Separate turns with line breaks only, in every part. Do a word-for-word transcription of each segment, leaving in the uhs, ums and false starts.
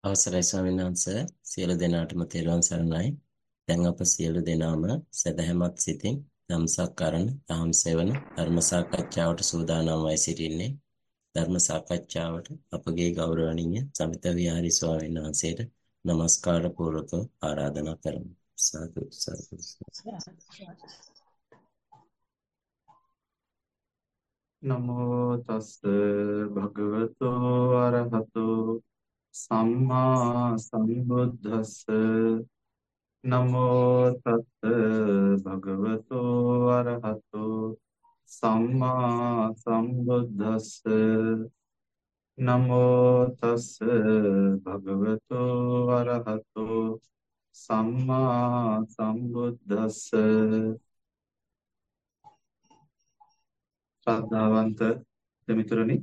අවසරයි ස්වාමීන් වහන්සේ සියලු දෙනාටම තෙරුවන් සරණයි. දැන් අප සියලු දෙනාම සදහැමත් සිතින් ධම්සක්කරණ දහම් සෙවන ධර්ම සාකච්ඡාවට සූදානම් වයි සිටින්නේ. ධර්ම සාකච්ඡාවට අපගේ ගෞරවනීය සමිත විහාරි ස්වාමීන් වහන්සේට নমස්කාර පූර්වක ආරාධනා කරමු. සාදු සාදු.
නමෝ තස් භගවතෝ අරහතෝ සම්මා සම්බුද්දස්ස නමෝ තස් භගවතෝ අරහතෝ සම්මා සම්බුද්දස්ස නමෝ තස් භගවතෝ අරහතෝ සම්මා සම්බුද්දස්ස ශ්‍රද්ධාවන්ත දෙමිතුරනි,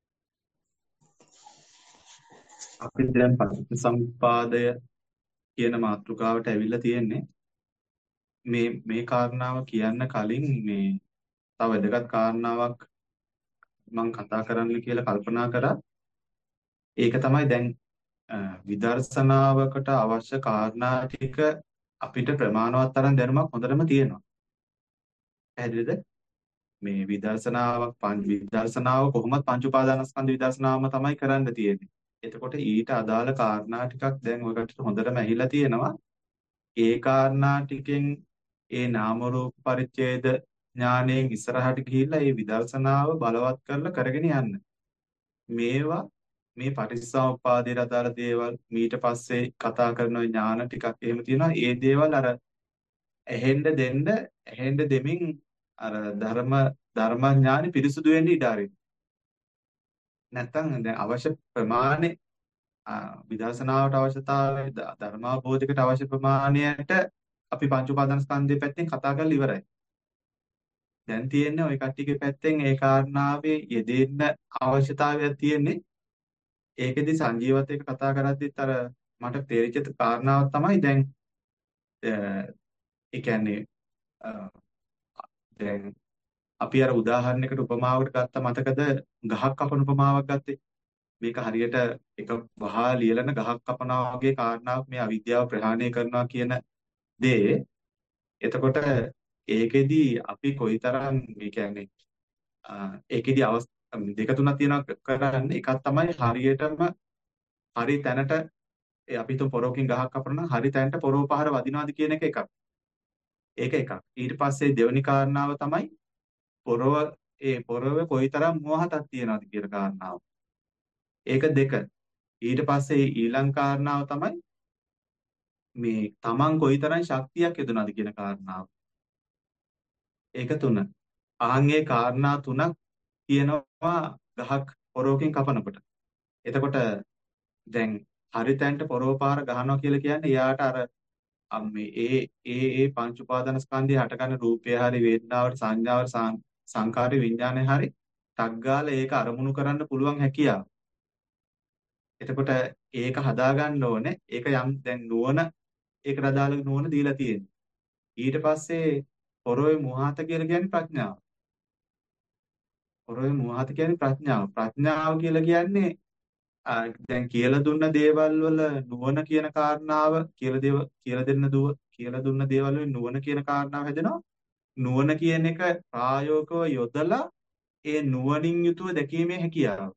අපි දැන් පටිච්චසමුප්පාදය කියන මාතෘකාවට ඇවිල්ලා තියෙන්නේ. මේ මේ කාරණාව කියන්න කලින් මේ තව වැදගත් කාරණාවක් මම කතා කරන්න කියලා කල්පනා කරා. ඒක තමයි දැන් අ, විදර්ශනාවකට අවශ්‍ය කාරණා ටික අපිට ප්‍රමාණවත් තරම් දැනුමක් හොඳටම තියෙනවා. පැහැදිලිද? මේ විදර්ශනාවක් පංච විදර්ශනාව කොහොමද පංච උපාදානස්කන්ධ විදර්ශනාවම තමයි කරන්න තියෙන්නේ. එතකොට ඊට අදාළ කාරණා ටිකක් දැන් ඔය කටට හොඳටම ඇහිලා තියෙනවා. ඒ කාරණා ටිකෙන් ඒ නාම රූප පරිච්ඡේද ඥාණයෙන් ඉස්සරහට ගිහිල්ලා ඒ විදර්ශනාව බලවත් කරලා කරගෙන යන්න. මේවා මේ පටිච්චසමුප්පාදයට අදාළ දේවල් ඊට පස්සේ කතා කරන ওই ඥාන ටිකක් එහෙම තියෙනවා. ඒ දේවල් අර ඇහෙන්න දෙන්න ඇහෙන්න දෙමින් අර ධර්ම ධර්මඥානෙ පිරිසුදු වෙන්න ඉඩ අරින්න. නැත්තම් දැන් අවශ්‍ය ප්‍රමාණය විදර්ශනාවට අවශ්‍යතාවය ධර්මාභෝධයකට අවශ්‍ය ප්‍රමාණයට අපි පංච උපාදානස්කන්ධය පැත්තෙන් කතා කරලා ඉවරයි. දැන් තියෙන්නේ ওই කට්ටියගේ පැත්තෙන් ඒ කාරණාවේ යෙදෙන්න අවශ්‍යතාවයක් තියෙන්නේ. ඒකෙදි සංජීවත් එක්ක කතා කරද්දිත් අර මට තේරිච්ච කාරණාවක් තමයි දැන් ඒ කියන්නේ දැන් අපි අර උදාහරණයකට උපමාවකට ගත්ත මතකද ගහක් කපන උපමාවක් ගත්තේ. මේක හරියට එක වහා ලියලන ගහක් කපනවා වගේ කාරණාවක් මේ අවිද්‍යාව ප්‍රහාණය කරනවා කියන දේ. එතකොට ඒකෙදි අපි කොයිතරම් මේ කියන්නේ ඒකෙදි අවස්ථා දෙක තුනක් තියෙනවා කරන්නේ. එකක් තමයි හරියටම හරි තැනට ඒ අපි තුන් පොරොකින් ගහක් කපනවා හරි තැනට පොරොව පහර වදිනවාද කියන එක එකක්. ඒක එකක්. ඊට පස්සේ දෙවෙනි කාරණාව තමයි පොරොව ඒ පොරොවේ කොයිතරම් මෝහතක් තියනවද කියන කාරණාව. ඒක දෙක. ඊට පස්සේ ඊළඟ කාරණාව තමයි මේ තමන් කොයිතරම් ශක්තියක් යොදනවද කියන කාරණාව. ඒක තුන. ආන්ගේ කාරණා තුනක් කියනවා ගහක් පොරොවකින් කපනකොට. එතකොට දැන් හරි තැනට පොරොව පාර ගහනවා කියලා කියන්නේ එයාට අර මේ ඒ ඒ ඒ පංච උපාදානස්කන්ධය හටගන්න රූපය හරි වේදනාවට සංඥාවට සංකාරي විඥානය හරි ටක් ගාලා ඒක අරමුණු කරන්න පුළුවන් හැකියාව. එතකොට ඒක හදාගන්න ඕනේ. ඒක යම් දැන් නුවණ ඒකට අදාළ නුවණ දීලා තියෙනවා. ඊට පස්සේ පොරොවේ මුවාත කියලා කියන්නේ ප්‍රඥාව. පොරොවේ මුවාත කියන්නේ ප්‍රඥාව. ප්‍රඥාව කියලා කියන්නේ දැන් කියලා දුන්න දේවල් වල නුවණ කියන කාරණාව කියලා දේව කියලා දෙන්න දුව කියලා දුන්න දේවල් වල නුවණ කියන කාරණාව හැදෙනවා. නුවණ කියන එක ප්‍රායෝගිකව යොදලා ඒ නුවණින් යුතුව දැකීමේ හැකියාව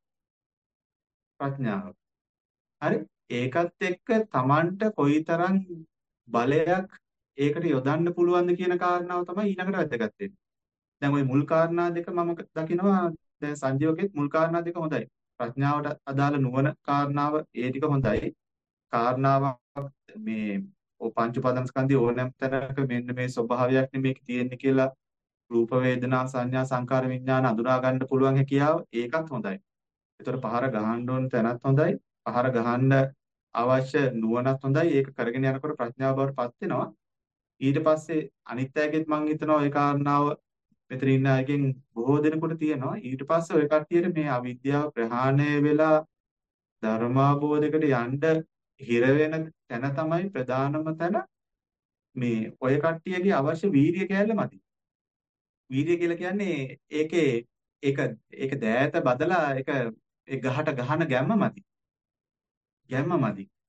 ප්‍රඥාව. හරි. ඒකත් එක්ක Tamanට කොයිතරම් බලයක් ඒකට යොදන්න පුළුවන්ද කියන කාරණාව තමයි ඊළඟට වැදගත් වෙන්නේ. දැන් ওই මුල් කාරණා දෙක මම දකිනවා දැන් සංජීවකෙත් මුල් කාරණා දෙක හොඳයි. ප්‍රඥාවට අදාළ නුවණ කාරණාව ඒ ටික හොඳයි. කාරණාවක් මේ ඔය පංච උපාදානස්කන්ධය ඕනෑම තැනක මෙන්න මේ ස්වභාවයක් නෙමේක තියෙන්නේ කියලා රූප වේදනා සංඥා සංකාර විඥාන අඳුනා ගන්න පුළුවන් හැකියාව ඒකත් හොඳයි. ඒතර පහර ගහන්න ඕන තැනත් හොඳයි. පහර ගහන්න අවශ්‍ය නුවණත් හොඳයි. ඒක කරගෙන යනකොට ප්‍රඥාව බවට පත් වෙනවා. ඊට පස්සේ අනිත් අයගෙත් මම හිතනවා ඒ කාරණාව මෙතන ඉන්න අයගෙන් බොහෝ දෙනෙකුට තියෙනවා. ඊට පස්සේ ඔය කට්ටියට මේ අවිද්‍යාව ප්‍රහාණය වෙලා ධර්මාභෝධයකට යන්න හිර වෙන තැන තමයි ප්‍රධානම තැන. මේ ඔය කට්ටියගේ අවශ්‍ය වීරිය කැලේ මදි. වීරිය කියලා කියන්නේ ඒකේ ඒක ඒක දෑත බදලා ඒක ඒ ගහට ගහන ගැම්ම මදි. ගැම්ම මදි.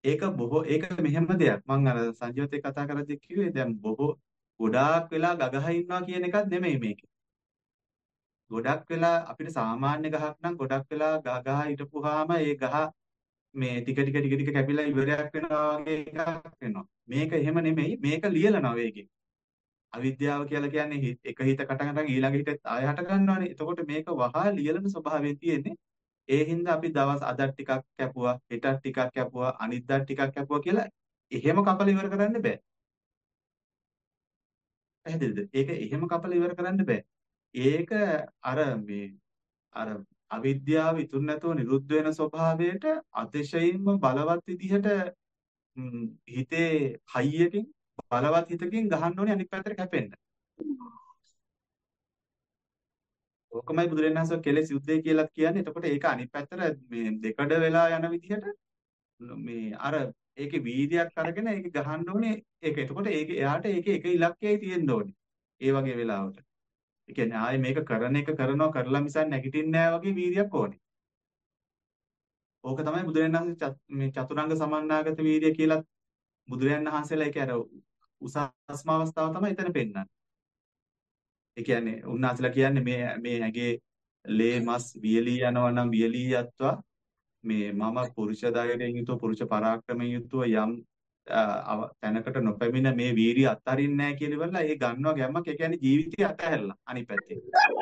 ඒක බොහෝ ඒක මෙහෙම දෙයක්. මම අර සංජීවත් එක්ක කතා කරද්දි කිව්වේ දැන් බොහෝ ගොඩාක් වෙලා ගගහ ඉන්නවා කියන එකක් නෙමෙයි මේක. ගොඩක් වෙලා අපිට සාමාන්‍ය ගහක් නම් ගොඩක් වෙලා ගහ ගහ හිටපුවාම ඒ ගහ මේ ටික ටික ටික ටික කැපිලා ඉවරයක් වෙනවා වගේ එකක් වෙනවා. මේක එහෙම නෙමෙයි. මේක ලියලනවා වේගෙන්. අවිද්‍යාව කියලා කියන්නේ හි- එක හිතකට ගන්න ඊළඟ හිතේ ආය හට ගන්නවානේ. එතකොට මේක වහා ලියලන ස්වභාවයෙන් තියෙන්නේ. ඒ හින්දා අපි දවස් අදත් ටිකක් කැපුවා, හෙටත් ටිකක් කැපුවා, අනිද්දාත් ටිකක් කැපුවා කියලා එහෙම කපලා ඉවර කරන්න බෑ. පැහැදිලිද? ඒක එහෙම කපලා ඉවර කරන්න බෑ. ඒක අර මේ අර අවිද්‍යාව ඉතුරු නැතුව නිරුද්ධ වෙන ස්වභාවයට අතිශයින්ම බලවත් විදිහට ම්, හිතේ හයියකින් බලවත් හිතකින් ගහන්න ඕනේ අනිත් පැත්තට කැපෙන්න. ඕකමයි බුදුරජාණන් වහන්සේ කෙලෙස් යුද්ධය කියලා කියන්නේ. එතකොට ඒක අනිත් පැත්තට මේ දෙකඩ වෙලා යන විදිහට මේ අර ඒකේ වීර්යයක් අරගෙන ඒක ගහන්න ඕනේ. ඒක එතකොට ඒක එයාට ඒකේ එක ඉලක්කයයි තියෙන්න ඕනේ. ඒ වගේ වෙලාවට. ඒ කියන්නේ ආයේ මේක කරන එක කරනවා කරලා මිසක් නැගිටින්නේ නැහැ වගේ වීර්යයක් ඕනේ. ඕක තමයි බුදුරජාණන් වහන්සේ චත්- මේ චතුරංග සමන්නාගත වීර්ය කියලා බුදුරජාණන් වහන්සේලා ඒක අර උසස්ම අවස්ථාව තමයි එතන පෙන්නන්නේ. ඒ කියන්නේ උන්වහන්සේලා කියන්නේ මේ මේ ඇගේ ලේ මස් වියලී යනවා නම් වියලී යත්වා මේ මම පුරුෂ ධෛර්යයෙන් යුතුව පුරුෂ පරාක්‍රමයෙන් යුතුව යම් අ, අව- තැනකට නොපැමිණ මේ වීරිය අත්හරින්නේ නැහැ කියලා ඉවරලා ඒ ගන්නවා ගැම්මක්. ඒ කියන්නේ ජීවිතය අතහැරලා අනිත් පැත්තේ.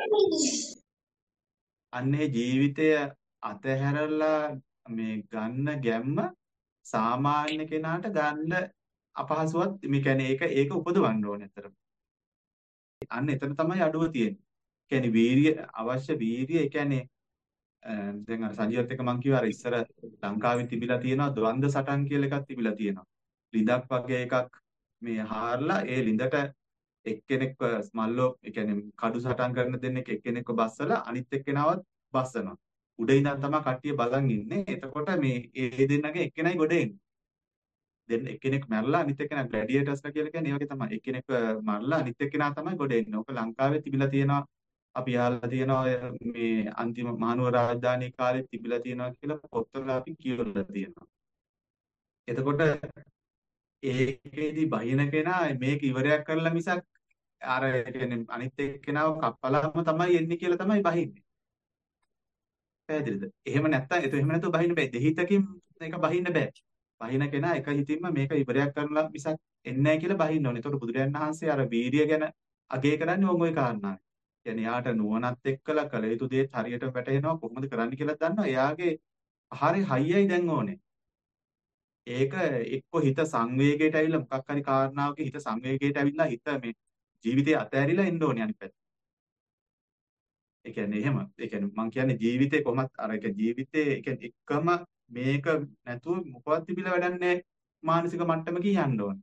අන්නේ ජීවිතය අතහැරලා මේ ගන්න ගැම්ම සාමාන්‍ය කෙනාට ගන්න අපහසුවත් මේ කියන්නේ ඒක ඒක උපදවන්න ඕනේ අතර. අන්න එතන තමයි අඩුව තියෙන්නේ. කියන්නේ වීරිය අවශ්‍ය වීරිය ඒ කියන්නේ අ, දැන් අර සංජීවත් එක මම කිව්වා අර ඉස්සර ලංකාවේ තිබිලා තියෙනවා ද්වන්ද සටන් කියලා එකක් තිබිලා තියෙනවා. ලිඳක් වගේ එකක් මේ හාරලා ඒ ලිඳට එක්කෙනෙක්ව මල්ලෝ ඒ කියන්නේ කඩු සටන් කරන දෙන්නෙක් එක්කෙනෙක්ව බස්සලා අනිත් එක්කෙනාවත් බස්සනවා. උඩ ඉඳන් තමයි කට්ටිය බලන් ඉන්නේ. එතකොට මේ ඒ දෙන්නගේ එක්කෙනයි ගොඩ එන්නේ. දෙන්න එක්කෙනෙක් මැරලා අනිත් එක්කෙනා ග්ලැඩියේටර්ස්ලා කියලා කියන්නේ ඒ වගේ තමයි. එක්කෙනෙක් මරලා අනිත් එක්කෙනා තමයි ගොඩ එන්නේ. ඕක ලංකාවේ තිබිලා තියෙනවා. අපි අහලා තියෙනවා ඔය මේ අන්තිම මහනුවර රාජධානී කාලේ තිබිලා තියෙනවා කියලා පොත්වල අපි කියවලා තියෙනවා. එතකොට ඒකෙදි බහින කෙනා මේක ඉවරයක් කරලා මිසක් අර කියන්නේ අනිත් එක්කෙනාව කප්පලාම තමයි එන්නේ කියලා තමයි බහින්නේ. පැහැදිලිද? එහෙම නැත්තම් ඒක එහෙම නැතුව බහින්න බෑ. දෙහිතකින් ඒක බහින්න බෑ. බහින කෙනා එක හිතින්ම මේක ඉවරයක් කරලා මිසක් එන්නේ නැහැ කියලා බහින්න ඕනේ. ඒතකොට බුදුරජාණන් වහන්සේ අර වීරිය ගැන අගය කරන්නේ ඕම ওই කාරණාවයි. කියන්නේ යාට නුවණත් එක්කලා කළ යුතු දේත් හරියට වැටහෙනවා කොහොමද කරන්න කියලා දන්නවා. එයාගේ හරි හයියයි දැන් ඕනේ. ඒක එක්ක හිත සංවේගයට ඇවිල්ලා මොකක් හරි කාරණාවක හිත සංවේගයට ඇවිල්ලා හිත මේ ජීවිතේ අතහැරිලා එන්න ඕනේ අනිත් පැත්ත. ඒ කියන්නේ එහෙම. ඒ කියන්නේ මම කියන්නේ ජීවිතේ කොහොමත් අර ඒ කියන්නේ ජීවිතේ ඒ කියන්නේ එකම මේක නැතුව මොකවත් තිබිලා වැඩක් නැහැ. මානසික මට්ටමකින් යන්න ඕනේ.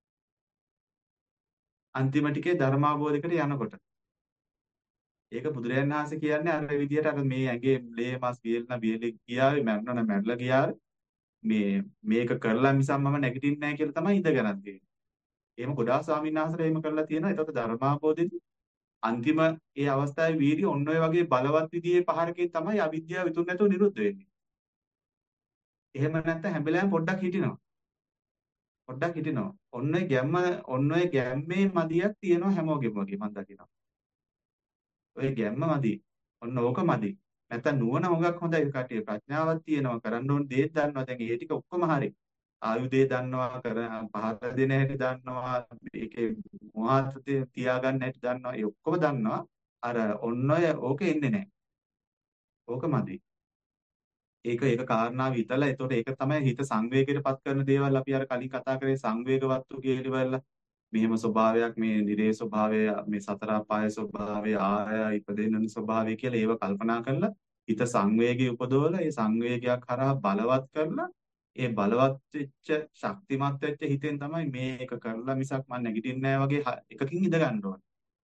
අන්තිම ටිකේ ධර්මාබෝධයකට යනකොට. ඒක බුදුරජාණන් වහන්සේ කියන්නේ අර විදිහට අර මේ ඇඟේ ලේ මස් වියල්න වියලි ගියාවේ මැරුණා නම් මැරලා ගියාවේ මේ මේක කරලා මිසක් මම නැගිටින්නේ නැහැ කියලා තමයි ඉඳගනන් තියෙන්නේ. එහෙම ගොඩාක් ස්වාමීන් වහන්සේලා එහෙම කරලා තියෙනවා. ඒකට ධර්මාබෝධෙදි අන්තිම ඒ අවස්ථාවේ වීර්ය ඔන්න ඔය වගේ බලවත් විදිහේ පහරකින් තමයි අවිද්‍යාව විතුරු නැතුව නිරුද්ධ වෙන්නේ. එහෙම නැත්නම් හැම වෙලාවෙම පොඩ්ඩක් හිටිනවා. පොඩ්ඩක් හිටිනවා. ඔන්න ඔය ගැම්ම ඔන්න ඔය ගැම්මේ මදියක් තියෙනවා හැමෝගෙම වගේ මම දකිනවා. ඔය ගැම්ම මදි. ඔන්න ඕක මදි. නැත්නම් නුවණ හොඟක් හොඳයි කටිය. ප්‍රඥාවක් තියෙනවා. කරන්න ඕන දේත් දන්නවා. දැන් ඒ ටික ඔක්කොම හරි. ආයුධය දන්නවා, කර පහර දෙන හැටි දන්නවා, ඒකේ මොහාත තියාගන්න හැටි දන්නවා. ඒ ඔක්කොම දන්නවා. අර ඔන්න ඔය ඕකේ ඉන්නේ නැහැ. ඕක මදි. ඒක ඒක කාරණාව විතරලා. ඒතකොට ඒක තමයි හිත සංවේගයට පත් කරන දේවල් අපි අර කලින් කතා කරේ සංවේග වස්තු කියලා. මෙහෙම ස්වභාවයක් මේ නිරේ ස්වභාවය මේ සතර අපාය ස්වභාවය ආය ඉපදෙන්නන ස්වභාවය කියලා ඒව කල්පනා කරලා හිත සංවේගී උපදවලා ඒ සංවේගයක් හරහා බලවත් කරලා ඒ බලවත් වෙච්ච ශක්තිමත් වෙච්ච හිතෙන් තමයි මේක කරලා මිසක් මම නැගිටින්නේ නැහැ වගේ හ- එකකින් ඉඳ ගන්න ඕනේ.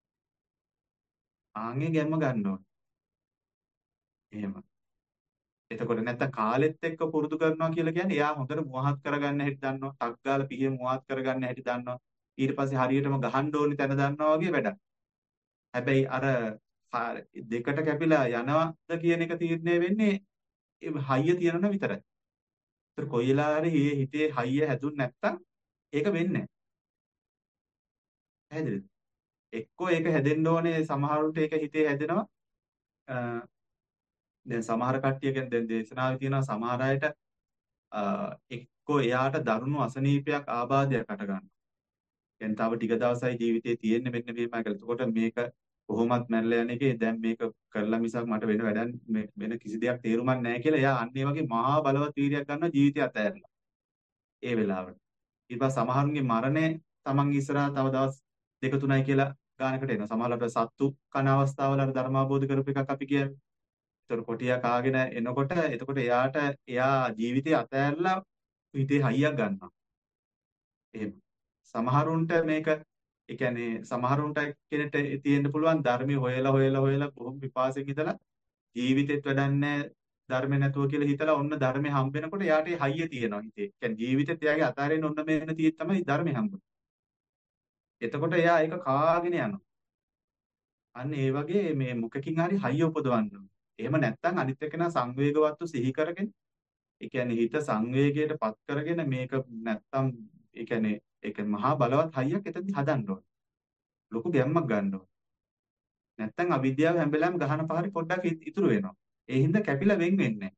ආන්ගේ ගැම්ම ගන්න ඕනේ. එහෙම. එතකොට නැත්තම් කාලෙත් එක්ක පුරුදු කරනවා කියලා කියන්නේ එයා හොඳට මුවහත් කරගන්න හැටි දන්නවා. ටක් ගාලා පිහිය මුවහත් කරගන්න හැටි දන්නවා. ඊට පස්සේ හරියටම ගහන්න ඕනි තැන දන්නවා වගේ වැඩක්. හැබැයි අර හා- දෙකට කැපිලා යනවද කියන එක තීරණය වෙන්නේ ඒ හයිය තියනන විතරයි. ඒතර කොයි වෙලාවරි මේ හිතේ හයිය හැදුන්නේ නැත්තම් ඒක වෙන්නේ නැහැ. පැහැදිලිද? එක්කෝ ඒක හැදෙන්න ඕනේ සමහරුන්ට ඒක හිතේ හැදෙනවා. අ, දැන් සමහර කට්ටිය කියන්නේ දැන් දේශනාවේ තියෙනවා සමහර අයට අ, එක්කෝ එයාට දරුණු අසනීපයක් ආබාධයක් අට ගන්නවා. දැන් තව ටික දවසයි ජීවිතේ තියෙන්නේ මෙන්න මේමයි කියලා. එතකොට මේක කොහොමත් මැරලා යන එකේ දැන් මේක කරලා මිසක් මට වෙන වැඩක් මේ- වෙන කිසි දෙයක් තේරුමක් නැහැ කියලා එයා අන්න ඒ වගේ මහා බලවත් වීර්යයක් ගන්නවා ජීවිතය අතහැරලා. ඒ වෙලාවට. ඊට පස්සේ සමහරුන්ගේ මරණය තමන් ඉස්සරහා තව දවස් දෙක තුනයි කියලා ගානකට එනවා. සමහරවිට සත්තු කන අවස්ථාවල අර ධර්මාබෝධ කරපු එකක් අපි කියන්නේ. ඒතර කොටියා කාගෙන එනකොට එතකොට එයාට එයා ජීවිතය අතහැරලා හිතේ හයියක් ගන්නවා. එහෙම. සමහරුන්ට මේක ඒ කියන්නේ සමහරුන්ට කෙනෙක්ට තියෙන්න පුළුවන් ධර්මයේ හොයලා හොයලා හොයලා බොහොම පිපාසෙක ඉඳලා ජීවිතෙත් වැඩන්නේ ධර්ම නැතුව කියලා හිතලා ඔන්න ධර්මේ හම්බ වෙනකොට එයාට ඒ හයිය තියෙනවා හිතේ. කියන්නේ ජීවිතෙත් එයාගේ අතාරින්න ඔන්න මේන තියෙත් තමයි ධර්මේ හම්බුනේ. එතකොට එයා ඒක කාගෙන යනවා. අන්න ඒ වගේ මේ මුඛකින් හරි හයිය උපදවන්න ඕනේ. එහෙම නැත්නම් අනිත් එක්කෙනා සංවේගවත්ව සිහි කරගෙන ඒ කියන්නේ හිත සංවේගයට පත් කරගෙන මේක නැත්තම් ඒ කියන්නේ ඒක මහා බලවත් හයියක් එතනදි හදන්න ඕනේ. ලොකු ගැම්මක් ගන්න ඕනේ. නැත්තම් අවිද්‍යාව හැම වෙලාවෙම ගහන පහරේ පොඩ්ඩක් ඉ- ඉතුරු වෙනවා. ඒ හින්දා කැපිලා වෙන් වෙන්නේ නැහැ.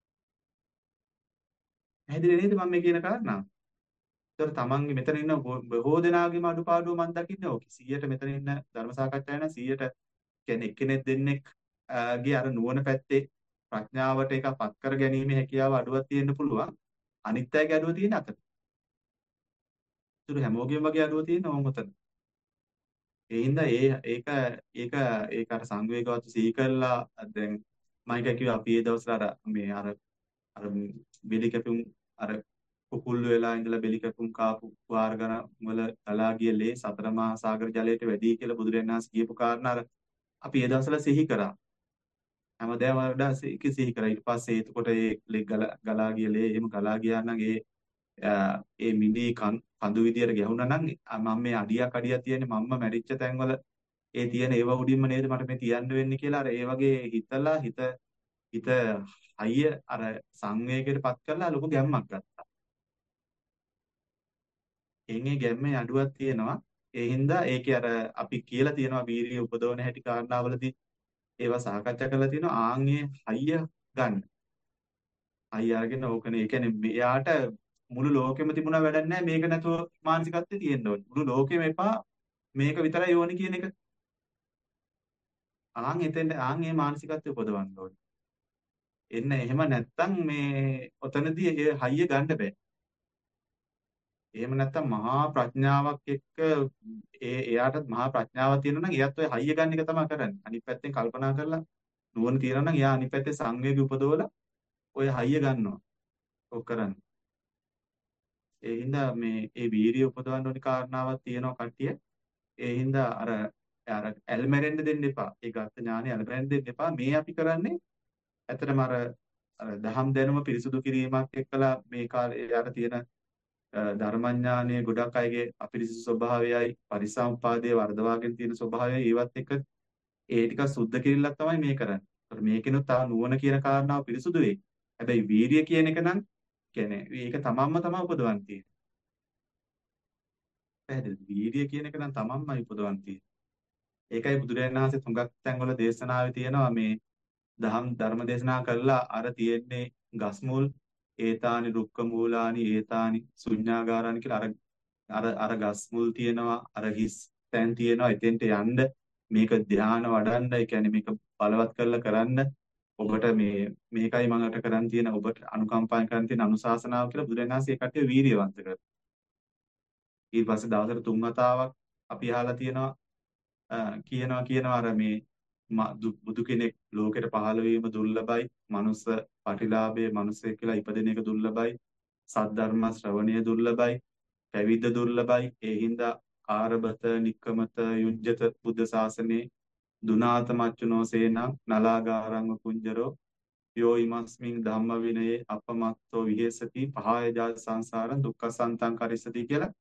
පැහැදිලි නේද මම මේ කියන කාරණා? ඒතර තමන්ගේ මෙතන ඉන්න බො- බොහෝ දෙනාගේම අඩුපාඩුව මම දකින්නේ ඕක. සීයට මෙතන ඉන්න ධර්ම සාකච්ඡාවේ නම් සීයට කියන්නේ එක්කෙනෙක් දෙන්නෙක් ආ, ගේ අර නුවණ පැත්තේ ප්‍රඥාවට ඒක පත් කර ගැනීමේ හැකියාව අඩුවක් තියෙන්න පුළුවන්. අනිත් අයගේ අඩුව තියෙන අතන. ඒතර හැමෝගෙම වගේ අඩුව තියෙන ඕම උතන. ඒ හින්දා ඒ ඒක ඒක ඒක අර සංවේගවත් සිහි කරලා දැන් මම එක කිව්වා අපි ඒ දවස්වල අර මේ අර අර බෙලි කැපුම් අර කුකුල් වෙලා ඉඳලා බෙලි කැපුම් කාපු වාර ගණන් වල ගලා ගිය ලේ සතර මහා සාගර ජලයට වැඩි කියලා බුදුරජාණන් වහන්සේ කියපු කාරණා අර අපි ඒ දවස්වල සිහි කරා. හැමදාම වඩා ඒක සිහි කරා. ඊට පස්සේ එතකොට ඒ ලේ ගලා ගලා ගිය ලේ එහෙම ගලා ගියා නම් ඒ ආ, ඒ මිදි කන් කඳු විදියට ගැහුණා නම් ආ, මම මේ අඩියක් අඩියක් තියෙන්නේ මම්ම මැරිච්ච තැන්වල ඒ තියෙන ඒව උඩින්ම නේද මට මේ තියන්න වෙන්නේ කියලා අර ඒ වගේ හිතලා හිත හිත හයිය අර සංවේගයට පත් කරලා ලොකු ගැම්මක් ගත්තා. එන්නේ ගැම්මේ අඩුවක් තියෙනවා. ඒ හින්දා ඒකේ අර අපි කියලා තියෙනවා වීර්යය උපදවන හැටි කාරණාවලදී ඒවා සාකච්ඡා කරලා තියෙනවා ආන්ගේ හයිය ගන්න. හයිය අරගෙන ඕකනේ. ඒ කියන්නේ මෙයාට මුළු ලෝකෙම තිබුණා වැඩක් නැහැ මේක නැතුව මානසිකත්වයේ තියෙන්න ඕනේ. මුළු ලෝකෙම එපා මේක විතරයි ඕනි කියන එක. ආන් එතෙන් ආන් මේ මානසිකත්වය උපදවන්න ඕනේ. එන්න එහෙම නැත්තම් මේ ඔතනදී ඒ හයිය ගන්න බෑ. එහෙම නැත්තම් මහා ප්‍රඥාවක් එක්ක ඒ එයාට මහා ප්‍රඥාවක් තියෙනවා නම් එයාත් ඔය හයිය ගන්න එක තමයි කරන්නේ. අනිත් පැත්තෙන් කල්පනා කරලා නුවණ තියෙනවා නම් එයා අනිත් පැත්තේ සංවේගය උපදවලා ඔය හයිය ගන්නවා. ඔක් කරන්නේ. ඒ හින්දා මේ ඒ වීරිය උපදවන්න ඕනි කාරණාවක් තියෙනවා කට්ටිය. ඒ හින්දා අර අර ඇල්මැරෙන්න දෙන්න එපා. ඒ ගත්ත ඥානෙ ඇල්මැරෙන්න දෙන්න එපා. මේ අපි කරන්නේ ඇත්තටම අර අර දහම් දැනුම පිරිසුදු කිරීමක් එක්කලා මේ කාලේ යාර තියෙන අ, ධර්මඥානයේ ගොඩක් අයගේ අපිරිසිදු ස්වභාවයයි පරිසම්පාදයේ වර්ධවාගෙන තියෙන ස්වභාවයයි ඒවත් එක්ක ඒ ටික සුද්ධ කිරිල්ලක් තමයි මේ කරන්නේ. ඒතර මේකිනුත් තව නුවණ කියන කාරණාව පිරිසුදු වෙයි. හැබැයි වීරිය කියන එක නම් කියන්නේ ඒක තමන්ම තමයි උපදවන්න තියෙන්නේ. පැහැදිලිද? වීරිය කියන එක නම් තමන්මයි උපදවන්න තියෙන්නේ. ඒකයි බුදුරජාණන් වහන්සේ තුඟක් තැන්වල දේශනාවේ තියෙනවා මේ දහම් ධර්ම දේශනා කළා අර තියෙන්නේ ගස් මුල් ඒතානි රුක්ක මූලානි ඒතානි ශුඤ්ඤාගාරානි කියලා අර අර අර ගස් මුල් තියෙනවා අර හිස් තැන් තියෙනවා එතෙන්ට යන්න මේක ධානය වඩන්න ඒ කියන්නේ මේක බලවත් කරලා කරන්න ඔබට මේ මේකයි මම අට කරන් තියෙන ඔබට අනුකම්පාවෙන් කරන් තියෙන අනුශාසනාව කියලා බුදුරජාණන් වහන්සේ ඒ කට්ටිය වීරියවන්ත කරා. ඊට පස්සේ දවසට තුන් වතාවක් අපි අහලා තියෙනවා අ, කියනවා කියනවා අර මේ ම- දු- බුදු කෙනෙක් ලෝකෙට පහළ වීම දුර්ලභයි. මනුස්ස පටිලාභයේ මිනිසෙක් කියලා ඉපදෙන එක දුර්ලභයි. සද්ධර්ම ශ්‍රවණය දුර්ලභයි. පැවිද්ද දුර්ලභයි. ඒ හින්දා ආරභත, නික්කමත, යුජ්ජත බුද්ධ ශාසනේ දුනාත මච්චුනෝ සේනං නලාගාරං කුංජරෝ යෝ ඉමස්මින් ධම්ම විනයේ අපමත්තෝ විහෙසති පහය ජාත සංසාරං දුක්ඛසන්තං කරිස්සති කියලා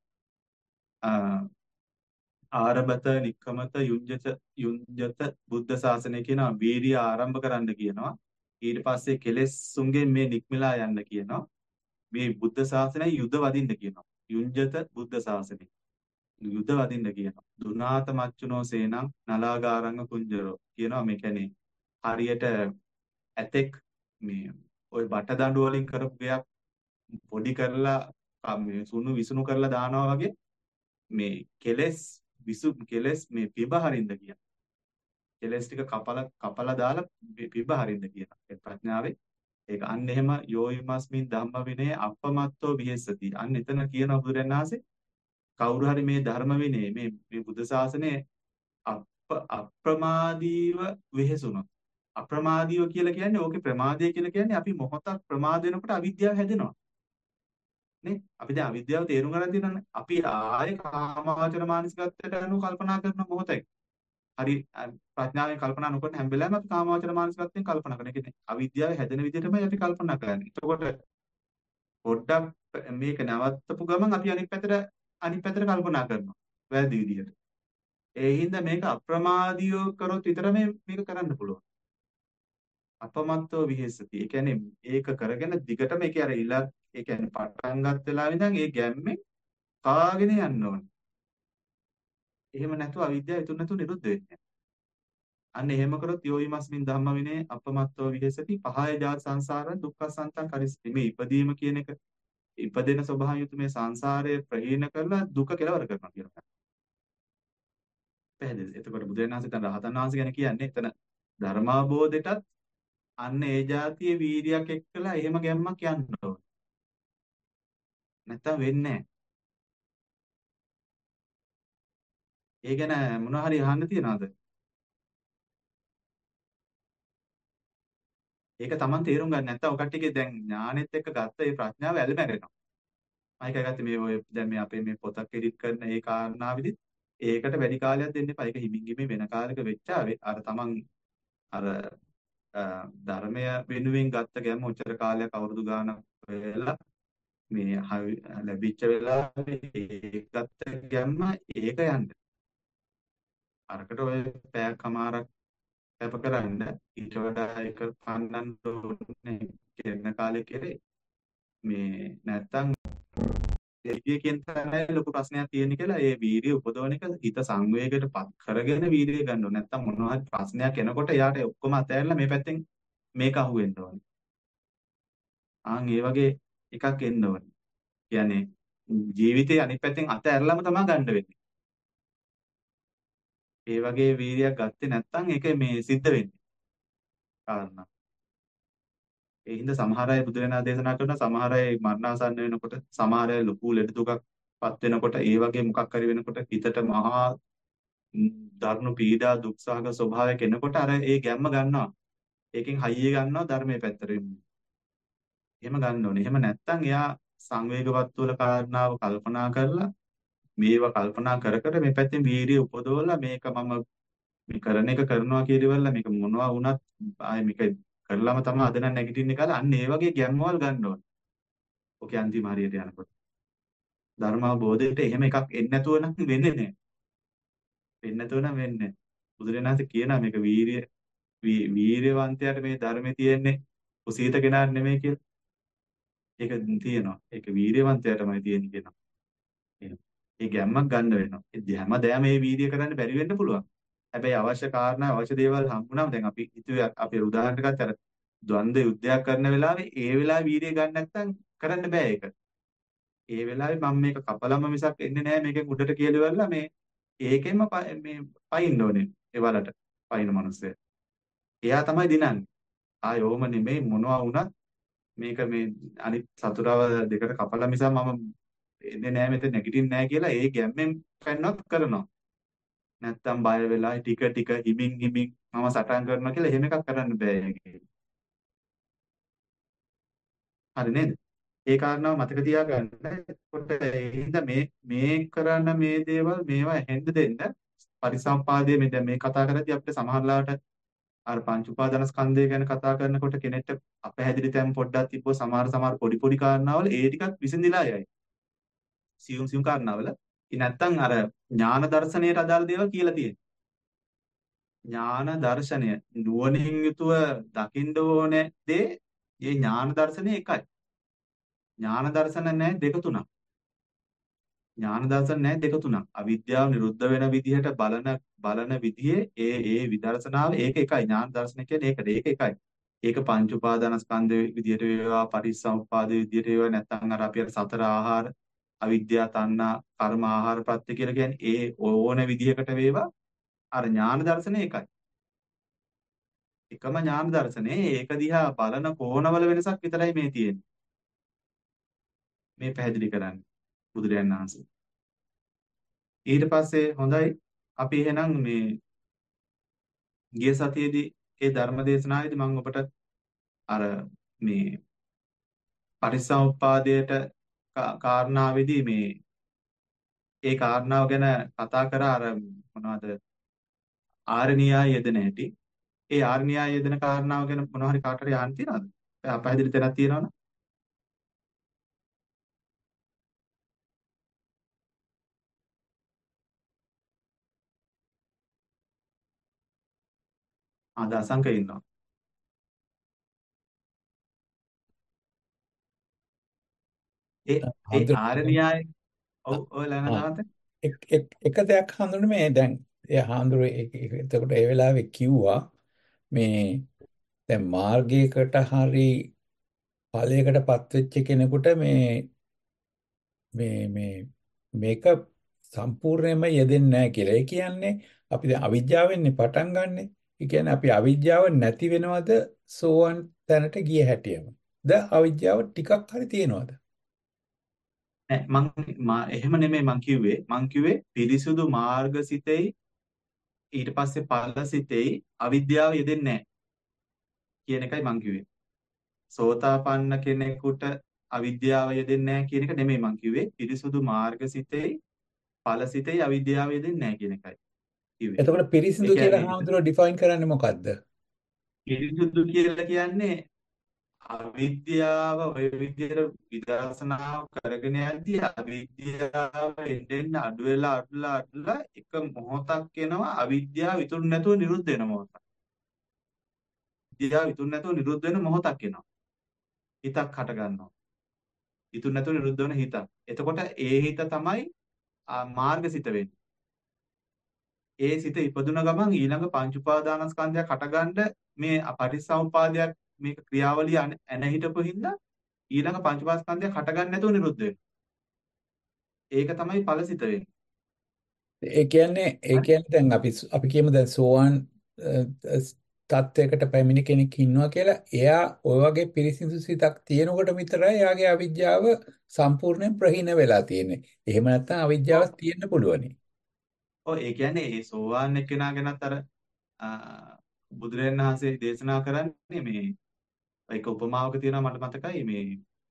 ආරබත නික්කමත යුඤ්ජත යුඤ්ජත බුද්ධ ශාසනය කියනවා වීරිය ආරම්භ කරන්න කියනවා ඊට පස්සේ කෙලෙස්ුන්ගෙන් මේ නික්මලා යන්න කියනවා මේ බුද්ධ ශාසනය යුද වදින්න කියනවා. යුංජත බුද්ධ ශාසනය. යුද වදින්න කියනවා. දුනාත මච්චුනෝ සේනං නලාගාරංග කුංජරෝ කියනවා මේ කියන්නේ හරියට ඇතෙක් මේ ওই බට දඬු වලින් කරපු ගයක් පොඩි කරලා ආ මේ සුණු විසුණු කරලා දානවා වගේ මේ කෙලස් විසු කෙලස් මේ පිබ හරින්න කියන. කෙලස් ටික කපලා කපලා දාලා පි- පිබ හරින්න කියන. ඒ ප්‍රඥාවේ ඒක අන්න එහෙම යෝයිමස්මින් ධම්ම විනය අප්පමත්තෝ විහෙස්සති. අන්න එතන කියන බුදුරණන් වහන්සේ කවුරු හරි මේ ධර්ම විනය මේ මේ බුද්ධ ශාසනය අප අප්‍රමාදීව වෙහෙසුනොත් අප්‍රමාදීව කියලා කියන්නේ ඕකේ ප්‍රමාදය කියලා කියන්නේ අපි මොහොතක් ප්‍රමාද වෙනකොට අවිද්‍යාව හැදෙනවා නේ අපි දැන් අවිද්‍යාව තේරුම් ගන්න තියෙනවානේ අපි ආයේ කාමාවචර මානසිකත්වයට අනුව කල්පනා කරන මොහොතයි හරි අ, ප්‍රඥාවෙන් කල්පනා නොකරන හැම වෙලාවෙම අපි කාමාවචර මානසිකත්වයෙන් කල්පනා කරන. ඒ කියන්නේ අවිද්‍යාව හැදෙන විදිහටමයි අපි කල්පනා කරන්නේ. එතකොට පොඩ්ඩක් මේක නවත්තපු ගමන් අපි අනිත් පැත්තට අනිත් පැත්තට කල්පනා කරනවා. වැරදි විදිහට. ඒ හින්දා මේක අප්‍රමාදීව කරොත් විතරම මේක කරන්න පුළුවන්. අපමත්තෝ විහෙසති. ඒ කියන්නේ ඒක කරගෙන දිගටම ඒක අර ඉලක් ඒ කියන්නේ පටන් ගන්න වෙලාවෙ ඉඳන් ඒ ගැම්මෙන් කාගෙන යන්න ඕනේ. එහෙම නැතුව අවිද්‍යාව ඉතුරු නැතුව නිරුද්ධ වෙන්නේ නැහැ. අන්න එහෙම කරොත් යෝයිමස්මින් ධම්ම විනේ අපමත්තෝ විහෙසති පහය ජාත සංසාර දුක්ඛ සන්තං කරිස්සති. මේ ඉපදීම කියන එක ඉපදෙන ස්වභාවය යුතු මේ සංසාරය ප්‍රහීන කරලා දුක කෙලවර කරනවා කියනවා. පැහැදිලිද? එතකොට බුදුරජාණන් වහන්සේ දැන් රහතන් වහන්සේ ගැන කියන්නේ එතන ධර්මාබෝධයටත් අන්න ඒ જાතියේ වීර්යයක් එක්කලා එහෙම ගැම්මක් යන්න ඕනේ. නැත්තම් වෙන්නේ නැහැ. ඒ ගැන මොනවා හරි අහන්න තියනවද? ඒක Taman තේරුම් ගන්න නැත්තම් ඔය කට්ටියගේ දැන් ඥානෙත් එක්ක ගත්ත ඒ ප්‍රඥාව ඇල්මැරෙනවා. මම එකයි ගත්තේ මේ ඔය දැන් මේ අපේ මේ පොතක් එඩිට් කරන ඒ කාරණාවෙදිත් ඒකට වැඩි කාලයක් දෙන්න එපා. ඒක හිමින් හිමින් වෙන කාලයක වෙච්චාවේ අර Taman අර අ, ධර්මය වෙනුවෙන් ගත්ත ගැම්ම උච්චර කාලයක් අවුරුදු ගාණක් වෙලා මේ හවි- ලැබිච්ච වෙලාවේ ඒ ගත්ත ගැම්ම ඒක යන්න. අරකට ඔය පැයක් කමාරක් කැප කරන්න ඊට වඩා එක පන්නන්න ඕනේ කියන කාලේ කෙරේ මේ නැත්තම් එළිය කියන තරමයි ලොකු ප්‍රශ්නයක් තියෙන කියලා ඒ වීර්යය උපදවන එක හිත සංවේගයට පත් කරගෙන වීර්යය ගන්න ඕනේ. නැත්තම් මොනවා හරි ප්‍රශ්නයක් එනකොට එයාට ඔක්කොම අතහැරලා මේ පැත්තෙන් මේක අහුවෙන්න ඕනේ. ආන් ඒ වගේ එකක් එන්න ඕනේ. කියන්නේ ජීවිතේ අනිත් පැත්තෙන් අතහැරලාම තමයි ගන්න වෙන්නේ. ඒ වගේ වීර්යයක් ගත්තේ නැත්තම් ඒක මේ සිද්ධ වෙන්නේ. කාරණා. ඒ හින්දා සමහර අය බුදුරණා දේශනා කරන සමහර අය මරණාසන්න වෙනකොට සමහර අය ලොකු ලෙඩ දුකක් පත් වෙනකොට ඒ වගේ මොකක් හරි වෙනකොට හිතට මහා ම්, දරුණු පීඩා දුක්සහගත ස්වභාවයක් එනකොට අර ඒ ගැම්ම ගන්නවා. ඒකෙන් හයිය ගන්නවා ධර්මයේ පැත්තට. එහෙම ගන්න ඕනේ. එහෙම නැත්තම් එයා සංවේගවත් වල කාරණාව කල්පනා කරලා මේව කල්පනා කර කර මේ පැත්තෙන් වීර්යය උපදවලා මේක මම මේ කරන එක කරනවා කියලා මේක මොනවා වුණත් ආයේ මේක කරලම තමයි අද නම් නැගිටින්නේ කියලා අන්න ඒ වගේ ගැම්මවල් ගන්න ඕනේ. ඔකේ අන්තිම හරියට යනකොට. ධර්මාබෝධයට එහෙම එකක් එන්නේ නැතුව නම් වෙන්නේ නැහැ. වෙන්නේ නැතුව නම් වෙන්නේ නැහැ. බුදුරජාණන්සේ කියනවා මේක වීර්ය වී- වීර්යවන්තයාට මේ ධර්මයේ තියෙන්නේ කුසීත කෙනාට නෙමෙයි කියලා. ඒක තියෙනවා. ඒක වීර්යවන්තයාටමයි තියෙන්නේ කියනවා. එහෙනම් ඒ ගැම්මක් ගන්න වෙනවා. ඒ හැමදාම මේ වීර්ය කරන්න බැරි වෙන්න පුළුවන්. හැබැයි අවශ්‍ය කාරණා අවශ්‍ය දේවල් හම්බුනම දැන් අපි හිතුවේ අපි උදාහරණයක් ගත්තා අර ද්වන්ද යුද්ධයක් කරන වෙලාවේ ඒ වෙලාවේ වීර්යය ගන්න නැත්නම් කරන්න බෑ ඒක. ඒ වෙලාවේ මම මේක කපලම මිසක් එන්නේ නැහැ මේකෙන් උඩට කියලා ඉවරලා මේ ඒකෙන්ම ප- මේ පයින්න ඕනේ ඒ වලට පයින්න මිනිස්සය. එයා තමයි දිනන්නේ. ආය ඕම නෙමෙයි මොනවා වුණත් මේක මේ අනිත් සතුරාව දෙකට කපලා මිසක් මම එන්නේ නැහැ මෙතන නැගිටින්නේ නැහැ කියලා ඒ ගැම්මෙන් පැන්නොත් කරනවා. නැත්තම් බය වෙලා ටික ටික හිමින් හිමින් මම සටන් කරනවා කියලා එහෙම එකක් කරන්න බෑ ඒකේ. හරි නේද? ඒ කාරණාව මතක තියාගන්න. එතකොට ඒ හින්දා මේ මේ කරන මේ දේවල් මේවා ඇහෙන්න දෙන්න පරිසම්පාදයේ මේ දැන් මේ කතා කරද්දී අපිට සමහරලාට අර පංච උපාදාන ස්කන්ධය ගැන කතා කරනකොට කෙනෙක්ට අපහැදිලි තැන් පොඩ්ඩක් තිබ්බොත් සමහර සමහර පොඩි පොඩි කාරණාවල ඒ ටිකත් විසඳිලා යයි. සියුම් සියුම් කාරණාවල. ඒ නැත්තම් අර ඥාන දර්ශනයට අදාළ දේවල් කියලා තියෙනවා. ඥාන දර්ශනය නුවණින් යුතුව දකින්න ඕනේ දේ ඒ ඥාන දර්ශනය එකයි. ඥාන දර්ශන නැහැ දෙක තුනක්. ඥාන දර්ශන නැහැ දෙක තුනක්. අවිද්‍යාව නිරුද්ධ වෙන විදිහට බලන බලන විදිහේ ඒ ඒ විදර්ශනාව ඒක එකයි. ඥාන දර්ශන කියන්නේ ඒකට ඒක එකයි. ඒක පංච උපාදානස්කන්ධ විදිහට වේවා පටිච්චසමුප්පාද විදිහට වේවා නැත්නම් අර අපි අර සතර ආහාර අවිද්‍යාව තණ්හා කර්ම ආහාර ප්‍රත්‍ය කියලා කියන්නේ ඒ ඕන විදිහකට වේවා අර ඥාන දර්ශනේ එකයි. එකම ඥාන දර්ශනේ ඒක දිහා බලන කෝණවල වෙනසක් විතරයි මේ තියෙන්නේ. මේ පැහැදිලි කරන්නේ බුදුරජාණන් වහන්සේ. ඊට පස්සේ හොඳයි අපි එහෙනම් මේ ගිය සතියේදී ඒ ධර්ම දේශනාවේදී මම ඔබට අර මේ පරිසම්පාදයට කාරණාවේදී මේ ඒ කාරණාව ගැන කතා කරා අර මොනවද ආරණ්‍යය යෙදෙන හැටි. ඒ ආරණ්‍යය යෙදෙන කාරණාව ගැන මොනවා හරි කාට හරි අහන්න තියනවද? පැහැදිලි තැනක් තියෙනවද? ආ දසංක ඉන්නවා. ඒ ඒ
හඳුන
ආරණ්‍යය ඔව් ඔය
ආ
ලනදාත
එක එක එක දෙයක් හඳුනන මේ දැන් ඒ හාමුදුරු එතකොට ඒ වෙලාවේ කිව්වා මේ දැන් මාර්ගයකට හරි ඵලයකටපත් වෙච්ච කෙනෙකුට මේ මේ මේ මේක සම්පූර්ණයෙන්ම යෙදෙන්නේ නැහැ කියලා. ඒ කියන්නේ අපි දැන් අවිද්‍යාවෙන්නේ පටන් ගන්නෙ. ඒ කියන්නේ අපි අවිද්‍යාව නැති වෙනවද සෝවන් තැනට ගිය හැටියම. ද අවිද්‍යාව ටිකක් හරි තියෙනවද?
නෑ මං මා එහෙම නෙමෙයි මං කිව්වේ මං කිව්වේ පිරිසුදු මාර්ගසිතෙයි ඊට පස්සේ ඵලසිතෙයි අවිද්‍යාව යෙදෙන්නේ නැහැ කියන එකයි මං කිව්වේ. සෝතාපන්න කෙනෙකුට අවිද්‍යාව යෙදෙන්නේ නැහැ කියන එක නෙමෙයි මං කිව්වේ. පිරිසුදු මාර්ගසිතෙයි ඵලසිතෙයි අවිද්‍යාව යෙදෙන්නේ නැහැ කියන එකයි කිව්වේ.
එතකොට
ඒ
පිරිසිදු කියලා
කියන්නේ
හාමුදුරුවෝ ඩිෆයින් කරන්නේ මොකද්ද?
පිරිසුදු කියලා කියන්නේ අවිද්‍යාව ඔය විදිහට විදර්ශනාව කරගෙන යද්දී අවිද්‍යාව එන්න අඩු වෙලා අඩු වෙලා අඩු වෙලා එක මොහොතක් එනවා අවිද්‍යාව ඉතුරු නැතුව නිරුද්ධ වෙන මොහොතක්. විද්‍යාව ඉතුරු නැතුව නිරුද්ධ වෙන මොහොතක් එනවා. හිතක් හට ගන්නවා. ඉතුරු නැතුව නිරුද්ධ වෙන හිතක්. එතකොට ඒ හිත තමයි ආ, මාර්ගසිත වෙන්නේ. ඒ සිත ඉපදුන ගමන් ඊළඟ පංච උපාදානස්කන්ධයක් හටගන්න මේ පටිච්චසමුපාදයක් මේක ක්‍රියාවලිය ඇන හිටපු හින්දා ඊළඟ පංච උපාදානස්කන්ධයක් හටගන්න නැතුව නිරුද්ධ වෙනවා. ඒක තමයි ඵලසිත වෙන්නේ.
ඒ කියන්නේ ඒ
හරි?
කියන්නේ දැන් අපි අපි කියමු දැන් සෝවාන් තත්වයකට පැමිණි කෙනෙක් ඉන්නවා කියලා එයා ওই වගේ පිරිසිදු සිතක් තියෙනකොට විතරයි එයාගේ අවිද්‍යාව සම්පූර්ණයෙන් ප්‍රහීන වෙලා තියෙන්නේ. එහෙම නැත්නම් අවිද්‍යාව
ඔව්.
තියෙන්න පුළුවනි.
ඔව් ඒ කියන්නේ ඒ සෝවාන් එක්කෙනා ගැනත් අර ආ, බුදුරජාණන් වහන්සේ දේශනා කරන්නේ මේ ඒක උපමාවක තියෙනවා මට මතකයි මේ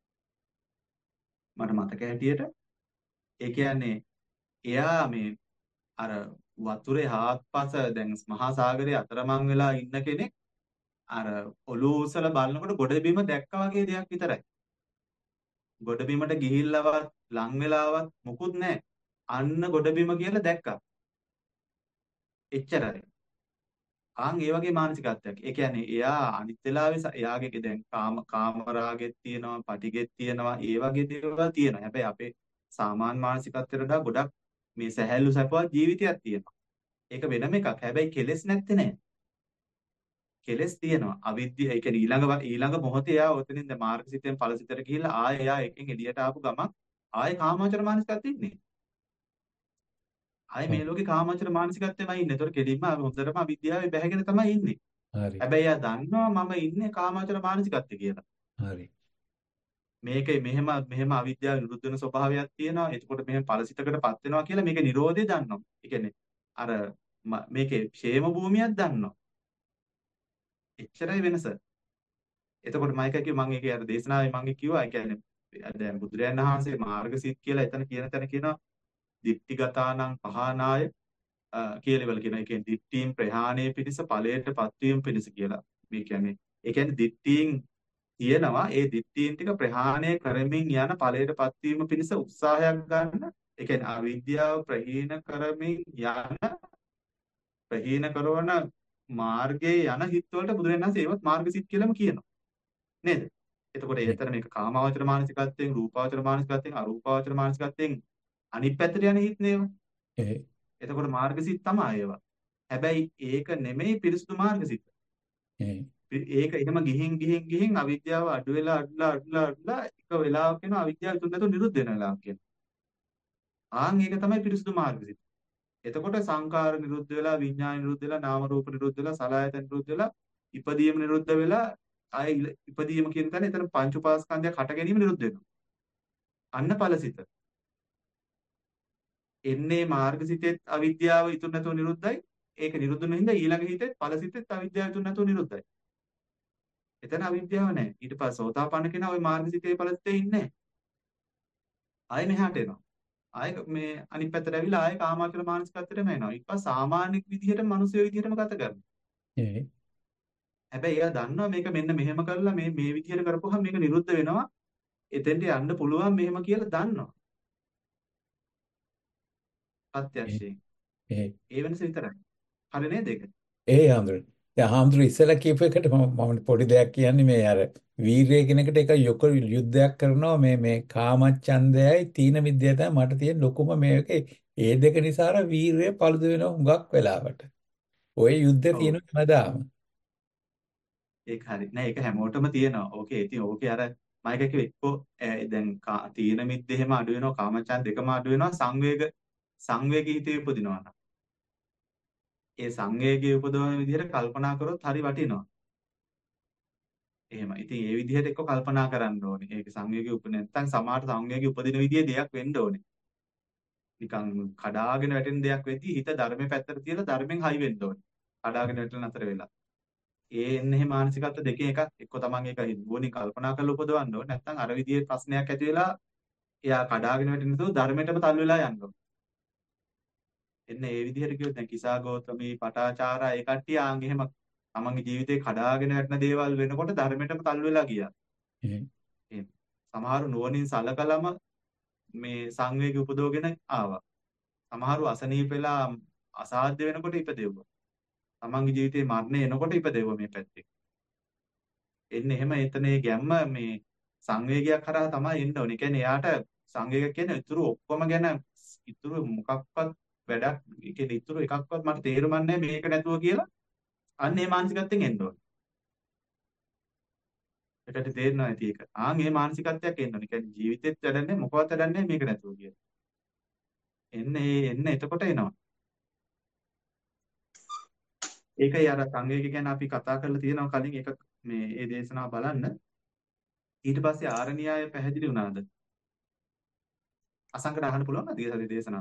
මට මතක හැටියට ඒ කියන්නේ එයා මේ අර වතුරේ හාත්පස දැන් මහා සාගරයේ අතරමං වෙලා ඉන්න කෙනෙක් අර ඔලුව උසලා බලනකොට ගොඩබිම දැක්කා වගේ දෙයක් විතරයි. ගොඩබිමට ගිහිල්ලවත් ලං වෙලාවත් මුකුත් නැහැ. අන්න ගොඩබිම කියලා දැක්කා. එච්චරයි. ආන් ඒ වගේ මානසිකත්වයක්. ඒ කියන්නේ එයා අනිත් වෙලාවේ ස- එයාගේ දැන් කාම කාමරාගෙත් තියෙනවා, පටිගෙත් තියෙනවා, ඒ වගේ දේවල් තියෙනවා. හැබැයි අපේ සාමාන්‍ය මානසිකත්වයට වඩා ගොඩක් මේ සැහැල්ලු සැපවත් ජීවිතයක් තියෙනවා. ඒක වෙනම එකක්. හැබැයි කෙලෙස් නැත්තේ නෑ. කෙලෙස් තියෙනවා. අවිද්‍ය ඒ කියන්නේ ඊළඟ ව- ඊළඟ මොහොතේ එයා ඔතනින් ද මාර්ගසිතෙන් ඵලසිතට ගිහිල්ලා ආයෙ එයා එකෙන් එළියට ආපු ගමන් ආයෙ කාමාවචර මානසිකත්වෙ ඉන්නේ. ආයෙ මේ ලෝකේ කාමාවචර මානසිකත්වෙමයි ඉන්නේ. ඒතකොට කෙලින්ම හොඳටම අවිද්‍යාවේ බැහැගෙන තමයි ඉන්නේ.
හරි.
හැබැයි එයා දන්නවා මම ඉන්නේ කාමාවචර මානසිකත්වයේ කියලා.
හරි.
මේකේ මෙහෙම මෙහෙම අවිද්‍යාව නිරුද්ධ වෙන ස්වභාවයක් තියෙනවා. එතකොට මෙහෙම ඵලසිතකටපත් වෙනවා කියලා මේකේ Nirodhe දන්නවා. ඒ කියන්නේ අර ම- මේකේ ക്ഷേම භූමියක් දන්නවා. එච්චරයි වෙනස. එතකොට මම එක කිව්ව මම ඒකේ අර දේශනාවේ මම කිව්වා ඒ කියන්නේ දැන් බුදුරයන් වහන්සේ මාර්ගසිත කියලා එතන කියන තැන කියනවා දිට්ඨිගතානං පහනාය අ, කියලා ඉවල කියනවා. ඒ කියන්නේ දිට්ඨීන් ප්‍රහාණය පිණිස ඵලයටපත් වීම පිණිස කියලා. මේ කියන්නේ ඒ කියන්නේ දිට්ඨීන් තියෙනවා ඒ දිට්ඨීන් ටික ප්‍රහාණය කරමින් යන ඵලයටපත් වීම පිණිස උත්සාහයක් ගන්න. ඒ කියන්නේ අවිද්‍යාව ප්‍රහීන කරමින් යන ප්‍රහීන කරන මාර්ගයේ යන හිත් වලට බුදුරජාණන් වහන්සේ ඒවත් මාර්ගසිත කියලාම කියනවා. නේද? එතකොට
ඒ
ඒතර මේක කාමාවචර මානසිකත්වයෙන්, රූපාවචර මානසිකත්වයෙන්, අරූපාවචර මානසිකත්වයෙන් අනිත් පැත්තට යන හිත් නේව.
ඒ
එතකොට මාර්ගසිත තමයි ඒවා. හැබැයි ඒක නෙමෙයි පිරිසුදු මාර්ගසිත.
ඒ
ඒක එහෙම ගිහින් ගිහින් ගිහින් අවිද්‍යාව අඩු වෙලා අඩුලා අඩුලා අඩුලා එක වෙලාවක එනවා අවිද්‍යාව ඉතුරු නැතුව නිරුද්ධ වෙන වෙලාවක් කියනවා. ආන් ඒක තමයි පිරිසුදු මාර්ගසිත. එතකොට සංකාර නිරුද්ධ වෙලා විඥාන නිරුද්ධ වෙලා නාම රූප නිරුද්ධ වෙලා සලආයතන නිරුද්ධ වෙලා ඉපදීම නිරුද්ධ වෙලා ආය ඉපදීම කියන තැන එතන පංච උපාස්කන්ධයක් හට ගැනීම නිරුද්ධ වෙනවා. අන්න ඵලසිත. එන්නේ මාර්ගසිතෙත් අවිද්‍යාව ඉතුරු නැතුව නිරුද්ධයි. ඒක නිරුද්ධ වෙන හින්දා ඊළඟ හිතෙත් ඵලසිතෙත් අවිද්‍යාව ඉතුරු නැතුව නිරුද්ධයි. එතන අවිද්‍යාව නැහැ. ඊට පස්සේ සෝතාපන්න කෙනා ওই මාර්ගසිතේ ඵලසිතේ ඉන්නේ නැහැ. ආයෙ මෙහාට එනවා. ආයෙ මේ අනිත් පැත්තට ඇවිල්ලා ආයෙ කාමාචර මානසිකත්වයටම එනවා. ඊට පස්සේ සාමාන්‍ය විදිහට මිනිස්සු විදිහටම ගත කරනවා.
ඒ
හැබැයි එයා දන්නවා මේක මෙන්න මෙහෙම කරලා මේ මේ විදිහට කරපුවහම මේක නිරුද්ධ වෙනවා. එතෙන්ට යන්න පුළුවන් මෙහෙම කියලා දන්නවා.
ඒ
ප්‍රත්‍යක්ෂයෙන්.
ඒ
ඒ වෙනස විතරයි. හරි නේද ඒක?
ඒ හාමුදුරනේ. දැන් හාමුදුරු ඉස්සෙල්ලා කියපු එකට මම මම පොඩි දෙයක් කියන්නේ මේ අර වීරය කියන එකට එක යොක යුද්ධයක් කරනවා මේ මේ කාමච්ඡන්දයයි තීන විද්‍යාවයි මට තියෙන ලොකුම මේකේ ඒ දෙක නිසා අර වීරය පළුදු වෙනවා හුඟක් වෙලාවට. ওই යුද්ධය
ඔව්.
තියෙන හැමදාම.
ඒක හරි. නෑ ඒක හැමෝටම තියෙනවා. ඕකේ ඉතින් ඕකේ අර මම එක කිව්වේ එක්කෝ ඈ දැන් කා- තීන මිද්ද එහෙම අඩු වෙනවා කාමචාන් දෙකම අඩු වෙනවා සංවේග සංවේගී හිතේ උපදිනවා නම්. ඒ සංවේගී උපදවන විදිහට කල්පනා කරොත් හරි වටිනවා. එහෙම. ඉතින් ඒ විදිහට එක්ක කල්පනා කරන්න ඕනේ. ඒක සංවේගී උප නැත්තම් සමාහට සංවේගී උපදින විදිහේ දෙයක් වෙන්න ඕනේ. නිකන් කඩාගෙන වැටෙන දෙයක් වෙද්දී හිත ධර්මයේ පැත්තට තියලා ධර්මෙන් හයි වෙන්න ඕනේ. කඩාගෙන වැටෙන අතර වෙලා. ඒ එන්නේ මානසිකත්ව දෙකේ එකක් එක්ක තමන් ඒක නුවණින් කල්පනා කරලා උපදවන්න ඕනේ නැත්නම් අර විදිහේ ප්‍රශ්නයක් ඇති වෙලා එයා කඩාගෙන වැටෙන නේද ධර්මයටම තල්ලු වෙලා යන්න ඕනේ. එන්නේ ඒ විදිහට කිව්වොත් දැන් කිසා ගෞතමී පටාචාරා ඒ කට්ටිය ආන් එහෙම තමන්ගේ ජීවිතේ කඩාගෙන වැටෙන දේවල් වෙනකොට ධර්මයටම තල්ලු වෙලා ගියා.
ඒ
එහෙම. සමහරු නුවණින් සලකලම මේ සංවේගය උපදවගෙන ආවා. සමහරු අසනීප වෙලා අසාධ්‍ය වෙනකොට ඉපදෙව්වා. තමන්ගේ ජීවිතේ මරණය එනකොට ඉපදෙව්වා මේ පැත්තේ. එන්නේ එහෙම එතන ඒ ගැම්ම මේ සංවේගයක් කරා තමයි එන්න ඕනේ. ඒ කියන්නේ එයාට සංවේගයක් කියන්නේ ඉතුරු ඔක්කොම ගැන ඉතුරු මොකක්වත් වැඩක් ඒ කියන්නේ ඉතුරු එකක්වත් මට තේරුම් නැහැ මේක නැතුව කියලා අන්න ඒ මානසිකත්වයෙන් එන්න ඕනේ. ඒකට තේරෙනවා ඇති ඒක. ආන් ඒ මානසිකත්වයක් එන්න ඕනේ. ඒ කියන්නේ ජීවිතෙත් වැඩන්නේ මොකවත් වැඩන්නේ මේක නැතුව කියලා. එන්න ඒ එන්න එතකොට එනවා. ඒකයි අර සංවේගය ගැන අපි කතා කරලා තියෙනවා කලින් ඒක මේ ඒ දේශනාව බලන්න. ඊට පස්සේ ආරණ්‍යය පැහැදිලි වුණාද? අසංකර අහන්න පුළුවන් නේද ඊයේ දේශනාව?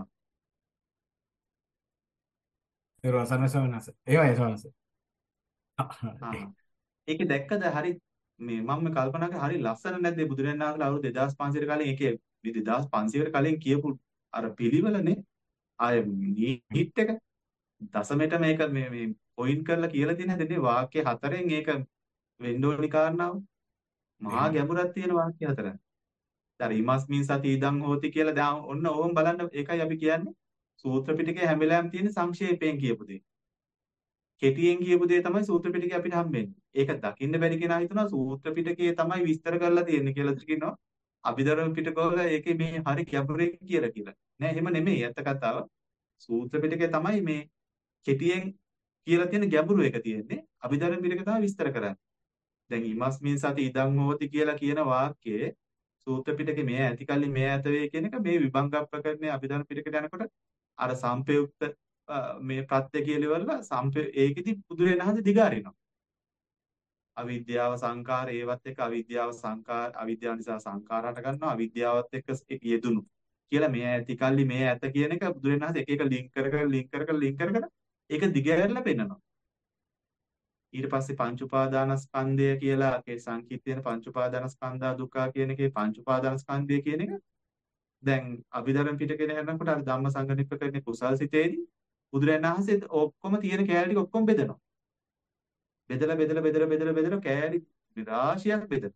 ඒක රසන සවනස. ඒවයි සවනස.
ආ. ඒකේ දැක්කද හරි මේ මම මේ කල්පනා කරා හරි ලස්සන නැද්ද මේ බුදුරජාණන් වහන්සේලා අවුරුදු දෙදාස් පන්සීයට කලින් ඒකේ දෙදාස් පන්සීයට කලින් කියපු අර පිළිවෙලනේ ආය නීට් එක දසමෙට මේක මේ මේ පොයින්ට් කරලා කියලා තියෙන හැදෙන්නේ වාක්‍ය හතරෙන් ඒක වෙන්න ඕනි කාරණාව. මහා ගැඹුරක් තියෙන වාක්‍ය හතර. දැන් ඉමස්මින් සති ඉදං හෝති කියලා දැන් ඔන්න ඕම් බලන්න ඒකයි අපි කියන්නේ සූත්‍ර පිටකේ හැම වෙලාවෙම තියෙන සංක්ෂේපයෙන් කියපු දේ. කෙටියෙන් කියපු දේ තමයි සූත්‍ර පිටකේ අපිට හම්බෙන්නේ. ඒක දකින්න බැරි කෙනා හිතනවා සූත්‍ර පිටකේ තමයි විස්තර කරලා තියෙන්නේ කියලා කියනවා. අභිධර්ම පිටකවල ඒකේ මේ හරි ගැඹුරින් කියලා කියලා. නෑ එහෙම නෙමෙයි ඇත්ත කතාව. සූත්‍ර පිටකේ තමයි මේ කෙටියෙන් කියලා තියෙන ගැඹුරු එක තියෙන්නේ. අභිධර්ම පිටකේ තමයි විස්තර කරන්නේ. දැන් ඉමස්මින් සති ඉදං හෝති කියලා කියන වාක්‍යයේ සූත්‍ර පිටකේ මේ ඇති කල්ලි මේ ඇත වේ කියන එක මේ විභංග ප්‍රකරණයේ අභිධර්ම පිටකයට යනකොට අර සම්පයුක්ත මේ ප්‍රත්‍ය කියලා ඉවරලා සම්පේ ඒකෙදි බුදුරණහඳ දිගාරිනවා. අවිද්‍යාව සංකාර ඒවත් එක්ක අවිද්‍යාව සංකාර අවිද්‍යාව නිසා සංකාර හට ගන්නවා අවිද්‍යාවත් එක්ක යෙදුණු කියලා මේ ඇති කල්ලි මේ ඇත කියන එක බුදුරණහඳ එක එක ලින්ක් කර කර ලින්ක් කර කර ලින්ක් කර කර ඒක දිගහැරලා පෙන්නනවා. ඊට පස්සේ පංච උපාදානස්කන්ධය කියලා ඒ සංකීර්ණ තියෙන පංච උපාදානස්කන්ධා දුක්ඛ කියන එකේ පංච උපාදානස්කන්ධය කියන එක දැන් අභිධර්ම පිටකේ යනකොට අර ධම්ම සංගණිප්පකරණේ කුසල් සිතේදී බුදුරජාණන් වහන්සේ ඔක්කොම තියෙන කෑලි ටික ඔක්කොම බෙදනවා. බෙදලා බෙදලා බෙදලා බෙදලා බෙදලා කෑලි රාශියක් බෙදනවා.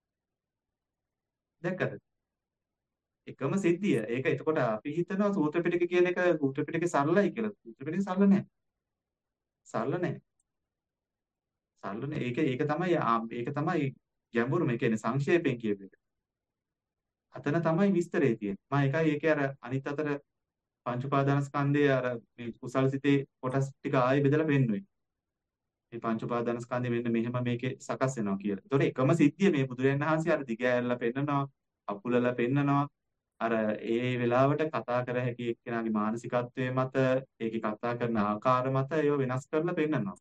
දැක්කද? එකම සිද්ධිය. ඒක එතකොට අපි හිතනවා සූත්‍ර පිටක කියන එක සූත්‍ර පිටකේ සරලයි කියලා. සූත්‍ර පිටකේ සරල නැහැ. සරල නැහැ. සරල නැහැ. ඒක ඒක තමයි ඒක තමයි ගැඹුරු මේ කියන්නේ සංක්ෂේපයෙන් කියපු එක. අතන තමයි විස්තරේ තියෙන්නේ. මම ඒකයි ඒකේ අර අනිත් අතට පංච උපාදානස්කන්ධයේ අර මේ කුසල් සිතේ කොටස් ටික ආයෙ බෙදලා පෙන්නුවේ. මේ පංච උපාදානස්කන්ධය මෙන්න මෙහෙම මේකේ සකස් වෙනවා කියලා. ඒතකොට එකම සිද්ධිය මේ බුදුරජාණන් වහන්සේ අර දිග ඇරලා පෙන්නනවා, අකුලලා පෙන්නනවා. අර ඒ වෙලාවට කතා කර හැකි එක්කෙනාගේ මානසිකත්වයේ මත, ඒකේ කතා කරන ආකාර මත ඒව වෙනස් කරලා පෙන්නනවා.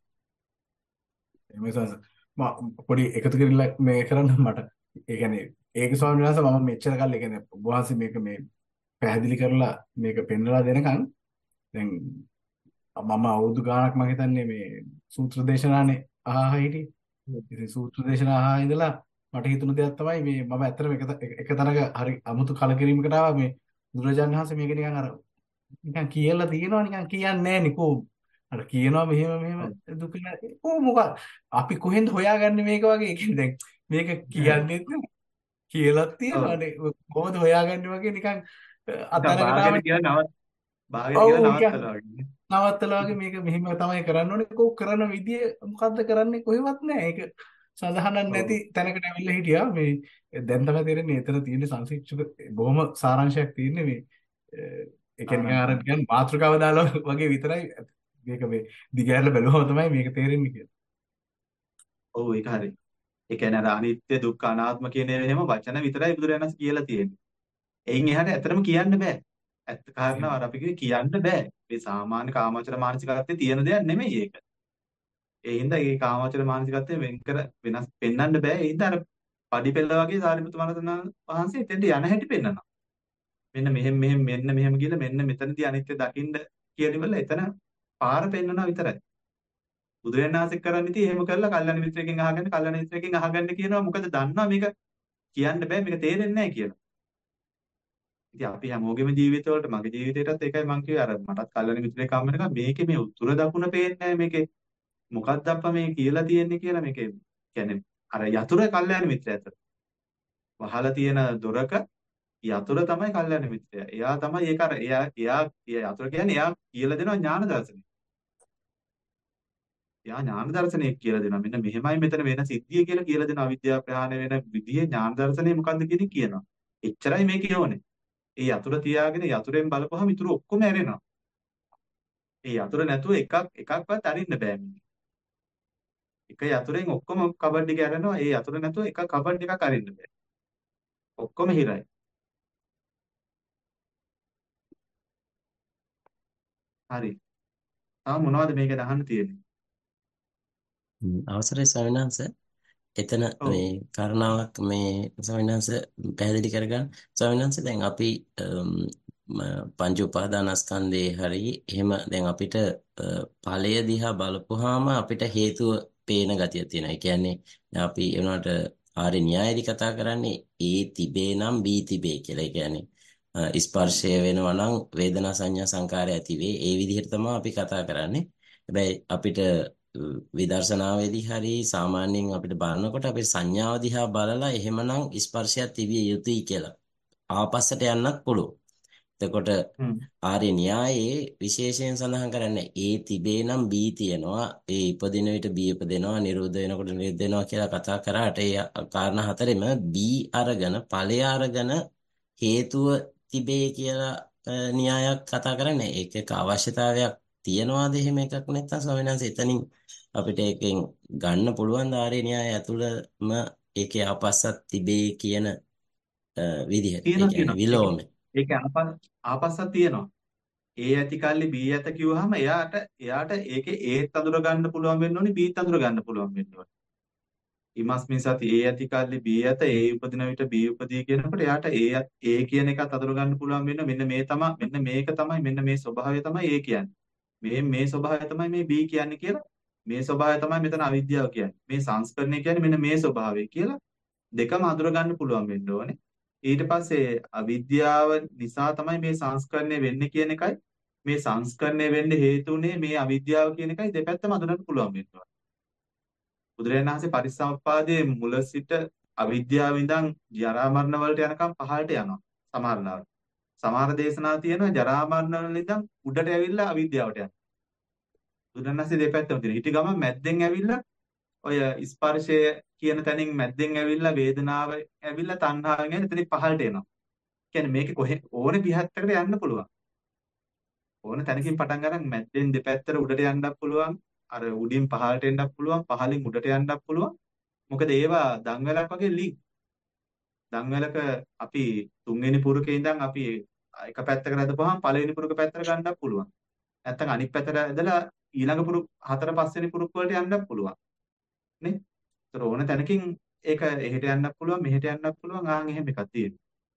මේ සංස මම පොඩි එකතු කරලා මේ කරන්න මට ඒ කියන්නේ ඒක ස්වාමීන් වහන්සේ මම මෙච්චර කල් ඒ කියන්නේ ඔබ වහන්සේ මේක මේ පැහැදිලි කරලා මේක පෙන්වලා දෙනකන් දැන් මම අවුරුදු ගාණක් මම හිතන්නේ මේ සූත්‍ර දේශනානේ අහා හිටියේ. ඉතින් සූත්‍ර දේශනා අහා ඉඳලා මට හිතුණු දෙයක් තමයි මේ මම ඇත්තටම එක එක තැනක හරි අමුතු කලකිරීමකට ආවා මේ බුදුරජාණන් වහන්සේ මේක නිකන් අර නිකන් කියලා තියෙනවා නිකන් කියන්නේ නැහැ නිකෝ අර කියනවා මෙහෙම මෙහෙම දුක ඕ මොකක් අපි කොහෙන්ද හොයාගන්නේ මේක වගේ ඒ කියන්නේ දැන් මේක කියන්නේත් නැහැ කියලා තියෙනවානේ කොහොමද හොයාගන්නේ වගේ නිකන් අතනකට ආව
කියලා නවත් භාගයට කියලා නවත්තලා වගේ.
නවත්තලා වගේ මේක මෙහෙම තමයි කරන්න ඕනේ කෝ කරන විදිය මොකද්ද කරන්නේ කොහෙවත් නැහැ ඒක සඳහනක් නැති තැනකට ඇවිල්ලා හිටියා මේ දැන් තමයි තේරෙන්නේ එතන තියෙන සංසිච්ඡක බොහොම සාරාංශයක් තියෙන්නේ මේ ඒ කියන්නේ අර කියන්නේ මාතෘකාව දාලා වගේ විතරයි මේක මේ දිගහැරලා බැලුවම තමයි මේක තේරෙන්නේ කියලා.
ඔව් ඒක හරි. ඒ කියන්නේ අර අනිත්‍ය දුක්ඛ අනාත්ම කියන එහෙම වචන විතරයි බුදුරජාණන් වහන්සේ කියලා තියෙන්නේ. එයින් එහාට ඇත්තටම කියන්න බෑ. ඇත්ත කාරණාව අර අපි කියන්න බෑ. මේ සාමාන්‍ය කාමාවචර මානසිකත්වයේ තියෙන දෙයක් නෙමෙයි ඒක. ඒ හින්දා මේ කාමාවචර මානසිකත්වය වෙන් කර වෙනස් පෙන්වන්න බෑ. ඒ හින්දා අර පඩිපෙළ වගේ සාරිපුත්තු මහරහතන් වහන්සේ එතෙන්ට යන හැටි පෙන්වනවා. මෙන්න මෙහෙම මෙහෙම මෙන්න මෙහෙම කියලා මෙන්න මෙතනදී අනිත්‍ය දකින්න කියලිවල එතන පාර පෙන්වනවා විතරයි. බුදුරජාණන් වහන්සේ කරන්නේ ඉතින් එහෙම කරලා කල්යනා මිත්‍රයෙක්ගෙන් අහගන්න කල්යනා මිත්‍රයෙක්ගෙන් අහගන්න කියනවා. මොකද දන්නවා මේක කියන්න බෑ මේක තේරෙන්නේ නැහැ කියලා. ඉතින් අපි හැමෝගෙම ජීවිතවලට මගේ ජීවිතේටත් ඒකයි මම කිව්වේ අර මටත් කල්යනා මිත්‍රයෙක් හම්බ වෙනකම් මේකේ මේ උතුර දකුණ පේන්නේ නැහැ මේකේ මොකක්ද අප්පා මේ කියලා තියෙන්නේ කියලා මේකේ කියන්නේ අර යතුර කල්යනා මිත්‍රය ඇත. වහලා තියෙන දොරක යතුර තමයි කල්යනා මිත්‍රයා. එයා තමයි ඒක අර එයා එයා යතුර කියන්නේ එයා කියලා දෙනවා ඥාන දර්ශනය. එයා ඥාන දර්ශනය කියලා දෙනවා. මෙන්න මෙහෙමයි මෙතන වෙන සිද්ධිය කියලා කියලා දෙනවා. අවිද්‍යාව ප්‍රහාණය වෙන විදිහේ ඥාන දර්ශනය මොකද්ද කියන කියනවා. එච්චරයි මේකේ ඕනේ. ඒ යතුර තියාගෙන යතුරෙන් බලපුවහම ඉතුරු ඔක්කොම ඇරෙනවා. ඒ යතුර නැතුව එකක් එකක්වත් අරින්න බෑ මේ. එක යතුරෙන් ඔක්කොම කබඩ් එක ඇරෙනවා. ඒ යතුර නැතුව එක කබඩ් එකක් අරින්න බෑ. ඔක්කොම හිරයි. හරි. තාම මොනවද මේක අහන්න තියෙන්නේ?
අවසරයි ස්වාමීන් වහන්සේ. එතන
ඔව්.
මේ කාරණාවක් මේ ස්වාමීන් වහන්සේ පැහැදිලි කරගන්න. ස්වාමීන් වහන්සේ දැන් අපි අම්, ම- පංච උපාදානස්කන්ධේ හරි එහෙම දැන් අපිට අ, ඵලය දිහා බලපුවාම අපිට හේතුව පේන ගතියක් තියෙනවා. ඒ කියන්නේ දැන් අපි එනවාට ආර්ය න්‍යායදී කතා කරන්නේ ඒ තිබේ නම් බී තිබේ කියලා. ඒ කියන්නේ අ, ස්පර්ශය වෙනවා නම් වේදනා සංඥා සංකාරය ඇති වේ. ඒ විදිහට තමයි අපි කතා කරන්නේ. හැබැයි අපිට අ, විදර්ශනාවේදී හරි සාමාන්‍යයෙන් අපිට බලනකොට අපේ සංඥාව දිහා බලලා එහෙමනම් ස්පර්ශයක් තිබිය යුතුයි කියලා ආපස්සට යන්නත් පුළුවන්. එතකොට
හ්ම්.
ආර්ය න්‍යායයේ විශේෂයෙන් සඳහන් කරන්නේ ඒ තිබේ නම් බී තියෙනවා. ඒ ඉපදින විට බී ඉපදෙනවා, නිරෝධ වෙනකොට නිරුද්ධ වෙනවා කියලා කතා කරාට ඒ කාරණා හතරෙම බී අරගෙන ඵලය අරගෙන හේතුව තිබේ කියලා අ, න්‍යායක් කතා කරන්නේ. ඒක එක අවශ්‍යතාවයක් තියනවාද එහෙම එකක් නැත්නම් ස්වාමීන් වහන්සේ එතනින් අපිට ඒකෙන් ගන්න පුළුවන් ද ආර්ය න්‍යාය ඇතුළම ඒකේ ආපස්සක් තිබේ කියන අ, විදිහට. ඒ
තියෙනවා
කියන්නේ
තියෙනවා. ඒක
විලෝමය.
ඒක ආපස් ආපස්සක් තියෙනවා. ඒ ඇති කල්ලි බී ඇත කිව්වහම එයාට එයාට ඒකේ ඒත් අඳුර ගන්න පුළුවන් වෙන්න ඕනේ බීත් අඳුර ගන්න පුළුවන් වෙන්න ඕනේ. ඉමස්මින් සති ඒ ඇති කල්ලි බී ඇත ඒ උපදින විට බී උපදී කියනකොට එයාට ඒ ඒ කියන එකත් අඳුර ගන්න පුළුවන් වෙන්න මෙන්න මේ තමයි මෙන්න මේක තමයි මෙන්න මේ ස්වභාවය තමයි ඒ කියන්නේ. මේ මේ ස්වභාවය තමයි මේ බී කියන්නේ කියලා මේ ස්වභාවය තමයි මෙතන අවිද්‍යාව කියන්නේ. මේ සංස්කරණය කියන්නේ මෙන්න මේ ස්වභාවය කියලා දෙකම අඳුර ගන්න පුළුවන් වෙන්න ඕනේ. ඊට පස්සේ අවිද්‍යාව නිසා තමයි මේ සංස්කරණය වෙන්නේ කියන එකයි මේ සංස්කරණය වෙන්න හේතු උනේ මේ අවිද්‍යාව කියන එකයි දෙපැත්තම අඳුරන්න පුළුවන් වෙනවා. බුදුරජාණන් වහන්සේ පරිසම්පාදයේ මුල සිට අවිද්‍යාව ඉඳන් ජරා මරණ වලට යනකම් පහළට යනවා. සමහර ලාවට. සමහර දේශනා තියෙනවා ජරා මරණ වල ඉඳන් උඩට ඇවිල්ලා අවිද්‍යාවට යනවා. බුදුරජාණන් වහන්සේ දෙපැත්තම තියෙනවා. ඊට ගමන් මැද්දෙන් ඇවිල්ලා ඔය ස්පර්ශය කියන තැනින් මැද්දෙන් ඇවිල්ලා වේදනාව ඇවිල්ලා තණ්හාවෙන් ඇවිල්ලා එතනින් පහළට එනවා. කියන්නේ මේකේ කොහෙ ඕනේ විහත්තකට යන්න පුළුවන්. ඕන තැනකින් පටන් ගන්න මැද්දෙන් දෙපැත්තට උඩට යන්නත් පුළුවන්. අර උඩින් පහළට එන්නත් පුළුවන්. පහළින් උඩට යන්නත් පුළුවන්. මොකද ඒවා දන්වැලක් වගේ ලින්ක්. දන්වැලක අපි තුන්වෙනි පුරුකේ ඉඳන් අපි එක පැත්තකට ඇදපුවාම පළවෙනි පුරුක පැත්තට ගන්නත් පුළුවන්. නැත්තම් අනිත් පැත්තට ඇදලා ඊළඟ පුරුක හතර පස්වෙනි පුරුක වලට යන්නත් පුළුවන්. නේ? ඒතර ඕන තැනකින් ඒක එහෙට යන්නත් පුළුවන් මෙහෙට යන්නත් පුළුවන් ආන් එහෙම එකක් තියෙනවා.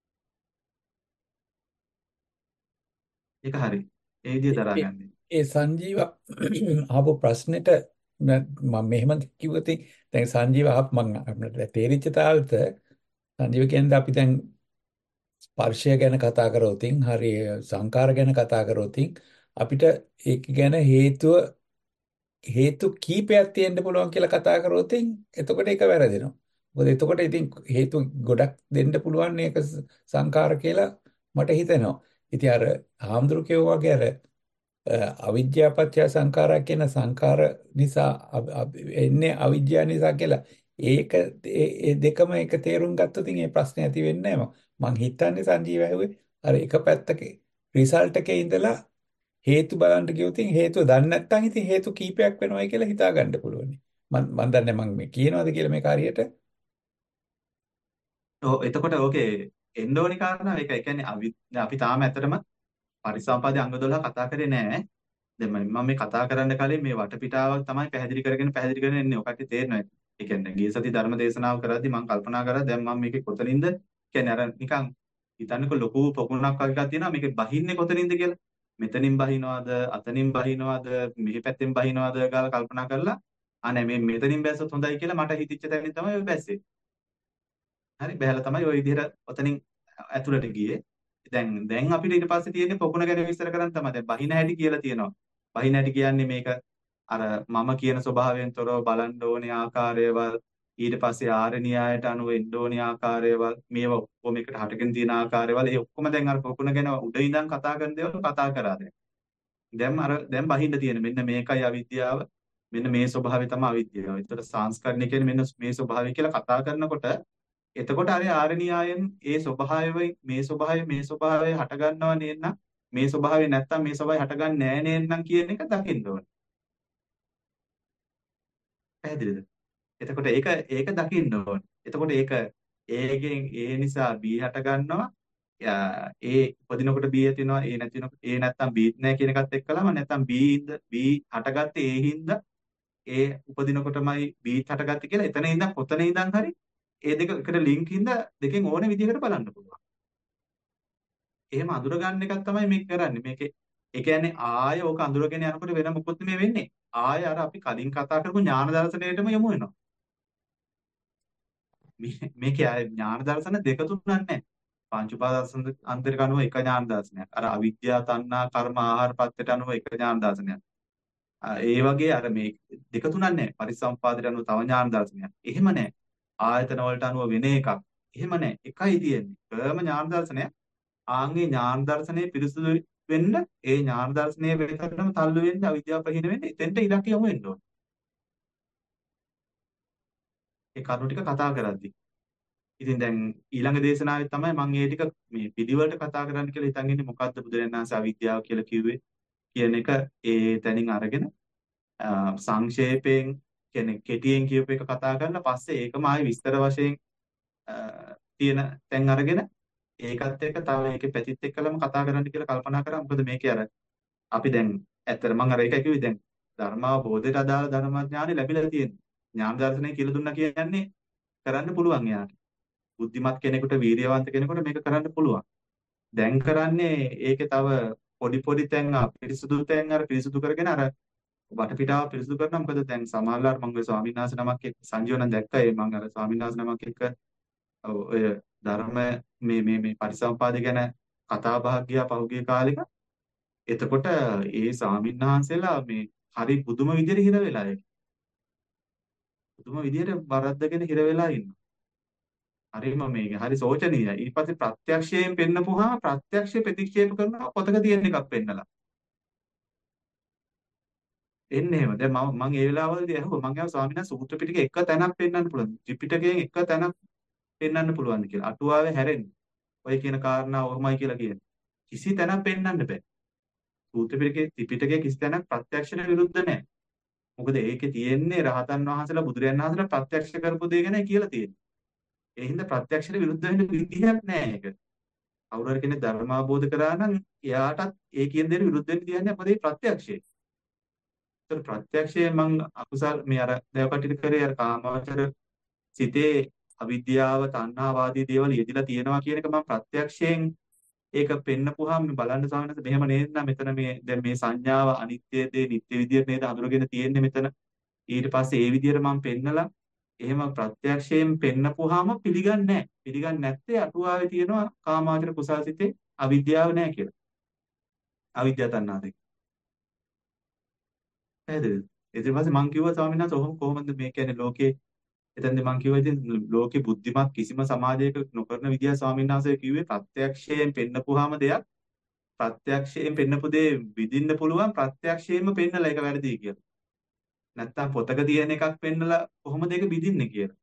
ඒක හරි. ඒ විදිය දරාගන්නේ.
ඒ සංජීව ආපු ප්‍රශ්නෙට මම මෙහෙම කිව්වොත් දැන් සංජීව ආප මම අපිට තේරිච්ච තාලෙට සංජීව කියන්නේ අපි දැන් ස්පර්ශය ගැන කතා කරොතින් හරි සංකාර ගැන කතා කරොතින් අපිට ඒක ගැන හේතුව හේතු කීපයක් තියෙන්න පුළුවන් කියලා කතා කරොතින් එතකොට ඒක වැරදෙනවා. මොකද එතකොට ඉතින් හේතු ගොඩක් දෙන්න පුළුවන් මේක සංකාර කියලා මට හිතෙනවා. ඉතින් අර හාමුදුරු කියෝ වගේ අර අවිද්‍යාව පත්‍ය සංඛාරා කියන සංඛාර නිසා එන්නේ අවිද්‍යාව නිසා කියලා ඒක ඒ දෙකම එක තේරුම් ගත්තොත් ඒ ප්‍රශ්නේ ඇති වෙන්නේ නැහැ. මං හිතන්නේ සංජීව ඇහුවේ අර එක පැත්තක රිසල්ට් එකේ ඉඳලා හේතු බලන්න ගියොත් හේතුව දන්නේ නැත්නම් ඉතින් හේතු කීපයක් වෙනවයි කියලා හිතා ගන්න පුළුවන්. මං මං දන්නේ මං මේ කියනවාද කියලා මේක හරියට.
ඔව් එතකොට ඕකේ එන්න ඕනි කාරණා ඒක. ඒ කියන්නේ අවි අපි තාම ඇත්තටම පරිසම්පාදයේ අංග දොළහ කතා කරේ නෑ. දැන් මම මේ කතා කරන්න කලින් මේ වටපිටාවක් තමයි පැහැදිලි කරගෙන පැහැදිලි කරගෙන එන්නේ. ඔකට තේරෙනවා. ඒ කියන්නේ ගිය සති ධර්ම දේශනාව කරද්දි මම කල්පනා කරා දැන් මම මේකේ කොතනින්ද කියන්නේ අර නිකන් හිතන්නකෝ ලොකු පොකුණක් වගේ එකක් තියෙනවා මේකේ බහින්නේ කොතනින්ද කියලා. මෙතනින් බහිනවද අතනින් බහිනවද මෙහි පැත්තෙන් බහිනවද කියලා කල්පනා කරලා අනේ මේ මෙතනින් බැස්සොත් හොඳයි කියලා මට හිතිච්ච තැනින් තමයි ඔය බැස්සේ. හරි බැලලා තමයි ওই විදිහට ඔතනින් ඇතුළට ගියේ. දැන් දැන් අපිට ඊට පස්සේ තියෙන්නේ පොකුණ ගැන විස්තර කරන්න තමයි. දැන් බහින හැටි කියලා තියෙනවා. බහින හැටි කියන්නේ මේක අර මම කියන ස්වභාවයෙන් තොරව බලන්න ඕනේ ආකාරයවල් ඊට පස්සේ ආර්ය න්‍යායට අනුව එන්න ඕනේ ආකාරයවල් මේවා ඔක්කොම එකට හටගෙන තියෙන ආකාරයවල් ඒ ඔක්කොම දැන් අර පොකුණ ගැන උඩ ඉඳන් කතා කරන දේවල් කතා කරා දැන්. දැන් අර දැන් බහින්න තියෙන මෙන්න මේකයි අවිද්‍යාව. මෙන්න මේ ස්වභාවය තමයි අවිද්‍යාව. ඒතර සංස්කරණය කියන්නේ මෙන්න මේ ස්වභාවය කියලා කතා කරනකොට එතකොට අර ආර්ය න්‍යායෙන් ඒ ස්වභාවය මේ ස්වභාවය මේ ස්වභාවය හට ගන්නව නේනම් මේ ස්වභාවය නැත්තම් මේ ස්වභාවය හටගන්නේ නැහැ නේනම් කියන එක දකින්න ඕනේ. පැහැදිලිද? එතකොට ඒක ඒක දකින්න ඕනේ. එතකොට ඒක ඒගෙන් ඒ නිසා B හට ගන්නවා. ඒ උපදිනකොට B ඇති වෙනවා. ඒ නැතිනකොට ඒ නැත්තම් B නැහැ කියන එකත් එක්කලම නැත්තම් B ඉඳ B හටගත්තේ ඒ හින්දා ඒ උපදිනකොටමයි B හටගත්තේ කියලා එතන ඉඳන් කොතන ඉඳන් හරි ඒ දෙක එකට ලින්ක් හින්දා දෙකෙන් ඕනේ විදිහකට බලන්න පුළුවන්. එහෙම අඳුර ගන්න එකක් තමයි මේක කරන්නේ. මේකේ ඒ කියන්නේ ආය ඕක අඳුරගෙන යනකොට වෙන මොකොත් මේ වෙන්නේ. ආය අර අපි කලින් කතා කරපු ඥාන දර්ශනයටම යමු වෙනවා. මේ මේකේ ආය ඥාන දර්ශන දෙක තුනක් නැහැ. පංච උපාදාන අන්තරික අනුව එක ඥාන දර්ශනයක්. අර අවිද්‍යාව තණ්හා කර්ම ආහාර පත්‍යට අනුව එක ඥාන දර්ශනයක්. ඒ වගේ අර මේ දෙක තුනක් නැහැ. පරිසම්පාදයට අනුව තව ඥාන දර්ශනයක්. එහෙම නැහැ. ආයතන වලට අනුව වෙන එකක්. එහෙම නැහැ. එකයි තියෙන්නේ. එකම ඥාන දර්ශනයක්. ආන්ගේ ඥාන දර්ශනයේ පිරිසුදු වෙන්න ඒ ඥාන දර්ශනයේ වෙතටම තල්ලු වෙන්න අවිද්‍යාව ප්‍රහීන වෙන්න එතෙන්ට ඉලක්ක යමු වෙන්න ඕනේ. ඒ කරුණු ටික කතා කරද්දී. ඉතින් දැන් ඊළඟ දේශනාවේ තමයි මම මේ ටික මේ පිළිවෙලට කතා කරන්න කියලා හිතන් ඉන්නේ මොකද්ද බුදුරජාණන් වහන්සේ අවිද්‍යාව කියලා කිව්වේ කියන එක ඒ තැනින් අරගෙන සංක්ෂේපයෙන් කියන්නේ කෙටියෙන් කියූප එක කතා කරලා පස්සේ ඒකම ආයෙ විස්තර වශයෙන් තියෙන තැන් අරගෙන ඒකත් එක්ක තව ඒකේ පැතිත් එක්කලම කතා කරන්න කියලා කල්පනා කරා. මොකද මේකේ අර අපි දැන් ඇත්තට මම අර ඒකයි කිව්වේ දැන් ධර්මාවබෝධයට අදාළ ධර්මඥානෙ ලැබිලා තියෙනවා. ඥාන දර්ශනය කියලා දුන්නා කියන්නේ කරන්න පුළුවන් එයාට. බුද්ධිමත් කෙනෙකුට වීර්යවන්ත කෙනෙකුට මේක කරන්න පුළුවන්. දැන් කරන්නේ ඒකේ තව පොඩි පොඩි තැන් පිරිසුදු තැන් අර පිරිසුදු කරගෙන අර වටපිටාව පිරිසුදු කරනවා. මොකද දැන් සමහරවල් මම ඔය ස්වාමීන් වහන්සේ නමක් එක්ක සංජීවනන් දැක්කා. ඒ මම අර ස්වාමීන් වහන්සේ නමක් එක්ක ඔය ධර්ම මේ මේ මේ පරිසම්පාදේ ගැන කතා බහක් ගියා පහුගිය කාලෙක. එතකොට ඒ ස්වාමීන් වහන්සේලා මේ හරි පුදුම විදිහට හිර වෙලා ඒක. පුදුම විදිහට වරද්දගෙන හිර වෙලා ඉන්නවා. හරිම මේක හරි සෝචනීයයි. ඊට පස්සේ ප්‍රත්‍යක්ෂයෙන් පෙන්නපුවාම ප්‍රත්‍යක්ෂය ප්‍රතික්ෂේප කරනවා පොතක තියෙන එකක් පෙන්නලා. එන්නේ එහෙම. දැන් මම මම ඒ වෙලාවවලදී අහුවා මම අහුවා ස්වාමීන් වහන්සේ සූත්‍ර පිටකේ එක තැනක් පෙන්වන්න පුළුවන්. ත්‍රිපිටකයෙන් එක තැනක් පෙන්වන්න පුළුවන්ද කියලා. අටුවාවේ හැරෙන්නේ. ඔය කියන කාරණා ඔහොමයි කියලා කියන්නේ. කිසි තැනක් පෙන්වන්න බෑ. සූත්‍ර පිටකේ ත්‍රිපිටකයේ කිසි තැනක් ප්‍රත්‍යක්ෂයට විරුද්ධ නැහැ. මොකද ඒකේ තියෙන්නේ රහතන් වහන්සේලා බුදුරයන් වහන්සේලා ප්‍රත්‍යක්ෂ කරපු දේ ගැනයි කියලා තියෙන්නේ. ඒ හින්දා ප්‍රත්‍යක්ෂයට විරුද්ධ වෙන්න විදිහක් නැහැ ඒක. කවුරු හරි කෙනෙක් ධර්ම අවබෝධ කරා නම් එයාටත් ඒ කියන දේට විරුද්ධ වෙන්න තියන්නේ මොකද ඒ ප්‍රත්‍යක්ෂය. ඒතර ප්‍රත්‍යක්ෂයේ මං අකුසල් මේ අර දේවකටිට කරේ අර කාමාවචර සිතේ අවිද්‍යාව තණ්හාවාදී දේවල් යෙදිලා තියෙනවා කියන එක මම ප්‍රත්‍යක්ෂයෙන් ඒක පෙන්නපුවාම මේ බලන්න ස්වාමීන් වහන්සේ මෙහෙම නේද නම් මෙතන මේ දැන් මේ සංඥාව අනිත්‍ය දේ නිට්ටය විදියට නේද හඳුනගෙන තියෙන්නේ මෙතන ඊට පස්සේ ඒ විදියට මම පෙන්නලා එහෙම ප්‍රත්‍යක්ෂයෙන් පෙන්නපුවාම පිළිගන්නේ නැහැ පිළිගන්නේ නැත්තේ අටුවාවේ තියෙනවා කාමාවචර කුසල්සිතේ අවිද්‍යාව නැහැ කියලා අවිද්‍යාව තණ්හා දෙක පැහැදිලිද ඊට පස්සේ මම කිව්වා ස්වාමීන් වහන්සේ ඔහොම කොහොමද මේ කියන්නේ ලෝකේ එතෙන්ද මම කිව්වා ඉතින් ලෝකේ බුද්ධිමත් කිසිම සමාජයක නොකරන විදිය ස්වාමීන් වහන්සේ කිව්වේ ප්‍රත්‍යක්ෂයෙන් පෙන්නපුවාම දෙයක් ප්‍රත්‍යක්ෂයෙන් පෙන්නපු දේ විඳින්න පුළුවන් ප්‍රත්‍යක්ෂයෙන්ම පෙන්නලා ඒක වැරදි කියලා. නැත්තම් පොතක තියෙන එකක් පෙන්නලා කොහොමද ඒක විඳින්නේ කියලා.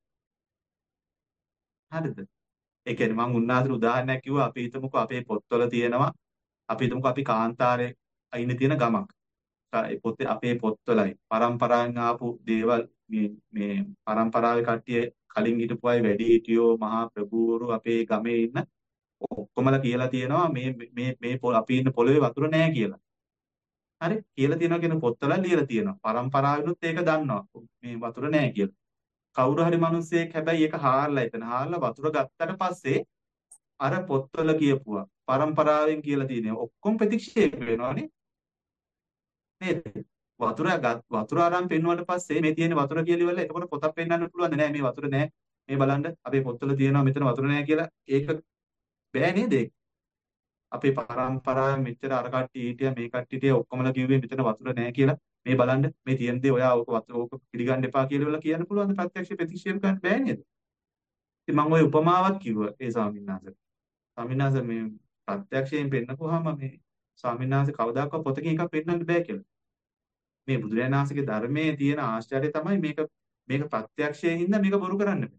හරිද? ඒ කියන්නේ මම උන්වහන්සේට උදාහරණයක් කිව්වා අපි හිතමුකෝ අපේ පොත්වල තියෙනවා අපි හිතමුකෝ අපි කාන්තාරේ අයිනේ තියෙන ගමක්. ඒ පොතේ අපේ පොත්වලයි පරම්පරාවෙන් ආපු දේවල් මේ මේ පරම්පරාවේ කට්ටිය කලින් හිටපු අය වැඩි හිටියෝ මහා ප්‍රභූවරු අපේ ගමේ ඉන්න ඔක්කොමලා කියලා තියෙනවා මේ මේ මේ අපි ඉන්න පොළවේ වතුර නැහැ කියලා. හරි කියලා තියෙනවා කියන පොත්වල ලියලා තියෙනවා. පරම්පරාවෙනුත් ඒක දන්නවා. මේ වතුර නැහැ කියලා. කවුරු හරි මිනිස්සෙක් හැබැයි ඒක හාරලා එතන හාරලා වතුර ගත්තට පස්සේ අර පොත්වල කියපුවා පරම්පරාවෙන් කියලා තියෙනවා. ඔක්කොම ප්‍රතික්ෂේප වෙනවානේ. නේද? වතුර වතුර ආරම්භ පෙන්වුවාට පස්සේ මේ තියෙන වතුර කියලා ඉවරලා එතකොට පොතක් පෙන්වන්න පුළුවන්ද? නෑ මේ වතුර නෑ. මේ බලන්න අපේ පොත්වල තියෙනවා මෙතන වතුර නෑ කියලා. ඒක බෑ නේද? අපේ පරම්පරාවේ මෙච්චර අර කට්ටිය හිටියා මේ කට්ටියට ඔක්කොමලා කිව්වේ මෙතන වතුර නෑ කියලා. මේ බලන්න මේ තියෙන දේ ඔයා ඕක වතුර ඕක පිළිගන්න එපා කියලා ඉවරලා කියන්න පුළුවන්ද? ප්‍රත්‍යක්ෂ ප්‍රතික්ෂේප කරන්න බෑ නේද? ඉතින් මම ওই උපමාවක් කිව්වා ඒ ස්වාමීන් වහන්සේ. ස්වාමීන් වහන්සේ මේ ප්‍රත්‍යක්ෂයෙන් පෙන්නපුවාම මේ ස්වාමීන් වහන්සේ කවදාකවත් පොතකින් එකක් පෙන්නන්න බෑ කියලා. මේ බුදුරජාණන් වහන්සේගේ ධර්මයේ තියෙන ආශ්චර්යය තමයි මේක මේක ප්‍රත්‍යක්ෂයෙන් හින්දා මේක බොරු කරන්න බෑ.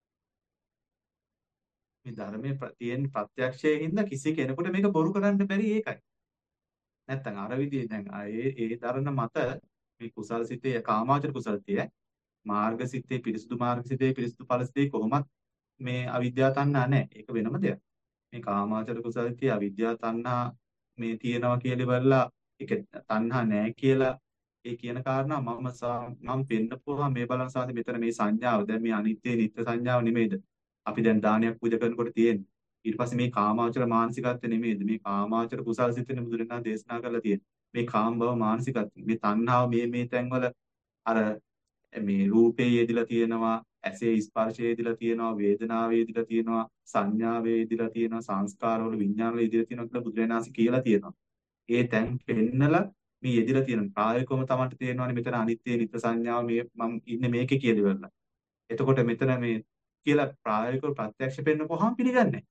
මේ ධර්මයේ තියෙන ප්‍රත්‍යක්ෂයෙන් හින්දා කිසි කෙනෙකුට මේක බොරු කරන්න බැරි ඒකයි. නැත්තම් අර විදිහේ දැන් ඒ ඒ දරන මත මේ කුසල් සිතේ කාමාවචර කුසල් තිය මාර්ග සිතේ පිරිසුදු මාර්ග සිතේ පිරිසුදු ඵල සිතේ කොහොමත් මේ අවිද්‍යාව තණ්හා නැහැ. ඒක වෙනම දෙයක්. මේ කාමාවචර කුසල් තිය අවිද්‍යාව තණ්හා මේ තියෙනවා කියලා ඉවරලා ඒක තණ්හා නැහැ කියලා ඒ කියන කාරණා මම මම පෙන්නපුවා මේ බලන සාදි මෙතන මේ සංඥාව දැන් මේ අනිත්‍ය නිත්‍ය සංඥාව නෙමෙයිද අපි දැන් දානයක් පූජා කරනකොට තියෙන්නේ ඊට පස්සේ මේ කාමාවචර මානසිකත්වය නෙමෙයිද මේ කාමාවචර කුසල් සිතෙන බුදුරණා දේශනා කරලා තියෙන්නේ මේ කාම භව මානසිකත්වය මේ තණ්හාව මේ මේ තැන්වල අර මේ රූපේ යෙදිලා තියෙනවා ඇසේ ස්පර්ශයේ යෙදිලා තියෙනවා වේදනාවේ යෙදිලා තියෙනවා සංඥාවේ යෙදිලා තියෙනවා සංස්කාරවල විඥානවල යෙදිලා තියෙනවා කියලා බුදුරණාහි කියලා තියෙනවා ඒ තැන් පෙන්නලා මේ යෙදිලා තියෙන ප්‍රායෝගිකවම Tamanට තේරෙනවානේ මෙතන අනිත්‍ය නිත්‍ය සංඥාව මේ මම ඉන්නේ මේකේ කියලා ඉවරලා. එතකොට මෙතන මේ කියලා ප්‍රායෝගිකව ප්‍රත්‍යක්ෂ පෙන්නකොහම පිළිගන්නේ නැහැ.